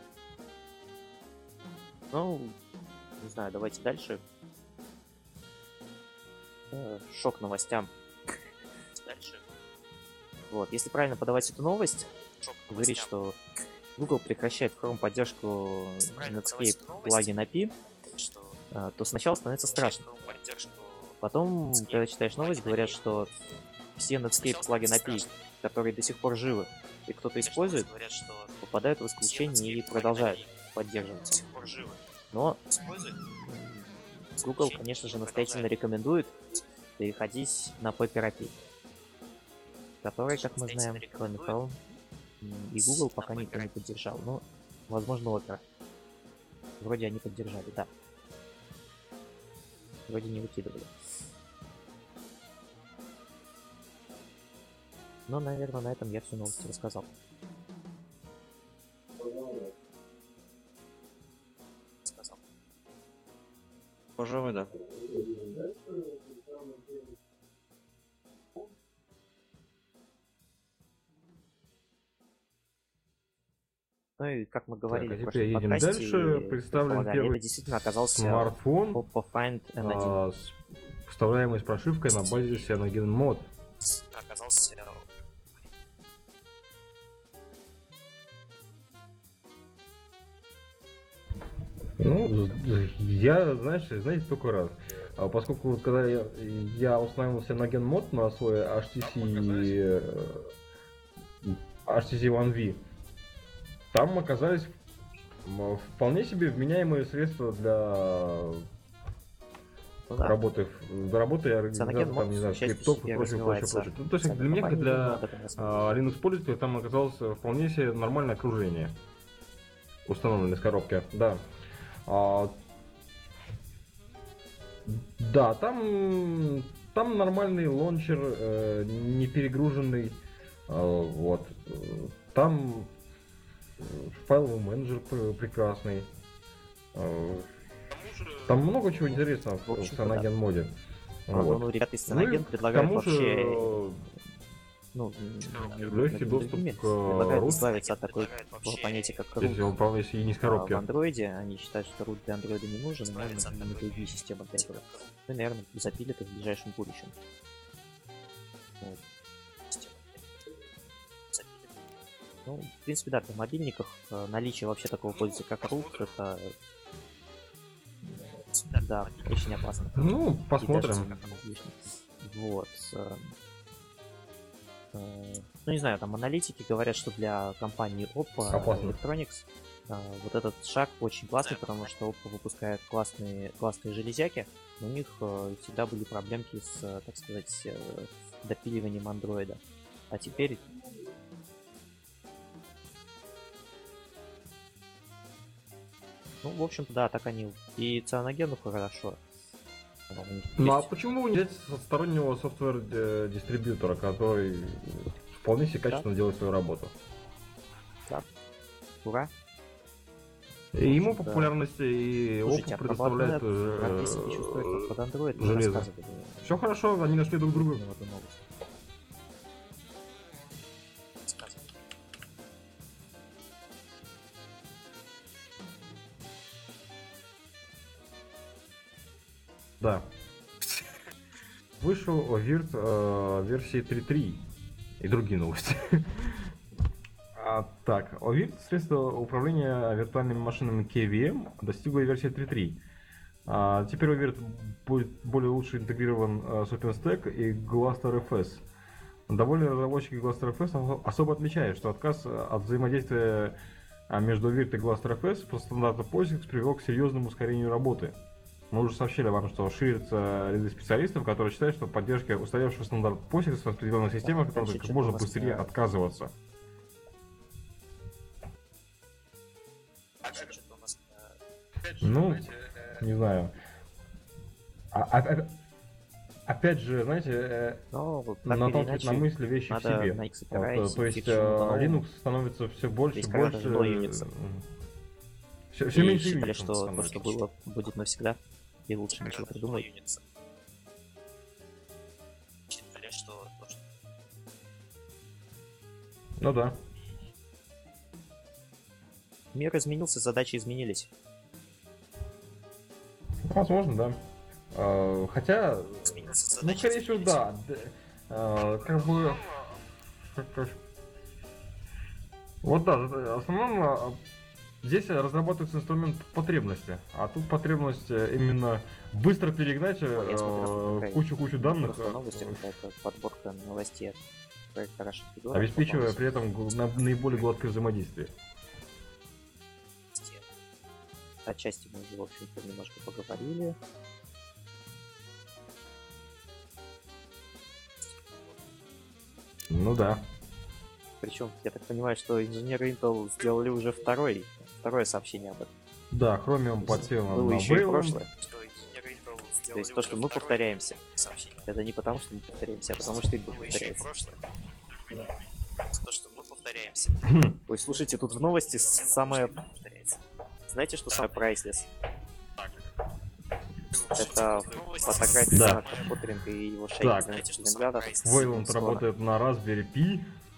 Ну, не знаю, давайте дальше. Шок новостям. Дальше. Вот, если правильно подавать эту новость, говорит, что Google прекращает в Chrome поддержку Netscape плагин API, то сначала становится страшно. Потом, когда читаешь новость, говорят, что все Netscape плагин API, которые до сих пор живы и кто-то использует, попадают в исключение и продолжают поддерживаться. Но Google, конечно же, настоятельно рекомендует переходить на Paper API, который, как мы знаем, кроме Chrome и Google, пока никто не поддержал. Но, возможно, Opera. Вроде они поддержали, да. Вроде не выкидывали. Но, наверное, на этом я всю новость рассказал. Пожалуй, да. Ну и как мы говорили Так, в а теперь прошлом едем подкасте, дальше. Представлен первый это действительно оказался смартфон Oppo Find N1. с вставляемой с прошивкой на базе Cyanogen Mod. Оказался Ну, я, знаете, только раз. Поскольку вот, когда я устанавливал Cyanogen Mod на свой HTC One V, там оказались вполне себе вменяемые средства для работы и организации, там, не знаю, скриптов и прочее. Ну, то есть для меня, как для Linux пользователя, там оказалось вполне себе нормальное окружение, установленное из коробки, да. Да, там нормальный лончер, не перегруженный, вот. Там файловый менеджер прекрасный. Там много чего интересного в Cyanogen моде. Вот. Ну, ребята из Cyanogen предлагают вообще... легкий доступ к предлагают root, избавиться от такого понятия, как root. если и не с коробки. В андроиде они считают, что root для андроида не нужен, и можно на другие системы для этого. Ну, наверное, запилят их в ближайшем будущем. Вот. Ну, в принципе, да, для мобильников наличие вообще такого пользователя, как root, это... Да, очень опасно. Ну, посмотрим. Вот. Ну, не знаю, там аналитики говорят, что для компании Oppo Electronics вот этот шаг очень классный, потому что Oppo выпускает классные железяки, но у них всегда были проблемки с, так сказать, допиливанием андроида. А теперь... Ну, в общем-то, да, так они и Cyanogen хорошо. Ну а почему не взять стороннего софтвер-дистрибьютора, который вполне себе качественно делает свою работу? Да. Ура. И ему популярность и Oppo предоставляет железо. Все хорошо, они нашли друг друга. Да. Вышел OVIRT версии 3.3 и другие новости. Так, OVIRT, средство управления виртуальными машинами KVM, достигло версии 3.3. Теперь OVIRT будет более лучше интегрирован с OpenStack и GlusterFS. Довольные разработчики GlusterFS особо отмечают, что отказ от взаимодействия между OVIRT и GlusterFS по стандарту POSIX привел к серьезному ускорению работы. Мы уже сообщили вам, что ширится ряды специалистов, которые считают, что поддержка устаревшего стандарта POSIX в распределенных системах от как можно быстрее отказываться. Ну, не знаю. Опять же, знаете, наталкивает на мысли вещи в себе. Вот, то есть Linux становится все больше и больше... Все меньше считали, что то, что было, будет навсегда, и лучше ничего придумать. Ну да. Мир изменился, задачи изменились. Возможно, да. Хотя, Изменился, ну, задачи скорее всего, изменились. да. Как бы... Вот да, в основном здесь разрабатывается инструмент потребности, а тут потребность именно быстро перегнать Ой, я смотрел, какая кучу данных, Просто новости, какая-то подборка новостей от проекта Russian Fedora. обеспечивая при этом наиболее гладкое взаимодействие. Отчасти мы уже, в общем-то, немножко поговорили. Ну да. Причем, я так понимаю, что инженеры Intel сделали уже второе сообщение об этом. Да, Chromium подсел Было на еще и Wayland. прошлое. То есть то, что мы повторяемся, это не потому, что мы повторяемся, а потому что Intel повторяется. То, что мы повторяемся. Ой, слушайте, тут в новости самое... Знаете, что самое priceless? Это фотография Да. Марка Поттеринга и его Так. шейки взглядов. Wayland работает на Raspberry Pi.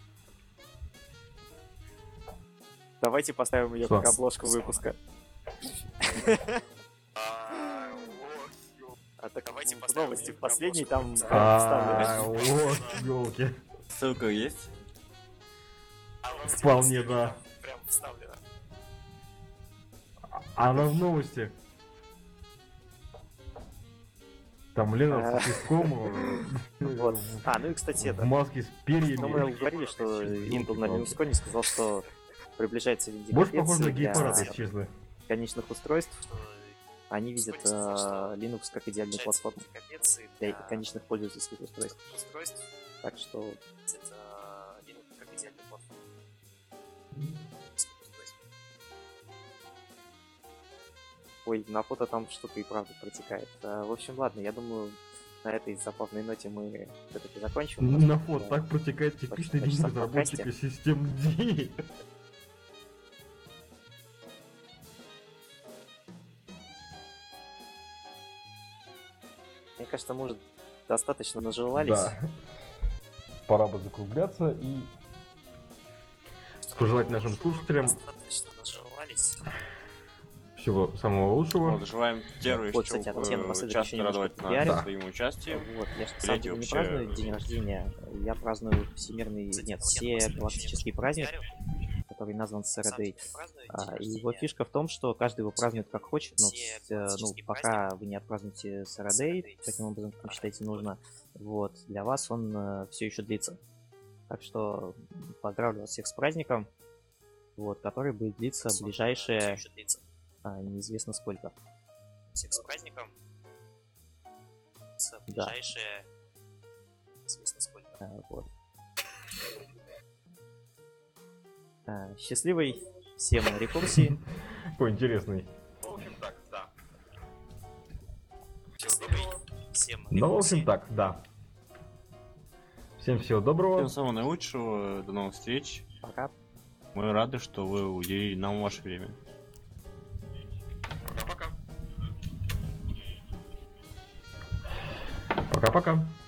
Давайте поставим ее Что? как обложку выпуска. А так давайте в новости в последней там вставлю. Вот, ёлки. Ссылка есть? Вполне, да. Прям вставлено. А она в новости. Там Лена с песком Вот. Ну и кстати, в это. маске с Ну, мы перьями. говорили, что Intel на Linux не сказал, что приближается Больше похоже на виндикация гей-парад, для если честно. конечных устройств. Они видят Linux как идеальную платформу для конечных пользовательских устройств. Так что ой, на фото там что-то и правда протекает. В общем, ладно, я думаю, на этой забавной ноте мы все-таки закончим. На фото так протекает типичный почти день в подкасте. разработчика систем D. Мне кажется, мы уже достаточно наживались. Да. Пора бы закругляться и пожелать нашим слушателям Достаточно наживались. всего самого лучшего. Вот, желаем Теру Вот, кстати, Татьяна напоследок часто еще радовать немножко нас пиарит. своим участием. Вот, я же на самом Глядя деле не вообще- праздную день рождения, я праздную всемирный, нет, все галактический праздник, который назван Saturday. И его фишка в том, что каждый его празднует как хочет, но пока вы не отпразднуете Saturday, таким образом, как вы считаете нужно, вот, для вас он все еще длится. Так что поздравляю вас всех с праздником, вот, который будет длиться ближайшие, неизвестно сколько. Всех с праздником. Ближайшие, неизвестно сколько. Вот. Счастливой всем рекурсии. Какой интересный. В общем, так, да. Всем Ну, в общем так, да. Всем всего доброго. Всем самого наилучшего, до новых встреч. Пока. Мы рады, что вы уделили нам ваше время. Пока-пока. Пока-пока.